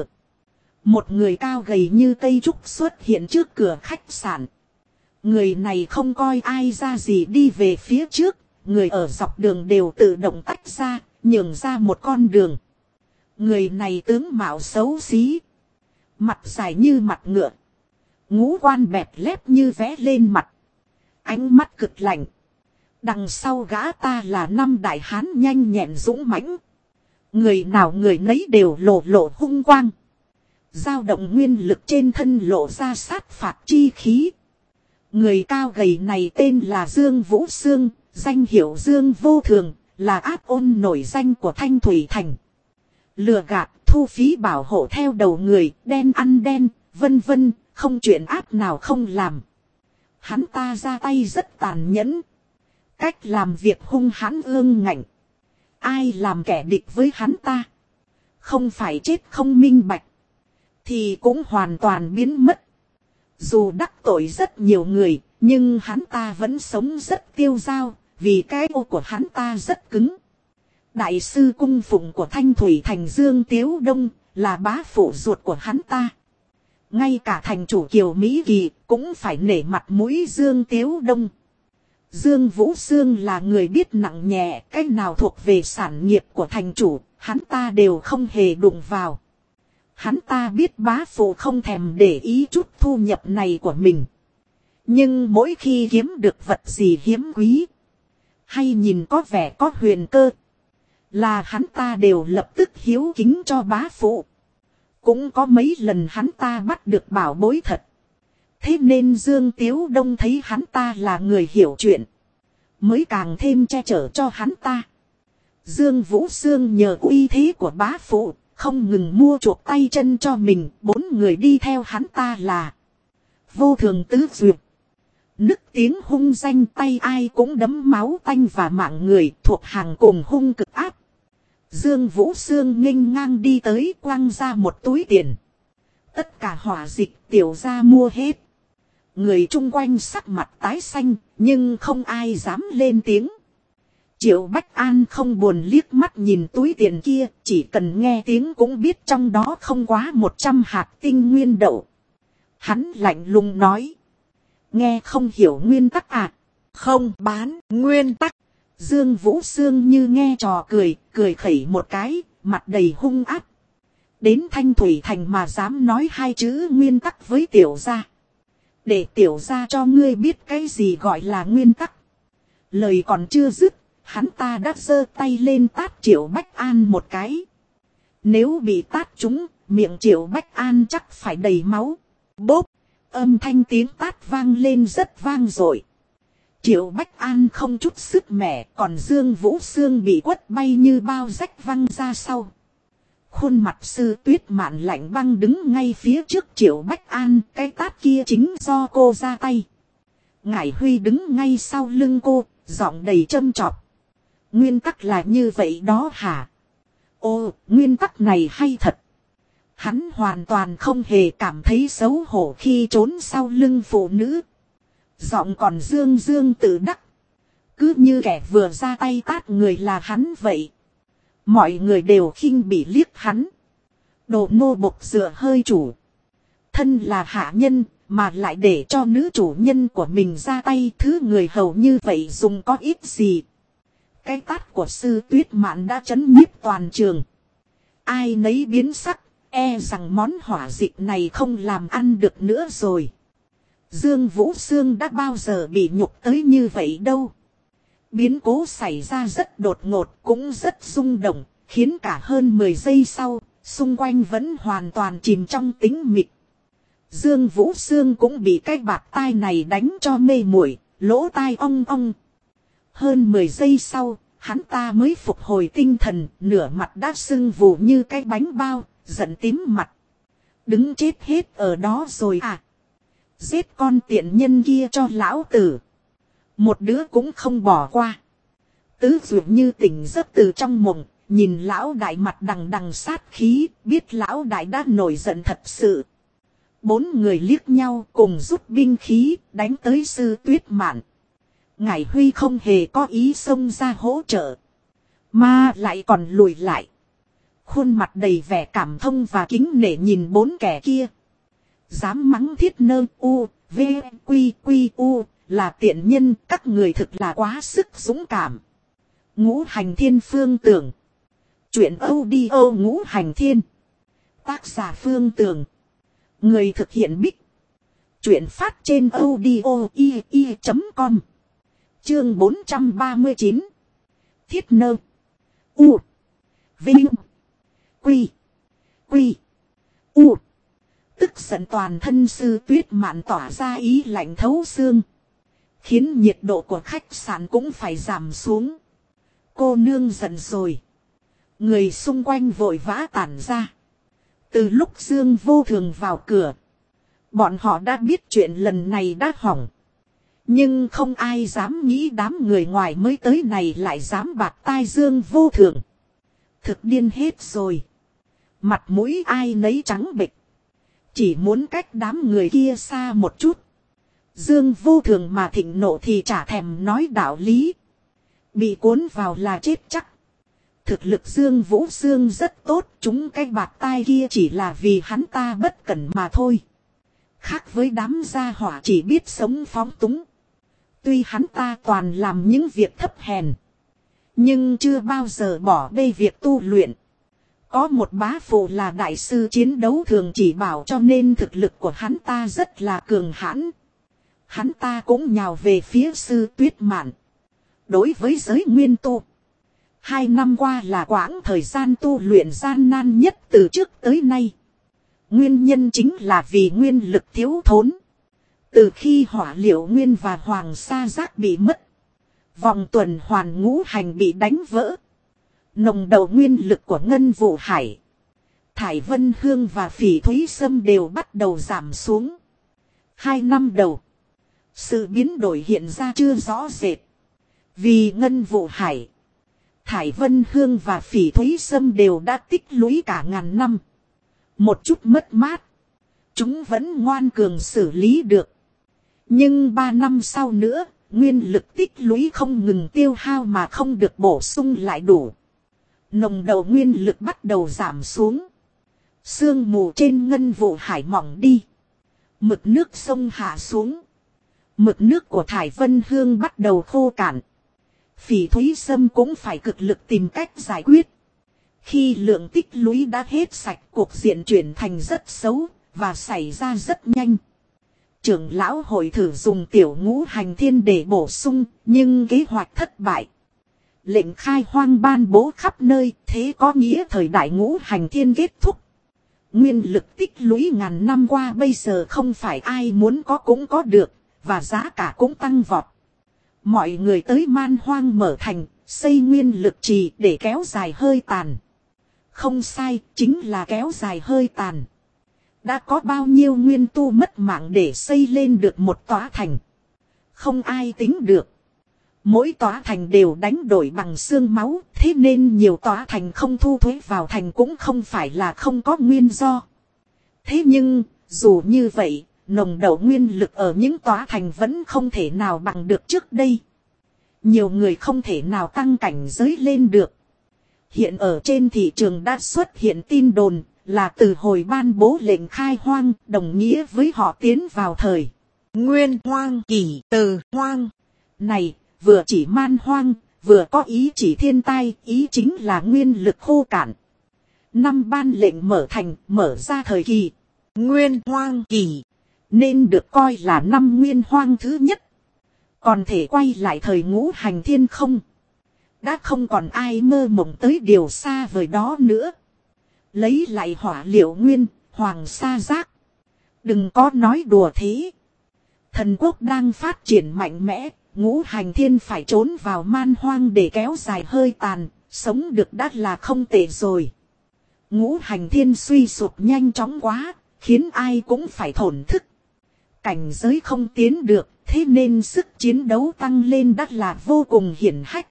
Một người cao gầy như cây trúc xuất hiện trước cửa khách sạn. Người này không coi ai ra gì đi về phía trước. Người ở dọc đường đều tự động tách ra, nhường ra một con đường. Người này tướng mạo xấu xí. Mặt dài như mặt ngựa. Ngũ quan bẹp lép như vẽ lên mặt. Ánh mắt cực lạnh. Đằng sau gã ta là 5 đại hán nhanh nhẹn dũng mãnh. Người nào người nấy đều lộ hung quang. Dao động nguyên lực trên thân lộ ra sát phạt chi khí. Người cao gầy này tên là Dương Vũ Sương, danh hiệu Dương Vô Thường, là ác ôn nổi danh của Thanh Thủy Thành. Lừa gạt, thu phí bảo hộ theo đầu người, đen ăn đen, vân vân, không chuyện ác nào không làm. Hắn ta ra tay rất tàn nhẫn. Cách làm việc hung hãn ương ngạnh. Ai làm kẻ địch với hắn ta, không phải chết không minh bạch, thì cũng hoàn toàn biến mất. Dù đắc tội rất nhiều người, nhưng hắn ta vẫn sống rất tiêu dao, vì cái ô của hắn ta rất cứng. Đại sư cung phụng của Thanh Thủy Thành Dương Tiếu Đông là bá phụ ruột của hắn ta. Ngay cả thành chủ Kiều Mỹ Kỳ cũng phải nể mặt mũi Dương Tiếu Đông. Dương Vũ Sương là người biết nặng nhẹ, cái nào thuộc về sản nghiệp của thành chủ, hắn ta đều không hề đụng vào. Hắn ta biết bá phụ không thèm để ý chút thu nhập này của mình. Nhưng mỗi khi kiếm được vật gì hiếm quý, hay nhìn có vẻ có huyền cơ, là hắn ta đều lập tức hiếu kính cho bá phụ. Cũng có mấy lần hắn ta bắt được bảo bối thật. Thế nên Dương Tiếu Đông thấy hắn ta là người hiểu chuyện, mới càng thêm che chở cho hắn ta. Dương Vũ Sương nhờ uy thế của bá phụ, không ngừng mua chuộc tay chân cho mình. 4 người đi theo hắn ta là Vô Thường Tứ Duyệt. Nức tiếng hung danh, tay ai cũng đấm máu tanh và mạng người, thuộc hàng cùng hung cực áp. Dương Vũ Sương nghênh ngang đi tới, quăng ra một túi tiền. Tất cả hỏa dịch tiểu gia mua hết. Người chung quanh sắc mặt tái xanh, nhưng không ai dám lên tiếng. Triệu Bách An không buồn liếc mắt nhìn túi tiền kia, chỉ cần nghe tiếng cũng biết trong đó không quá 100 hạt tinh nguyên đậu. Hắn lạnh lùng nói. Nghe không hiểu nguyên tắc à? Không bán nguyên tắc. Dương Vũ Sương như nghe trò cười, cười khẩy một cái, mặt đầy hung ác. Đến Thanh Thủy Thành mà dám nói 2 chữ nguyên tắc với tiểu gia. Để tiểu gia cho ngươi biết cái gì gọi là nguyên tắc. Lời còn chưa dứt, hắn ta đã giơ tay lên tát Triệu Bách An một cái. Nếu bị tát trúng, miệng Triệu Bách An chắc phải đầy máu. Bốp, âm thanh tiếng tát vang lên rất vang dội. Triệu Bách An không chút sức mẻ, còn Dương Vũ Sương bị quất bay như bao rách văng ra sau. Khuôn mặt Sư Tuyết Mạn lạnh băng đứng ngay phía trước Triệu Bách An, cái tát kia chính do cô ra tay. Ngải Huy đứng ngay sau lưng cô, giọng đầy châm chọc. Nguyên tắc là như vậy đó hả? Ồ, nguyên tắc này hay thật. Hắn hoàn toàn không hề cảm thấy xấu hổ khi trốn sau lưng phụ nữ. Giọng còn dương dương tự đắc. Cứ như kẻ vừa ra tay tát người là hắn vậy. Mọi người đều khinh bỉ liếc hắn. Đồ nô bộc dựa hơi chủ. Thân là hạ nhân mà lại để cho nữ chủ nhân của mình ra tay, thứ người hầu như vậy dùng có ít gì. Cái tát của Sư Tuyết Mạn đã chấn nhiếp toàn trường. Ai nấy biến sắc, e rằng món hỏa dịch này không làm ăn được nữa rồi. Dương Vũ Sương đã bao giờ bị nhục tới như vậy đâu. Biến cố xảy ra rất đột ngột, cũng rất rung động, khiến cả hơn 10 giây sau, xung quanh vẫn hoàn toàn chìm trong tĩnh mịch. Dương Vũ Sương cũng bị cái bạt tai này đánh cho mê muội, lỗ tai ong ong. Hơn 10 giây sau, hắn ta mới phục hồi tinh thần, nửa mặt đã sưng vù như cái bánh bao, giận tím mặt. Đứng chết hết ở đó rồi à? Giết con tiện nhân kia cho lão tử. Một đứa cũng không bỏ qua. Tứ dụ như tỉnh giấc từ trong mộng, nhìn lão đại mặt đằng đằng sát khí, biết lão đại đã nổi giận thật sự. 4 người liếc nhau cùng rút binh khí, đánh tới Sư Tuyết Mạn. Ngải Huy không hề có ý xông ra hỗ trợ, mà lại còn lùi lại. Khuôn mặt đầy vẻ cảm thông và kính nể nhìn 4 kẻ kia. Dám mắng Thiết Nơ U, V, Quy, Quy, U, là tiện nhân, các người thực là quá sức dũng cảm. Ngũ Hành Thiên Phương Tưởng. Chuyện audio Ngũ Hành Thiên. Tác giả Phương Tưởng. Người thực hiện Bích. Chuyện phát trên audio.com. Chương 439. Thiết Nơ U, Vinh, Quy, Quy, U. Tức giận toàn thân Sư Tuyết Mạn tỏa ra ý lạnh thấu xương, khiến nhiệt độ của khách sạn cũng phải giảm xuống. Cô nương giận rồi. Người xung quanh vội vã tản ra. Từ lúc Dương Vô Thường vào cửa, bọn họ đã biết chuyện lần này đã hỏng. Nhưng không ai dám nghĩ đám người ngoài mới tới này lại dám bạt tai Dương Vô Thường. Thực điên hết rồi. Mặt mũi ai nấy trắng bệch. Chỉ muốn cách đám người kia xa một chút. Dương Vô Thường mà thịnh nộ thì chả thèm nói đạo lý. Bị cuốn vào là chết chắc. Thực lực Dương Vũ Sương rất tốt. Chúng cái bạt tai kia chỉ là vì hắn ta bất cẩn mà thôi. Khác với đám gia hỏa chỉ biết sống phóng túng. Tuy hắn ta toàn làm những việc thấp hèn, nhưng chưa bao giờ bỏ bê việc tu luyện. Có một bá phụ là đại sư chiến đấu thường chỉ bảo, cho nên thực lực của hắn ta rất là cường hãn. Hắn ta cũng nhào về phía Sư Tuyết Mạn. Đối với giới nguyên tu, 2 năm qua là quãng thời gian tu luyện gian nan nhất từ trước tới nay. Nguyên nhân chính là vì nguyên lực thiếu thốn. Từ khi hỏa liệu nguyên và hoàng sa giác bị mất, vòng tuần hoàn ngũ hành bị đánh vỡ. Nồng độ nguyên lực của Ngân Vũ Hải, Thải Vân Hương và Phỉ Thúy Sâm đều bắt đầu giảm xuống. 2 năm đầu, sự biến đổi hiện ra chưa rõ rệt. Vì Ngân Vũ Hải, Thải Vân Hương và Phỉ Thúy Sâm đều đã tích lũy cả ngàn năm. Một chút mất mát, chúng vẫn ngoan cường xử lý được. Nhưng 3 năm sau nữa, nguyên lực tích lũy không ngừng tiêu hao mà không được bổ sung lại đủ. Nồng độ nguyên lực bắt đầu giảm xuống. Sương mù trên ngân vụ hải mỏng đi. Mực nước sông hạ xuống. Mực nước của Thải Vân Hương bắt đầu khô cạn. Phỉ Thúy Sâm cũng phải cực lực tìm cách giải quyết. Khi lượng tích lũy đã hết sạch, cuộc diện chuyển thành rất xấu và xảy ra rất nhanh. Trưởng lão hội thử dùng tiểu ngũ hành thiên để bổ sung, nhưng kế hoạch thất bại. Lệnh khai hoang ban bố khắp nơi, thế có nghĩa thời đại ngũ hành thiên kết thúc. Nguyên lực tích lũy ngàn năm qua bây giờ không phải ai muốn có cũng có được, và giá cả cũng tăng vọt. Mọi người tới Man Hoang mở thành, xây nguyên lực trì để kéo dài hơi tàn. Không sai, chính là kéo dài hơi tàn. Đã có bao nhiêu nguyên tu mất mạng để xây lên được một tòa thành. Không ai tính được. Mỗi tòa thành đều đánh đổi bằng xương máu, thế nên nhiều tòa thành không thu thuế vào thành cũng không phải là không có nguyên do. Thế nhưng, dù như vậy, nồng độ nguyên lực ở những tòa thành vẫn không thể nào bằng được trước đây. Nhiều người không thể nào tăng cảnh giới lên được. Hiện ở trên thị trường đã xuất hiện tin đồn là từ hồi ban bố lệnh khai hoang đồng nghĩa với họ tiến vào thời Nguyên Hoang Kỳ từ hoang. Này, vừa chỉ man hoang, vừa có ý chỉ thiên tai, ý chính là nguyên lực khô cạn. Năm ban lệnh mở thành, mở ra thời kỳ Nguyên Hoang Kỳ, nên được coi là năm nguyên hoang thứ nhất. Còn thể quay lại thời ngũ hành thiên không? Đã không còn ai mơ mộng tới điều xa vời đó nữa. Lấy lại hỏa liệu nguyên, hoàng sa giác. Đừng có nói đùa thế. Thần quốc đang phát triển mạnh mẽ, ngũ hành thiên phải trốn vào man hoang để kéo dài hơi tàn, sống được đã là không tệ rồi. Ngũ hành thiên suy sụp nhanh chóng quá, khiến ai cũng phải thổn thức. Cảnh giới không tiến được, thế nên sức chiến đấu tăng lên đã là vô cùng hiển hách.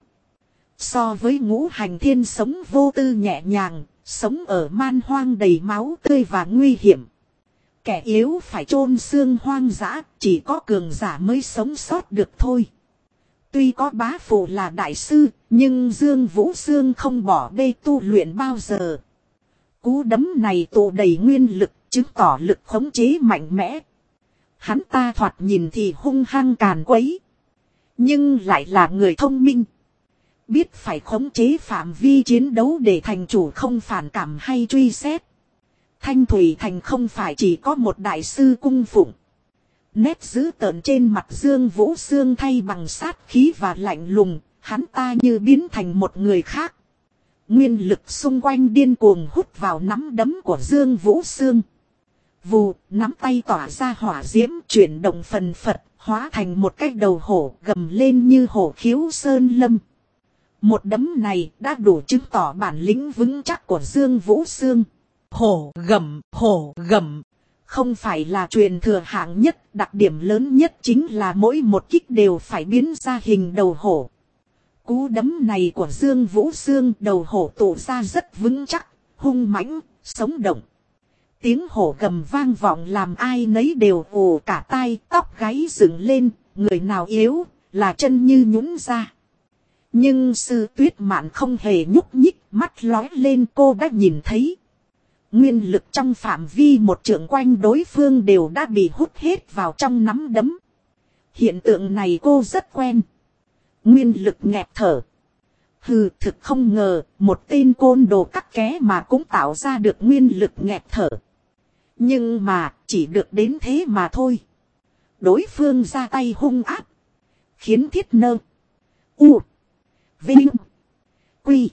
So với ngũ hành thiên sống vô tư nhẹ nhàng, sống ở man hoang đầy máu tươi và nguy hiểm. Kẻ yếu phải chôn xương hoang dã, chỉ có cường giả mới sống sót được thôi. Tuy có bá phụ là đại sư, nhưng Dương Vũ Xương không bỏ bê tu luyện bao giờ. Cú đấm này tụ đầy nguyên lực, chứng tỏ lực khống chế mạnh mẽ. Hắn ta thoạt nhìn thì hung hăng càn quấy, nhưng lại là người thông minh. Biết phải khống chế phạm vi chiến đấu để thành chủ không phản cảm hay truy xét. Thanh Thủy Thành không phải chỉ có một đại sư cung phụng. Nét dữ tợn trên mặt Dương Vũ Xương thay bằng sát khí và lạnh lùng, hắn ta như biến thành một người khác. Nguyên lực xung quanh điên cuồng hút vào nắm đấm của Dương Vũ Xương. Vù, nắm tay tỏa ra hỏa diễm chuyển động phần phật, hóa thành một cái đầu hổ gầm lên như hổ khiếu sơn lâm. Một đấm này đã đủ chứng tỏ bản lĩnh vững chắc của Dương Vũ Xương. Hổ gầm. Không phải là truyền thừa hạng nhất, đặc điểm lớn nhất chính là mỗi một kích đều phải biến ra hình đầu hổ. Cú đấm này của Dương Vũ Xương, đầu hổ tụ ra rất vững chắc, hung mãnh, sống động. Tiếng hổ gầm vang vọng làm ai nấy đều ồ cả tai, tóc gáy dựng lên, người nào yếu là chân như nhũn ra. Nhưng Sư Tuyết Mạn không hề nhúc nhích, mắt lóe lên, cô đã nhìn thấy. Nguyên lực trong phạm vi một trượng quanh đối phương đều đã bị hút hết vào trong nắm đấm. Hiện tượng này cô rất quen. Nguyên lực nghẹt thở. Hừ, thực không ngờ, một tên côn đồ cắt ké mà cũng tạo ra được nguyên lực nghẹt thở. Nhưng mà, chỉ được đến thế mà thôi. Đối phương ra tay hung ác, khiến Thiết Nơ, U, Vinh, Quy,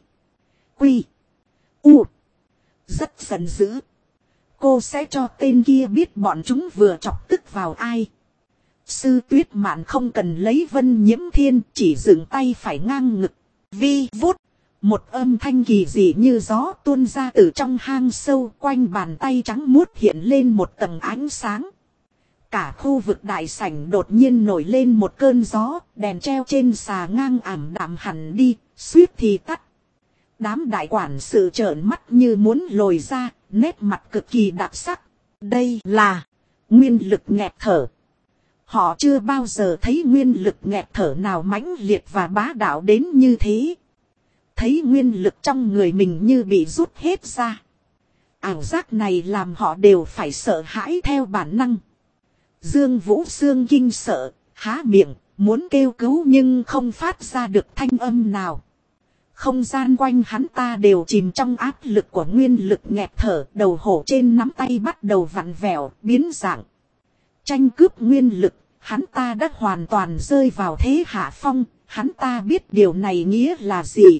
U rất giận dữ. Cô sẽ cho tên kia biết bọn chúng vừa chọc tức vào ai. Sư Tuyết Mạn không cần lấy Vân Nhiễm Thiên, chỉ dừng tay phải ngang ngực. Vi vút, một âm thanh kỳ dị như gió tuôn ra từ trong hang sâu, quanh bàn tay trắng muốt hiện lên một tầng ánh sáng. Cả khu vực đại sảnh đột nhiên nổi lên một cơn gió, đèn treo trên xà ngang ảm đạm hẳn đi, suýt thì tắt. Đám đại quản sự trợn mắt như muốn lồi ra, nét mặt cực kỳ đặc sắc. Đây là nguyên lực nghẹt thở. Họ chưa bao giờ thấy nguyên lực nghẹt thở nào mãnh liệt và bá đạo đến như thế. Thấy nguyên lực trong người mình như bị rút hết ra. Ảo giác này làm họ đều phải sợ hãi theo bản năng. Dương Vũ Xương kinh sợ, há miệng, muốn kêu cứu nhưng không phát ra được thanh âm nào. Không gian quanh hắn ta đều chìm trong áp lực của nguyên lực nghẹt thở, đầu hổ trên nắm tay bắt đầu vặn vẹo, biến dạng. Tranh cướp nguyên lực, hắn ta đã hoàn toàn rơi vào thế hạ phong, hắn ta biết điều này nghĩa là gì.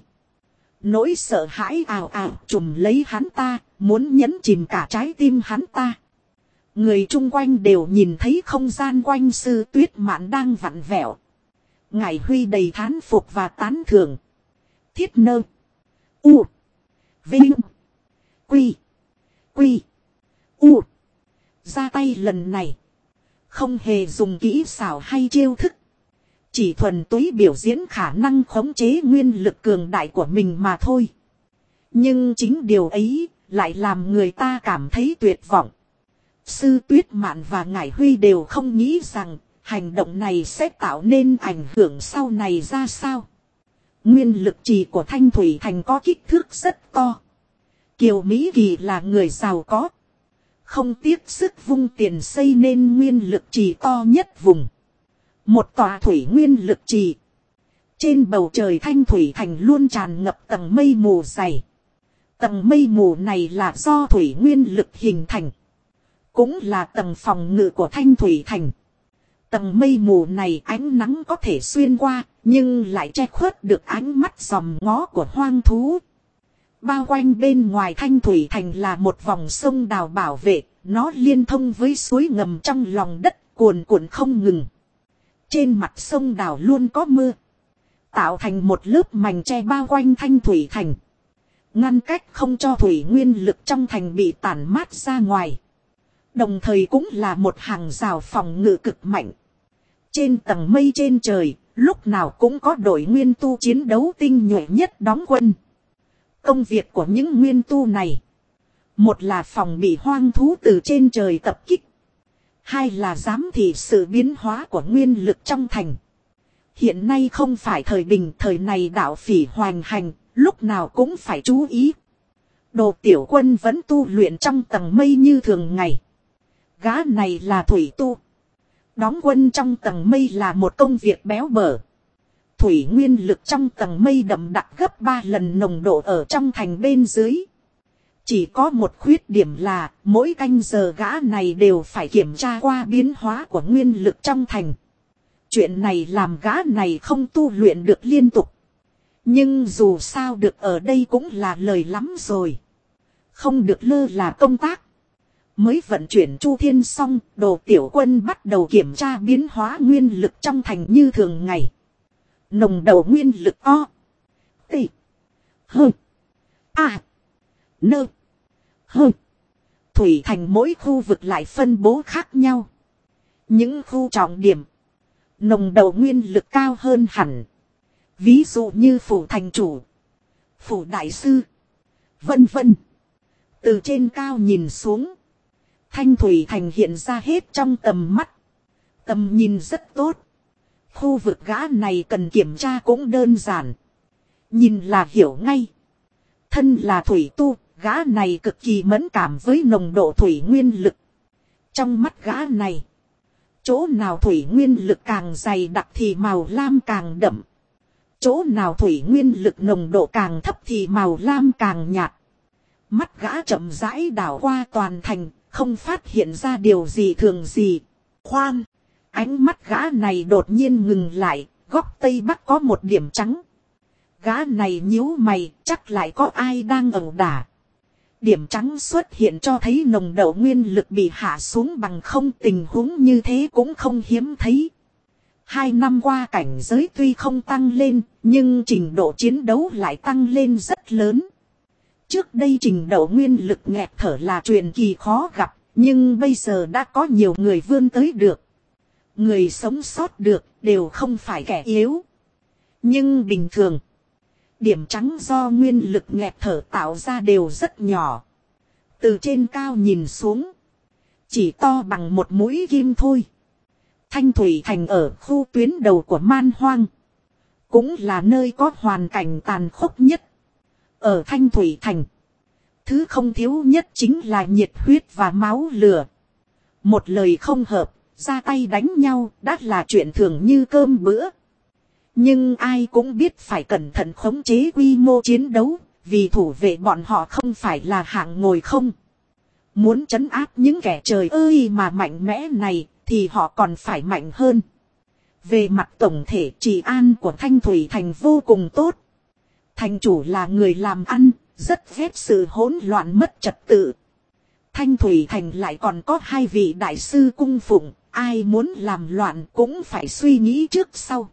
Nỗi sợ hãi ào ào trùm lấy hắn ta, muốn nhấn chìm cả trái tim hắn ta. Người chung quanh đều nhìn thấy không gian quanh Sư Tuyết Mạn đang vặn vẹo. Ngải Huy đầy thán phục và tán thưởng. Thiết Nơ. U. Vinh. Quy. Quy. U. Ra tay lần này. Không hề dùng kỹ xảo hay chiêu thức. Chỉ thuần túy biểu diễn khả năng khống chế nguyên lực cường đại của mình mà thôi. Nhưng chính điều ấy lại làm người ta cảm thấy tuyệt vọng. Sư Tuyết Mạn và Ngải Huy đều không nghĩ rằng hành động này sẽ tạo nên ảnh hưởng sau này ra sao. Nguyên lực trì của Thanh Thủy Thành có kích thước rất to. Kiều Mỹ Kỳ là người giàu có. Không tiếc sức vung tiền xây nên nguyên lực trì to nhất vùng. Một tòa thủy nguyên lực trì. Trên bầu trời Thanh Thủy Thành luôn tràn ngập tầng mây mù dày. Tầng mây mù này là do thủy nguyên lực hình thành. Cũng là tầng phòng ngự của Thanh Thủy Thành. Tầng mây mù này ánh nắng có thể xuyên qua, nhưng lại che khuất được ánh mắt dòm ngó của hoang thú. Bao quanh bên ngoài Thanh Thủy Thành là một vòng sông đào bảo vệ, nó liên thông với suối ngầm trong lòng đất cuồn cuộn không ngừng. Trên mặt sông đào luôn có mưa, tạo thành một lớp mành che bao quanh Thanh Thủy Thành. Ngăn cách không cho thủy nguyên lực trong thành bị tản mát ra ngoài. Đồng thời cũng là một hàng rào phòng ngự cực mạnh. Trên tầng mây trên trời, lúc nào cũng có đội nguyên tu chiến đấu tinh nhuệ nhất đóng quân. Công việc của những nguyên tu này, một là phòng bị hoang thú từ trên trời tập kích, hai là giám thị sự biến hóa của nguyên lực trong thành. Hiện nay không phải thời bình, thời này đạo phỉ hoành hành, lúc nào cũng phải chú ý. Đồ Tiểu Quân vẫn tu luyện trong tầng mây như thường ngày. Gã này là thủy tu. Đóng quân trong tầng mây là một công việc béo bở. Thủy nguyên lực trong tầng mây đậm đặc gấp 3 lần nồng độ ở trong thành bên dưới. Chỉ có một khuyết điểm là mỗi canh giờ gã này đều phải kiểm tra qua biến hóa của nguyên lực trong thành. Chuyện này làm gã này không tu luyện được liên tục. Nhưng dù sao được ở đây cũng là lời lắm rồi. Không được lơ là công tác. Mới vận chuyển Chu Thiên xong, Đồ Tiểu Quân bắt đầu kiểm tra biến hóa nguyên lực trong thành như thường ngày. Nồng độ nguyên lực O. T. H. A. N. H. Thủy thành mỗi khu vực lại phân bố khác nhau. Những khu trọng điểm, nồng độ nguyên lực cao hơn hẳn. Ví dụ như phủ thành chủ, phủ đại sư, vân vân. Từ trên cao nhìn xuống, Thanh Thủy Thành hiện ra hết trong tầm mắt. Tầm nhìn rất tốt. Khu vực gã này cần kiểm tra cũng đơn giản. Nhìn là hiểu ngay. Thân là thủy tu, gã này cực kỳ mẫn cảm với nồng độ thủy nguyên lực. Trong mắt gã này, chỗ nào thủy nguyên lực càng dày đặc thì màu lam càng đậm. Chỗ nào thủy nguyên lực nồng độ càng thấp thì màu lam càng nhạt. Mắt gã chậm rãi đảo qua toàn thành, không phát hiện ra điều gì thường gì. Khoan! Ánh mắt gã này đột nhiên ngừng lại, góc tây bắc có một điểm trắng. Gã này nhíu mày, chắc lại có ai đang ẩu đả. Điểm trắng xuất hiện cho thấy nồng độ nguyên lực bị hạ xuống bằng không, tình huống như thế cũng không hiếm thấy. 2 năm qua cảnh giới tuy không tăng lên, nhưng trình độ chiến đấu lại tăng lên rất lớn. Trước đây trình độ nguyên lực nghẹt thở là truyền kỳ khó gặp, nhưng bây giờ đã có nhiều người vươn tới được. Người sống sót được đều không phải kẻ yếu. Nhưng bình thường, điểm trắng do nguyên lực nghẹt thở tạo ra đều rất nhỏ. Từ trên cao nhìn xuống, chỉ to bằng một mũi kim thôi. Thanh Thủy Thành ở khu tuyến đầu của man hoang. Cũng là nơi có hoàn cảnh tàn khốc nhất. Ở Thanh Thủy Thành. Thứ không thiếu nhất chính là nhiệt huyết và máu lửa. Một lời không hợp, ra tay đánh nhau đã là chuyện thường như cơm bữa. Nhưng ai cũng biết phải cẩn thận khống chế quy mô chiến đấu. Vì thủ vệ bọn họ không phải là hạng ngồi không. Muốn trấn áp những kẻ trời ơi mà mạnh mẽ này thì họ còn phải mạnh hơn. Về mặt tổng thể trị an của Thanh Thủy Thành vô cùng tốt. Thành chủ là người làm ăn, rất ghét sự hỗn loạn mất trật tự. Thanh Thủy Thành lại còn có 2 vị đại sư cung phụng, ai muốn làm loạn cũng phải suy nghĩ trước sau.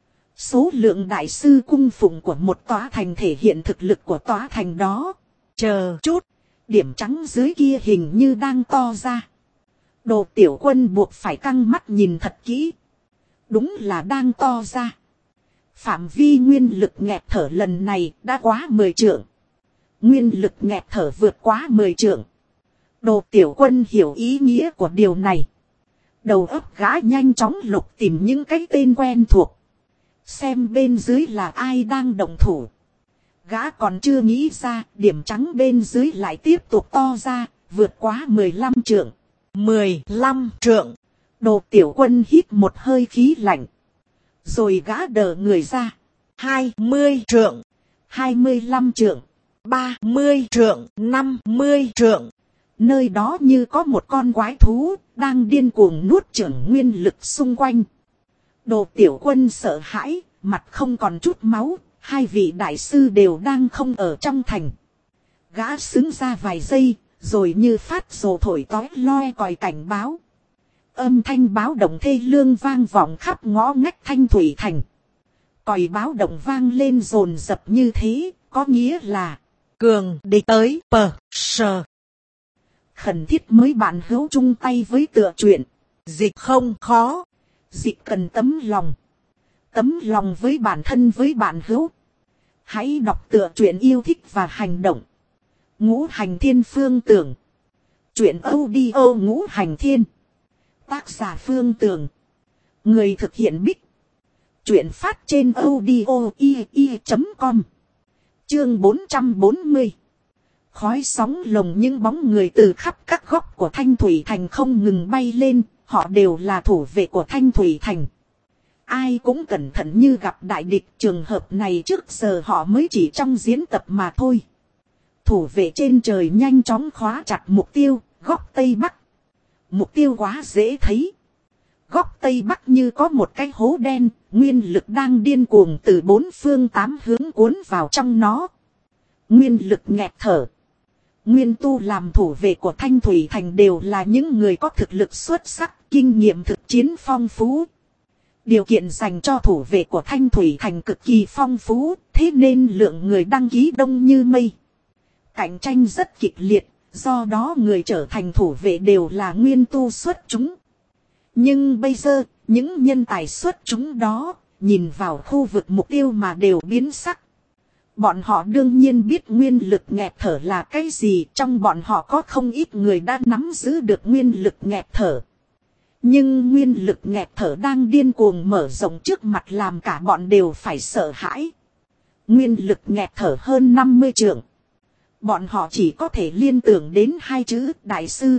Số lượng đại sư cung phụng của một tòa thành thể hiện thực lực của tòa thành đó. Chờ chút, điểm trắng dưới kia hình như đang to ra. Đồ Tiểu Quân buộc phải căng mắt nhìn thật kỹ. Đúng là đang to ra. Phạm vi nguyên lực nghẹt thở lần này đã quá 10 trượng. Nguyên lực nghẹt thở vượt quá 10 trượng. Đồ Tiểu Quân hiểu ý nghĩa của điều này. Đầu óc gã nhanh chóng lục tìm những cái tên quen thuộc. Xem bên dưới là ai đang động thủ. Gã còn chưa nghĩ ra, điểm trắng bên dưới lại tiếp tục to ra, vượt quá 15 trượng. 15 trượng. Đồ Tiểu Quân hít một hơi khí lạnh. Rồi gã đờ người ra. 20 trượng. 25 trượng. 30 trượng. 50 trượng. Nơi đó như có một con quái thú, đang điên cuồng nuốt chửng nguyên lực xung quanh. Đồ Tiểu Quân sợ hãi, mặt không còn chút máu, 2 vị đại sư đều đang không ở trong thành. Gã xứng ra vài giây, rồi như phát rồ thổi tói loe còi cảnh báo. Âm thanh báo động thê lương vang vọng khắp ngõ ngách Thanh Thủy Thành. Còi báo động vang lên dồn dập như thế, có nghĩa là cường địch tới sờ. Khẩn thiết mới bạn hữu chung tay với tựa truyện. Dịch không khó. Dịch cần tấm lòng. Tấm lòng với bản thân với bạn hữu. Hãy đọc tựa truyện yêu thích và hành động. Ngũ Hành Thiên Phương Tưởng. Truyện audio Ngũ Hành Thiên. Tác giả Phương Tưởng. Người thực hiện Bích. Truyện phát trên audio.com. Chương 440. Khói sóng lồng những bóng người từ khắp các góc của Thanh Thủy Thành không ngừng bay lên. Họ đều là thủ vệ của Thanh Thủy Thành. Ai cũng cẩn thận như gặp đại địch, trường hợp này trước giờ họ mới chỉ trong diễn tập mà thôi. Thủ vệ trên trời nhanh chóng khóa chặt mục tiêu, góc Tây Bắc. Mục tiêu quá dễ thấy. Góc Tây Bắc như có một cái hố đen, nguyên lực đang điên cuồng từ 4 phương 8 hướng cuốn vào trong nó. Nguyên lực nghẹt thở. Nguyên tu làm thủ vệ của Thanh Thủy Thành đều là những người có thực lực xuất sắc, kinh nghiệm thực chiến phong phú. Điều kiện dành cho thủ vệ của Thanh Thủy Thành cực kỳ phong phú, thế nên lượng người đăng ký đông như mây. Cạnh tranh rất kịch liệt, do đó người trở thành thủ vệ đều là nguyên tu xuất chúng. Nhưng bây giờ, những nhân tài xuất chúng đó, nhìn vào khu vực mục tiêu mà đều biến sắc. Bọn họ đương nhiên biết nguyên lực nghẹt thở là cái gì, trong bọn họ có không ít người đã nắm giữ được nguyên lực nghẹt thở. Nhưng nguyên lực nghẹt thở đang điên cuồng mở rộng trước mặt làm cả bọn đều phải sợ hãi. Nguyên lực nghẹt thở hơn 50 trượng. Bọn họ chỉ có thể liên tưởng đến 2 chữ đại sư.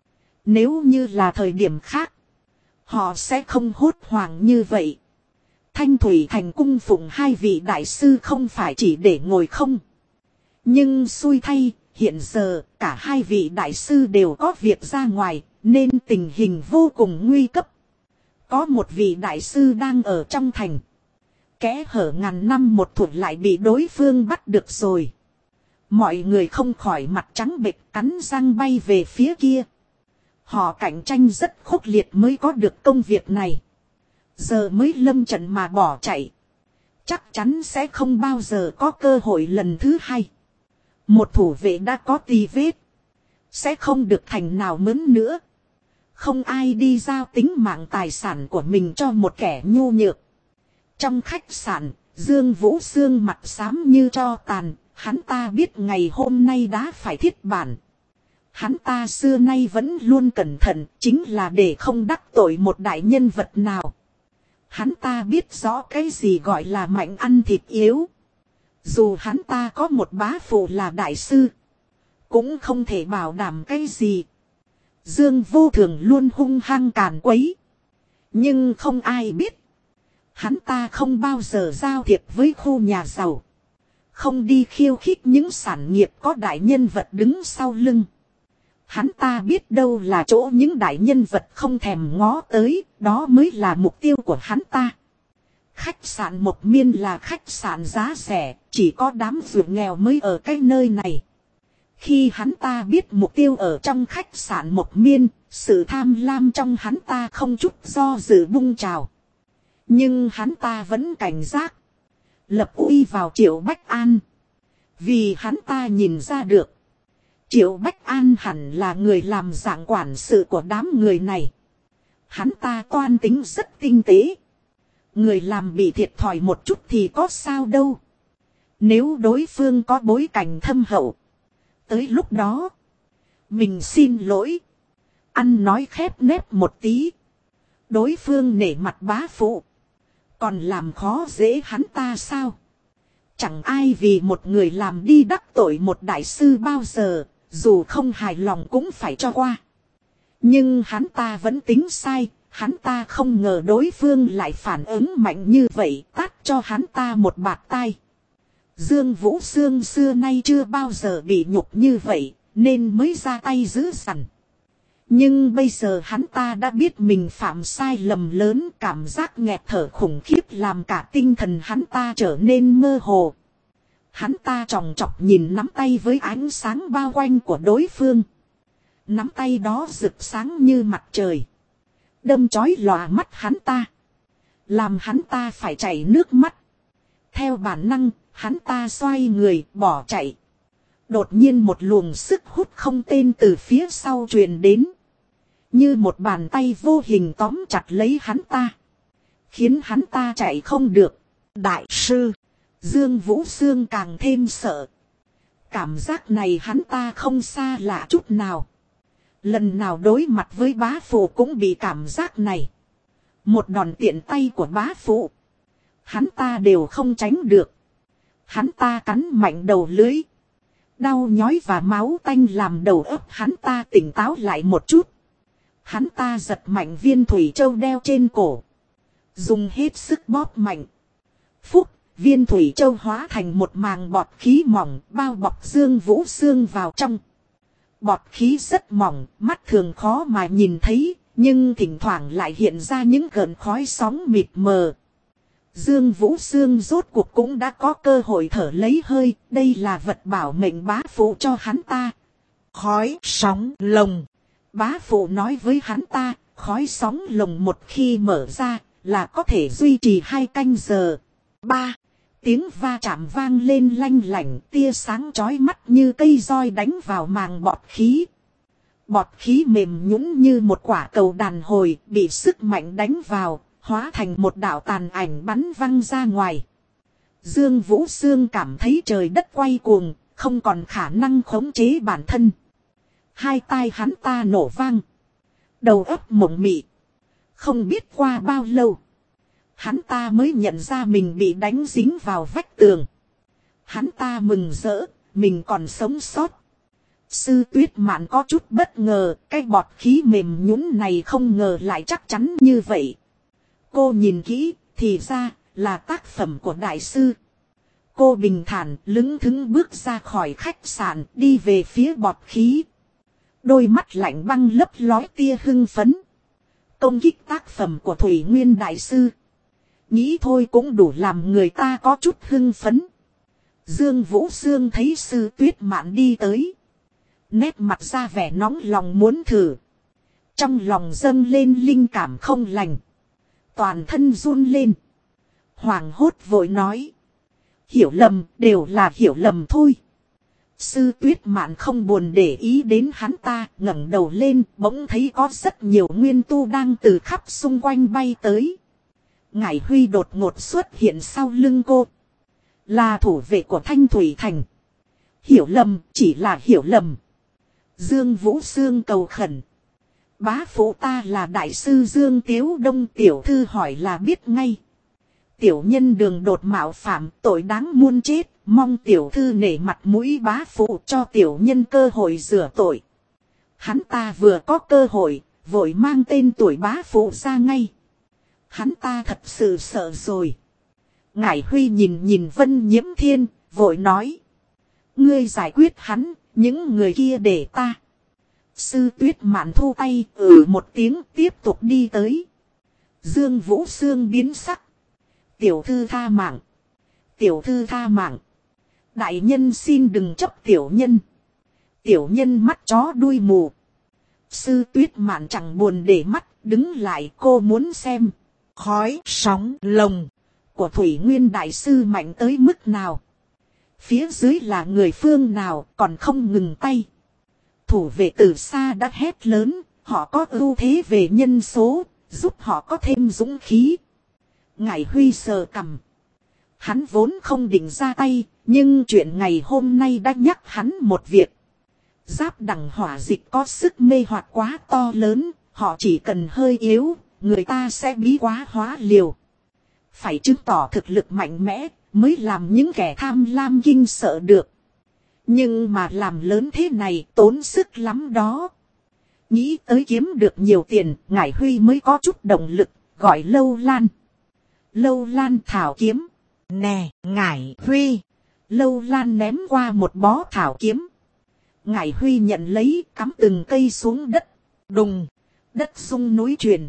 Nếu như là thời điểm khác, họ sẽ không hốt hoảng như vậy. Thanh Thủy Thành cung phụng 2 vị đại sư không phải chỉ để ngồi không. Nhưng xui thay, hiện giờ cả 2 vị đại sư đều có việc ra ngoài, nên tình hình vô cùng nguy cấp. Có một vị đại sư đang ở trong thành. Kẽ hở ngàn năm một thủa lại bị đối phương bắt được rồi. Mọi người không khỏi mặt trắng bệch cắn răng bay về phía kia. Họ cạnh tranh rất khốc liệt mới có được công việc này. Giờ mới lâm trận mà bỏ chạy. Chắc chắn sẽ không bao giờ có cơ hội lần thứ 2. Một thủ vệ đã có tì vết. Sẽ không được thành nào mướn nữa. Không ai đi giao tính mạng tài sản của mình cho một kẻ nhu nhược. Trong khách sạn, Dương Vũ Sương mặt xám như tro tàn. Hắn ta biết ngày hôm nay đã phải thiết bản. Hắn ta xưa nay vẫn luôn cẩn thận, chính là để không đắc tội một đại nhân vật nào. Hắn ta biết rõ cái gì gọi là mạnh ăn thịt yếu. Dù hắn ta có một bá phụ là đại sư, cũng không thể bảo đảm cái gì. Dương Vô Thường luôn hung hăng càn quấy. Nhưng không ai biết. Hắn ta không bao giờ giao thiệp với khu nhà giàu. Không đi khiêu khích những sản nghiệp có đại nhân vật đứng sau lưng. Hắn ta biết đâu là chỗ những đại nhân vật không thèm ngó tới, đó mới là mục tiêu của hắn ta. Khách sạn Mộc Miên là khách sạn giá rẻ, chỉ có đám ruột nghèo mới ở cái nơi này. Khi hắn ta biết mục tiêu ở trong khách sạn Mộc Miên, sự tham lam trong hắn ta không chút do dự bung trào. Nhưng hắn ta vẫn cảnh giác. Lập uy vào Triệu Bách An. Vì hắn ta nhìn ra được. Triệu Bách An hẳn là người làm dạng quản sự của đám người này. Hắn ta toan tính rất tinh tế. Người làm bị thiệt thòi một chút thì có sao đâu. Nếu đối phương có bối cảnh thâm hậu. Tới lúc đó. Mình xin lỗi. Ăn nói khép nép một tí. Đối phương nể mặt bá phụ. Còn làm khó dễ hắn ta sao? Chẳng ai vì một người làm đi đắc tội một đại sư bao giờ. Dù không hài lòng cũng phải cho qua. Nhưng hắn ta vẫn tính sai. Hắn ta không ngờ đối phương lại phản ứng mạnh như vậy. Tát cho hắn ta một bạt tai. Dương Vũ Sương xưa nay chưa bao giờ bị nhục như vậy. Nên mới ra tay dữ dằn. Nhưng bây giờ hắn ta đã biết mình phạm sai lầm lớn. Cảm giác nghẹt thở khủng khiếp làm cả tinh thần hắn ta trở nên mơ hồ. Hắn ta tròng trọc nhìn nắm tay với ánh sáng bao quanh của đối phương. Nắm tay đó rực sáng như mặt trời. Đâm chói lòa mắt hắn ta. Làm hắn ta phải chảy nước mắt. Theo bản năng, hắn ta xoay người bỏ chạy. Đột nhiên một luồng sức hút không tên từ phía sau truyền đến. Như một bàn tay vô hình tóm chặt lấy hắn ta. Khiến hắn ta chạy không được. Đại sư. Dương Vũ Sương càng thêm sợ. Cảm giác này hắn ta không xa lạ chút nào. Lần nào đối mặt với bá phụ cũng bị cảm giác này. Một đòn tiện tay của bá phụ. Hắn ta đều không tránh được. Hắn ta cắn mạnh đầu lưới. Đau nhói và máu tanh làm đầu óc hắn ta tỉnh táo lại một chút. Hắn ta giật mạnh viên thủy châu đeo trên cổ. Dùng hết sức bóp mạnh. Phúc, viên thủy châu hóa thành một màng bọt khí mỏng bao bọc Dương Vũ Sương vào trong. Bọt khí rất mỏng, mắt thường khó mà nhìn thấy, nhưng thỉnh thoảng lại hiện ra những gợn khói sóng mịt mờ. Dương Vũ Sương rốt cuộc cũng đã có cơ hội thở lấy hơi, đây là vật bảo mệnh bá phụ cho hắn ta. Khói sóng lồng. Bá phụ nói với hắn ta, khói sóng lồng một khi mở ra là có thể duy trì 2 canh giờ. 3. Tiếng va chạm vang lên lanh lảnh, tia sáng chói mắt như cây roi đánh vào màng bọt khí. Bọt khí mềm nhũn như một quả cầu đàn hồi, bị sức mạnh đánh vào, hóa thành một đạo tàn ảnh bắn văng ra ngoài. Dương Vũ Sương cảm thấy trời đất quay cuồng, không còn khả năng khống chế bản thân. Hai tai hắn ta nổ vang. Đầu óc mộng mị. Không biết qua bao lâu. Hắn ta mới nhận ra mình bị đánh dính vào vách tường. Hắn ta mừng rỡ, mình còn sống sót. Sư Tuyết Mạn có chút bất ngờ, cái bọt khí mềm nhũn này không ngờ lại chắc chắn như vậy. Cô nhìn kỹ, thì ra là tác phẩm của đại sư. Cô bình thản lững thững bước ra khỏi khách sạn, đi về phía bọt khí. Đôi mắt lạnh băng lấp lói tia hưng phấn. Công kích tác phẩm của Thủy Nguyên đại sư. Nghĩ thôi cũng đủ làm người ta có chút hưng phấn. Dương Vũ Sương thấy Sư Tuyết Mạn đi tới. Nét mặt ra vẻ nóng lòng muốn thử. Trong lòng dâng lên linh cảm không lành. Toàn thân run lên. Hoảng hốt vội nói. Hiểu lầm, đều là hiểu lầm thôi. Sư Tuyết Mạn không buồn để ý đến hắn ta, ngẩng đầu lên, bỗng thấy có rất nhiều nguyên tu đang từ khắp xung quanh bay tới. Ngải Huy đột ngột xuất hiện sau lưng cô. Là thủ vệ của Thanh Thủy Thành. Hiểu lầm, chỉ là hiểu lầm. Dương Vũ Sương cầu khẩn. Bá phụ ta là đại sư Dương Tiếu Đông, tiểu thư hỏi là biết ngay. Tiểu nhân đường đột mạo phạm, tội đáng muôn chết, mong tiểu thư nể mặt mũi bá phụ cho tiểu nhân cơ hội rửa tội. Hắn ta vừa có cơ hội, vội mang tên tuổi bá phụ ra ngay. Hắn ta thật sự sợ rồi. Ngải Huy nhìn Vân Nhiễm Thiên, vội nói. Ngươi giải quyết hắn, những người kia để ta. Sư Tuyết Mạn thu tay, một tiếng tiếp tục đi tới. Dương Vũ Sương biến sắc. Tiểu thư tha mạng. Tiểu thư tha mạng. Đại nhân xin đừng chấp tiểu nhân. Tiểu nhân mắt chó đuôi mù. Sư Tuyết Mạn chẳng buồn để mắt, đứng lại, cô muốn xem. Khói, sóng, lồng của Thủy Nguyên Đại Sư mạnh tới mức nào. Phía dưới là người phương nào còn không ngừng tay. Thủ vệ từ xa đã hét lớn, họ có ưu thế về nhân số, giúp họ có thêm dũng khí. Ngải Huy sờ cằm. Hắn vốn không định ra tay, nhưng chuyện ngày hôm nay đã nhắc hắn một việc. Giáp đẳng hỏa dịch có sức mê hoặc quá to lớn, họ chỉ cần hơi yếu, người ta sẽ bí quá hóa liều. Phải chứng tỏ thực lực mạnh mẽ, mới làm những kẻ tham lam kinh sợ được. Nhưng mà làm lớn thế này tốn sức lắm đó. Nghĩ tới kiếm được nhiều tiền, Ngải Huy mới có chút động lực, gọi Lâu Lan. Lâu Lan thảo kiếm. Nè, Ngải Huy. Lâu Lan ném qua một bó thảo kiếm. Ngải Huy nhận lấy, cắm từng cây xuống đất. Đùng, đất rung núi chuyển.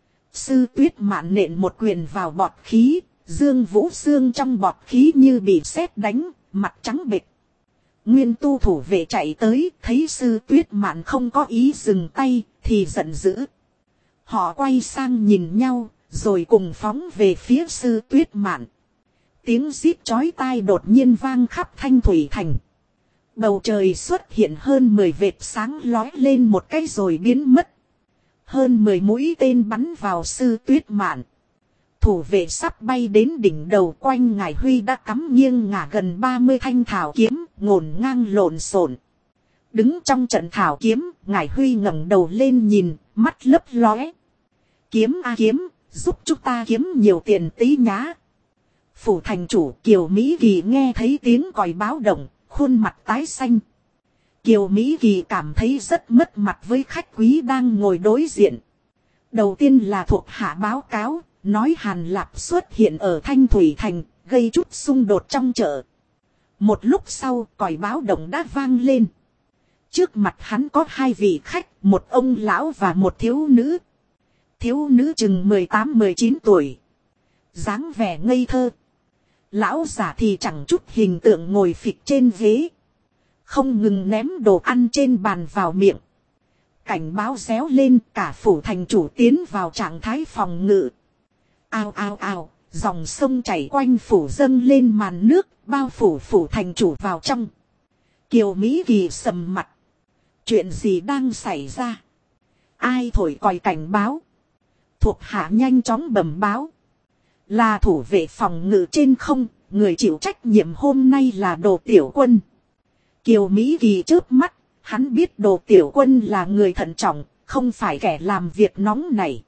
Sư Tuyết Mạn nện một quyền vào bọt khí, Dương Vũ Sương trong bọt khí như bị sét đánh, mặt trắng bệch. Nguyên tu thủ vệ chạy tới, thấy Sư Tuyết Mạn không có ý dừng tay, thì giận dữ. Họ quay sang nhìn nhau, rồi cùng phóng về phía Sư Tuyết Mạn. Tiếng rít chói tai đột nhiên vang khắp Thanh Thủy Thành. Bầu trời xuất hiện hơn 10 vệt sáng lói lên một cái rồi biến mất. Hơn 10 mũi tên bắn vào Sư Tuyết Mạn. Thủ vệ sắp bay đến đỉnh đầu, quanh Ngải Huy đã cắm nghiêng ngả gần 30 thanh thảo kiếm, ngổn ngang lộn xộn. Đứng trong trận thảo kiếm, Ngải Huy ngẩng đầu lên nhìn, mắt lấp lóe. Kiếm a kiếm, giúp chúng ta kiếm nhiều tiền tí nhá. Phủ thành chủ Kiều Mỹ Kỳ nghe thấy tiếng còi báo động, khuôn mặt tái xanh. Kiều Mỹ Kỳ cảm thấy rất mất mặt với khách quý đang ngồi đối diện. Đầu tiên là thuộc hạ báo cáo, nói Hàn Lạp xuất hiện ở Thanh Thủy Thành, gây chút xung đột trong chợ. Một lúc sau, còi báo động đã vang lên. Trước mặt hắn có hai vị khách, một ông lão và một thiếu nữ. Thiếu nữ chừng 18-19 tuổi. Dáng vẻ ngây thơ. Lão già thì chẳng chút hình tượng ngồi phịch trên ghế. Không ngừng ném đồ ăn trên bàn vào miệng. Cảnh báo réo lên, cả phủ thành chủ tiến vào trạng thái phòng ngự. Ao ao ao, dòng sông chảy quanh phủ dâng lên màn nước, bao phủ thành chủ vào trong. Kiều Mỹ Kỳ sầm mặt. Chuyện gì đang xảy ra? Ai thổi còi cảnh báo? Thuộc hạ nhanh chóng bẩm báo. Là thủ vệ phòng ngự trên không, người chịu trách nhiệm hôm nay là Đồ Tiểu Quân. Kiều Mỹ Kỳ chớp mắt, hắn biết Đồ Tiểu Quân là người thận trọng, không phải kẻ làm việc nóng nảy.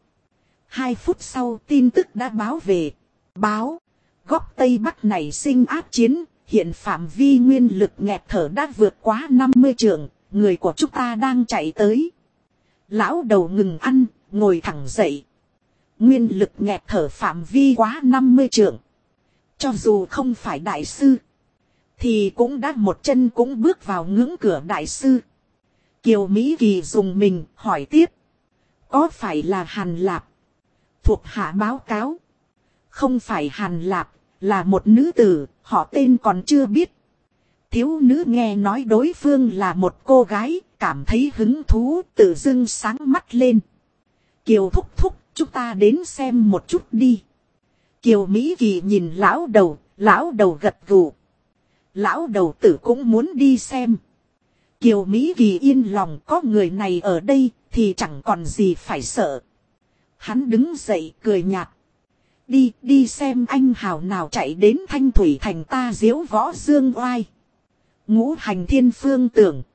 2 phút sau tin tức đã báo về. Báo, góc Tây Bắc này sinh ác chiến, hiện phạm vi nguyên lực nghẹt thở đã vượt quá 50 trượng, người của chúng ta đang chạy tới. Lão đầu ngừng ăn, ngồi thẳng dậy. Nguyên lực nghẹt thở phạm vi quá 50 trượng. Cho dù không phải đại sư, thì cũng đã một chân cũng bước vào ngưỡng cửa đại sư. Kiều Mỹ Kỳ dùng mình hỏi tiếp. Có phải là Hàn Lạp? Thuộc hạ báo cáo. Không phải Hàn Lạp, là một nữ tử, họ tên còn chưa biết. Thiếu nữ nghe nói đối phương là một cô gái, cảm thấy hứng thú, tự dưng sáng mắt lên. Kiều thúc thúc, chúng ta đến xem một chút đi. Kiều Mỹ Kỳ nhìn lão đầu gật gù. Lão đầu tử cũng muốn đi xem. Kiều Mỹ Kỳ yên lòng, có người này ở đây thì chẳng còn gì phải sợ. Hắn đứng dậy cười nhạt. Đi xem anh hào nào chạy đến Thanh Thủy Thành ta diếu võ dương oai. Ngũ hành thiên phương tưởng.